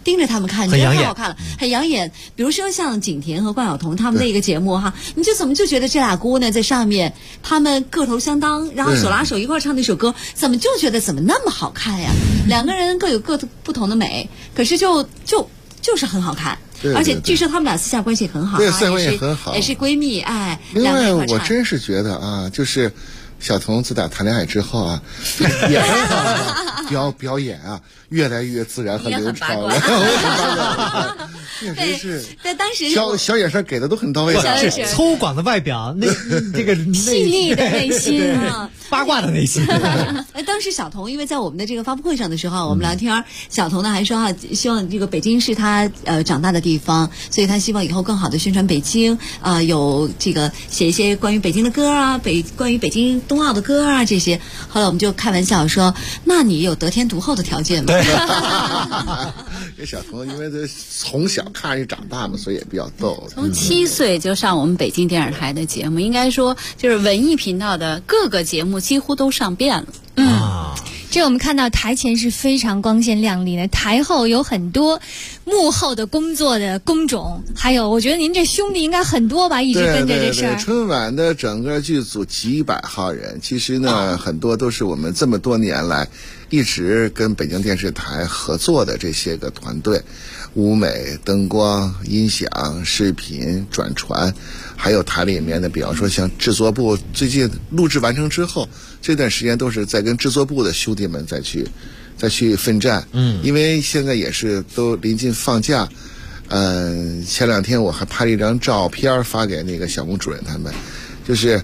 盯着他们看，你觉得很养眼太好看了，很养眼。比如说像景甜和关晓彤他们那个节目哈，你就怎么就觉得这俩姑娘在上面，她们个头相当，然后手拉手一块唱那首歌，怎么就觉得怎么那么好看呀？两个人各有各不同的美，可是就是很好看。 对， 而且据说他们俩私下关系很好， 对，私下关系很好， 也是闺蜜，哎。 另外，我真真是觉得啊，就是小彤自打谈恋爱之后啊，也表演啊，越来越自然和流畅了。确实是， 在当时小眼神给的都很到位， 是粗犷的外表，这个细腻的内心啊， 八卦的内心。 当时小彤因为在我们的这个发布会上的时候，我们聊天，小彤呢还说啊，希望这个北京是他长大的地方，所以他希望以后更好的宣传北京啊，有这个写一些关于北京的歌啊，关于北京冬奥的歌啊这些。后来我们就开玩笑说，那你有得天独厚的条件吗？ 对。这小彤因为他从小看着长大嘛，所以也比较逗。 从7岁就上我们北京电视台的节目，应该说就是文艺频道的各个节目几乎都上遍了。 这我们看到台前是非常光鲜亮丽的，台后有很多幕后的工作的工种，还有我觉得您这兄弟应该很多吧，一直跟着这事儿。 对，春晚的整个剧组几百号人，其实呢，很多都是我们这么多年来一直跟北京电视台合作的这些个团队，舞美、灯光、音响、视频、转传，还有台里面的，比方说像制作部，最近录制完成之后，这段时间都是在跟制作部的兄弟们再去奋战。因为现在也是都临近放假。前2天我还拍了一张照片发给那个小龚主任他们，就是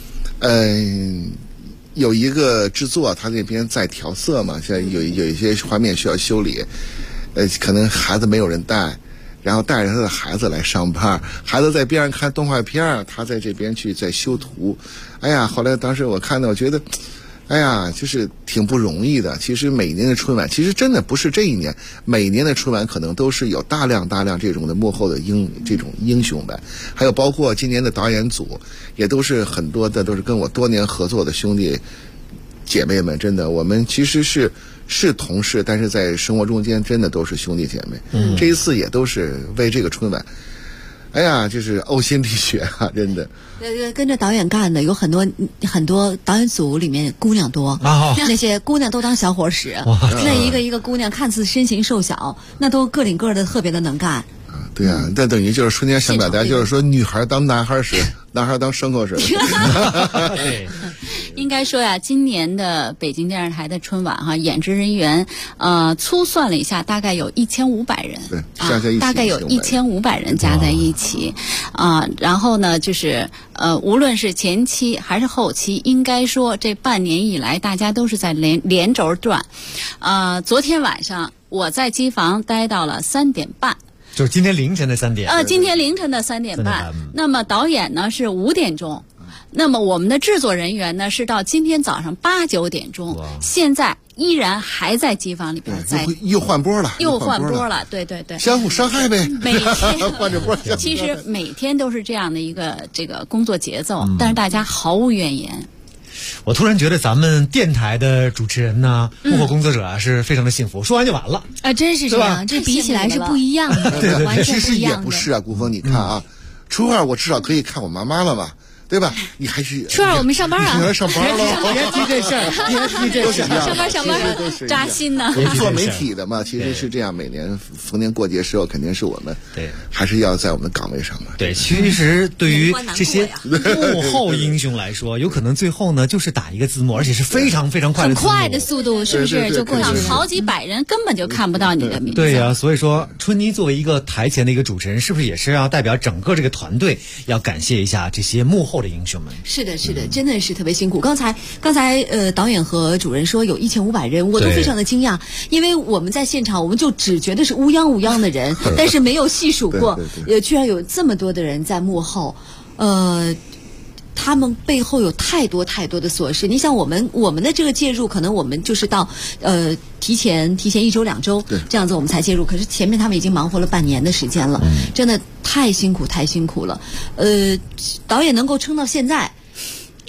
有一个制作他那边在调色嘛，现在有一些画面需要修理，可能孩子没有人带，然后带着他的孩子来上班，孩子在边上看动画片，他在这边去在修图。哎呀，后来当时我看到，我觉得哎呀，就是挺不容易的。其实每年的春晚，其实真的不是这一年，每年的春晚可能都是有大量这种的幕后的这种英雄们，还有包括今年的导演组，也都是很多的都是跟我多年合作的兄弟姐妹们。真的，我们其实是同事，但是在生活中间真的都是兄弟姐妹。这一次也都是为这个春晚。哎呀，就是呕心沥血啊！真的， 跟着导演干的有很多导演组里面姑娘多，那些姑娘都当小伙使，那一个姑娘看似身形瘦小，那都个顶个的特别的能干。 对啊，那等于就是瞬间想表达，就是说女孩当男孩使，男孩当牲口使。 对，应该说呀，今年的北京电视台的春晚哈，演职人员粗算了一下，大概有1500人， 对，加在一起大概有1500人加在一起然后呢，就是无论是前期还是后期，应该说这半年以来，大家都是在连轴转。昨天晚上我在机房待到了3点半。 就是今天凌晨的3点。 今天凌晨的3点半。那么导演呢是5点钟，那么我们的制作人员呢是到今天早上8、9点钟，现在依然还在机房里边又换播了， 又换播了，对对对， 相互伤害呗。 每天换着播， 其实每天都是这样的一个这个工作节奏，但是大家毫无怨言。 我突然觉得咱们电台的主持人呢，幕后工作者啊，是非常的幸福。说完就完了啊，真是这样，这比起来是不一样的， 对， 完全不一样的。 其实也不是啊，顾峰，你看啊，初2我至少可以看我妈妈了吧？对吧？你还是初2我们上班啊， 你要上班了， 别提这事儿，别提这事儿，上班扎心呢。 我们做媒体的嘛，其实是这样，每年逢年过节时候，肯定是我们对，还是要在我们的岗位上嘛。 对，其实对于这些幕后英雄来说，有可能最后呢就是打一个字幕，而且是非常非常快的字幕， 很快的速度，是不是就过去了？ 好几百人根本就看不到你的名字。 对呀，所以说春妮作为一个台前的一个主持人，是不是也是要代表整个这个团队，要感谢一下这些幕后的英雄们？ 是的，是的，真的是特别辛苦。刚才导演和主任说有1500人，我都非常的惊讶，因为我们在现场，我们就只觉得是乌泱的人，但是没有细数过，居然有这么多的人在幕后，他们背后有太多的琐事。你想我们的这个介入，可能我们就是到提前1周2周这样子我们才介入，可是前面他们已经忙活了半年的时间了，真的太辛苦了。导演能够撑到现在，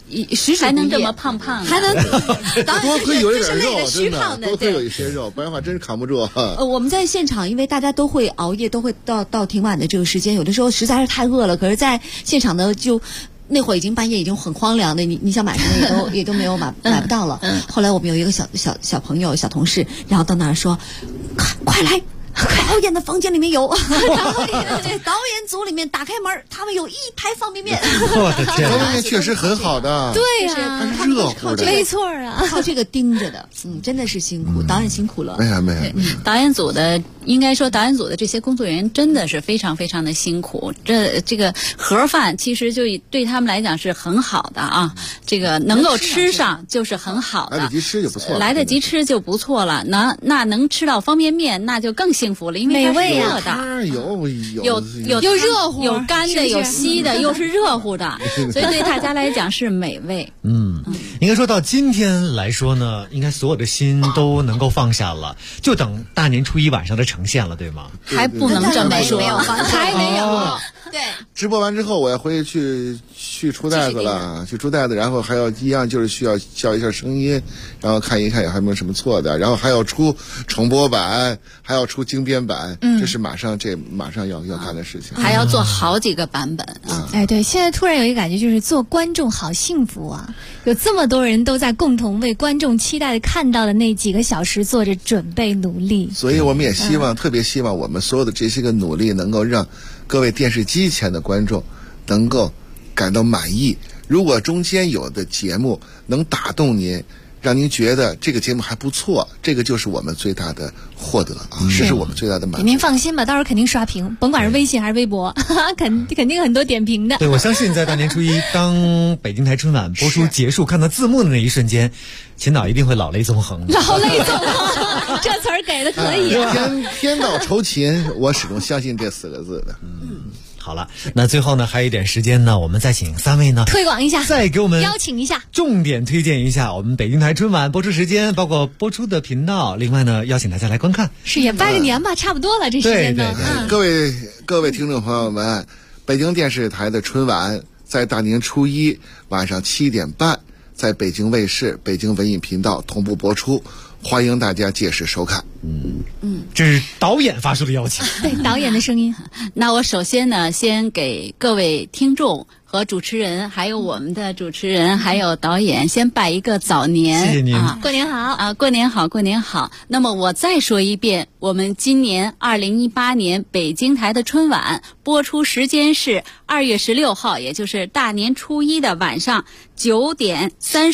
实还能这么胖胖的， 还能多亏有一点肉， 虚胖的， 多亏有一些肉，不然的话真是扛不住。 我们在现场，因为大家都会熬夜，都会到挺晚的这个时间，有的时候实在是太饿了，可是在现场呢就。那会儿已经半夜，已经很荒凉的，你想买什么也都没有买不到了。后来我们有一个小朋友、小同事，然后到那儿说：“快来！”导演的房间里面有，导演组里面打开门，他们有1排方便面。 我的天，方便面确实很好的。 对呀， 它是热乎的， 没错啊， 靠这个盯着的，真的是辛苦，导演辛苦了。 没有。 导演组的应该说，导演组的这些工作人员真的是非常非常的辛苦。这个盒饭其实就对他们来讲是很好的啊，这个能够吃上就是很好的， 来得及吃就不错了。 来得及吃就不错了，那能吃到方便面，那就更幸福了，因为它是热的，有热乎， 有干的，有稀的，又是热乎的，所以对大家来讲是美味。 应该说到今天来说呢，应该所有的心都能够放下了，就等大年初一晚上的呈现了，对吗？ 还不能这么说， 还没有。对， 直播完之后我要回去出袋子了，去出袋子，然后还要一样就是需要校一下声音，然后看一看有还没有什么错的，然后还要出重播版，还要出精编版，这是马上要干的事情， 还要做好几个版本啊！ 哎，对，现在突然有一个感觉，就是做观众好幸福啊！有这么多人都在共同为观众期待看到的那几个小时做着准备努力， 所以我们也希望，特别希望我们所有的这些个努力能够让各位电视机前的观众能够感到满意。如果中间有的节目能打动您，让您觉得这个节目还不错，这个就是我们最大的获得啊！这是我们最大的满足。 您放心吧，到时候肯定刷屏，甭管是微信还是微博，肯定很多点评的。 对，我相信在大年初一，当北京台春晚播出结束，看到字幕的那一瞬间，秦导一定会老泪纵横。 老泪纵横，这词儿给的可以。 天道酬勤，我始终相信这4个字的。 好了，那最后呢，还有一点时间呢，我们再请3位呢推广一下， 再给我们邀请一下， 重点推荐一下我们北京台春晚播出时间，包括播出的频道。另外呢，邀请大家来观看。 是也拜个年吧，差不多了，这时间呢。 各位听众朋友们，北京电视台的春晚在大年初一晚上7点半，在北京卫视、北京文艺频道同步播出，欢迎大家届时收看。 这是导演发出的邀请。 对，导演的声音。 那我首先呢，先给各位听众和主持人，还有我们的主持人，还有导演，先拜一个早年。 谢谢您过年好啊！过年好，过年好。那么我再说一遍，我们今年2018年北京台的春晚播出时间是2月16号，也就是大年初一的晚上9点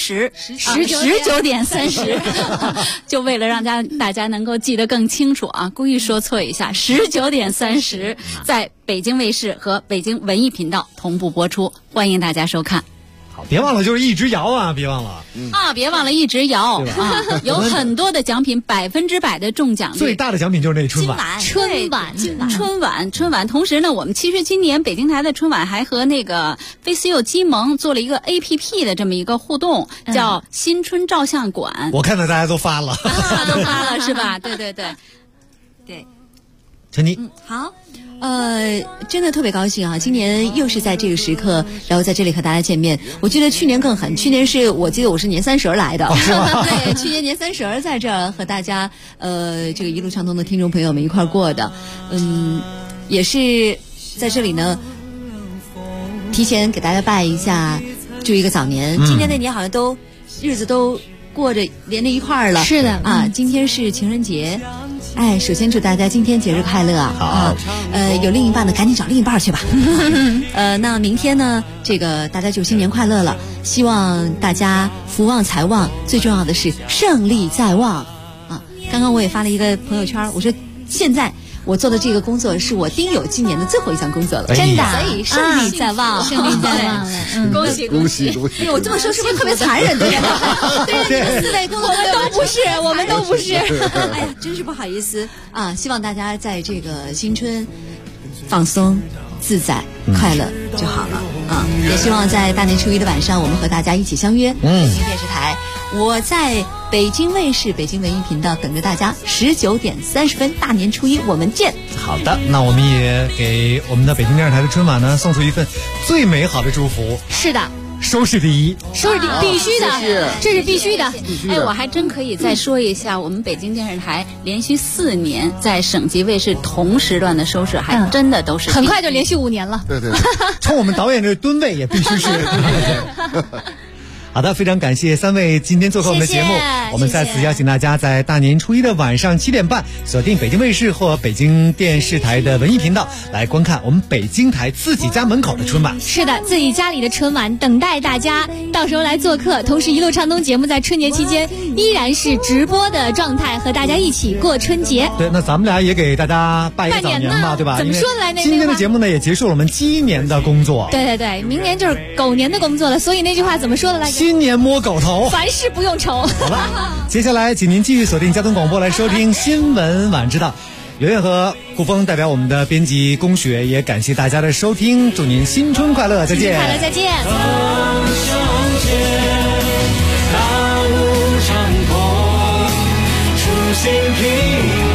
30，19点30，就为了让大家能够记得更清楚啊，故意说错一下，19点30，在北京卫视和北京文艺频道同步播出，欢迎大家收看。 好，别忘了就是一直摇啊，别忘了别忘了一直摇啊，有很多的奖品，100%的中奖率， 最大的奖品就是那春晚。 春晚。同时呢，我们其实今年北京台的春晚还和那个 VCU 机盟做了一个 APP 的这么一个互动，叫新春照相馆。 我看到大家都发了， 都发了是吧？对。 陈妮， 好。真的特别高兴啊！今年又是在这个时刻，然后在这里和大家见面。我记得去年更狠，去年我记得我是年30来的，对，去年年30在这儿和大家这个一路畅通的听众朋友们一块过的，也是在这里呢，提前给大家拜一下，祝一个早年。今年那年好像日子都过着连在一块儿了， 是的啊，今天是情人节。首先祝大家今天节日快乐啊！ 好， 有另一半的赶紧找另一半去吧。那明天呢，这个大家就新年快乐了，希望大家福旺财旺，最重要的是胜利在望啊！刚刚我也发了一个朋友圈，我说现在我做的这个工作是我丁酉今年的最后一项工作了， 真的， 所以胜利在望， 胜利在望了， 恭喜！ 哎呦，我这么说是不是特别残忍？对4位工作我们都不是。哎呀，真是不好意思啊！希望大家在这个新春放松、自在、快乐就好了啊！也希望在大年初一的晚上，我们和大家一起相约北京电视台。我在北京卫视、北京文艺频道等着大家，19点30分，大年初一我们见。 好的，那我们也给我们的北京电视台的春晚呢送出一份最美好的祝福。 是的， 收视第一， 收视第一，必须的，这是必须的。 哎，我还真可以再说一下，我们北京电视台连续4年在省级卫视同时段的收视，还真的都是很快就连续5年了。 对， 从我们导演这吨位也必须是。好的，非常感谢3位今天做客我们的节目。我们在此邀请大家在大年初一的晚上7点半，锁定北京卫视或北京电视台的文艺频道，来观看我们北京台自己家门口的春晚。 是的，自己家里的春晚等待大家到时候来做客。同时，一路畅通节目在春节期间依然是直播的状态，和大家一起过春节。 对，那咱们俩也给大家拜一个早年吧，对吧？ 怎么说来？ 今天的节目呢，也结束了我们鸡年的工作。 对，明年就是狗年的工作了。所以那句话怎么说的来着？ 新年摸狗头， 凡事不用愁。 好了，接下来请您继续锁定交通广播来收听新闻晚知道。刘烨和顾峰代表我们的编辑龚雪，也感谢大家的收听，祝您新春快乐，再见。 快乐，再见。 大路长空，初心平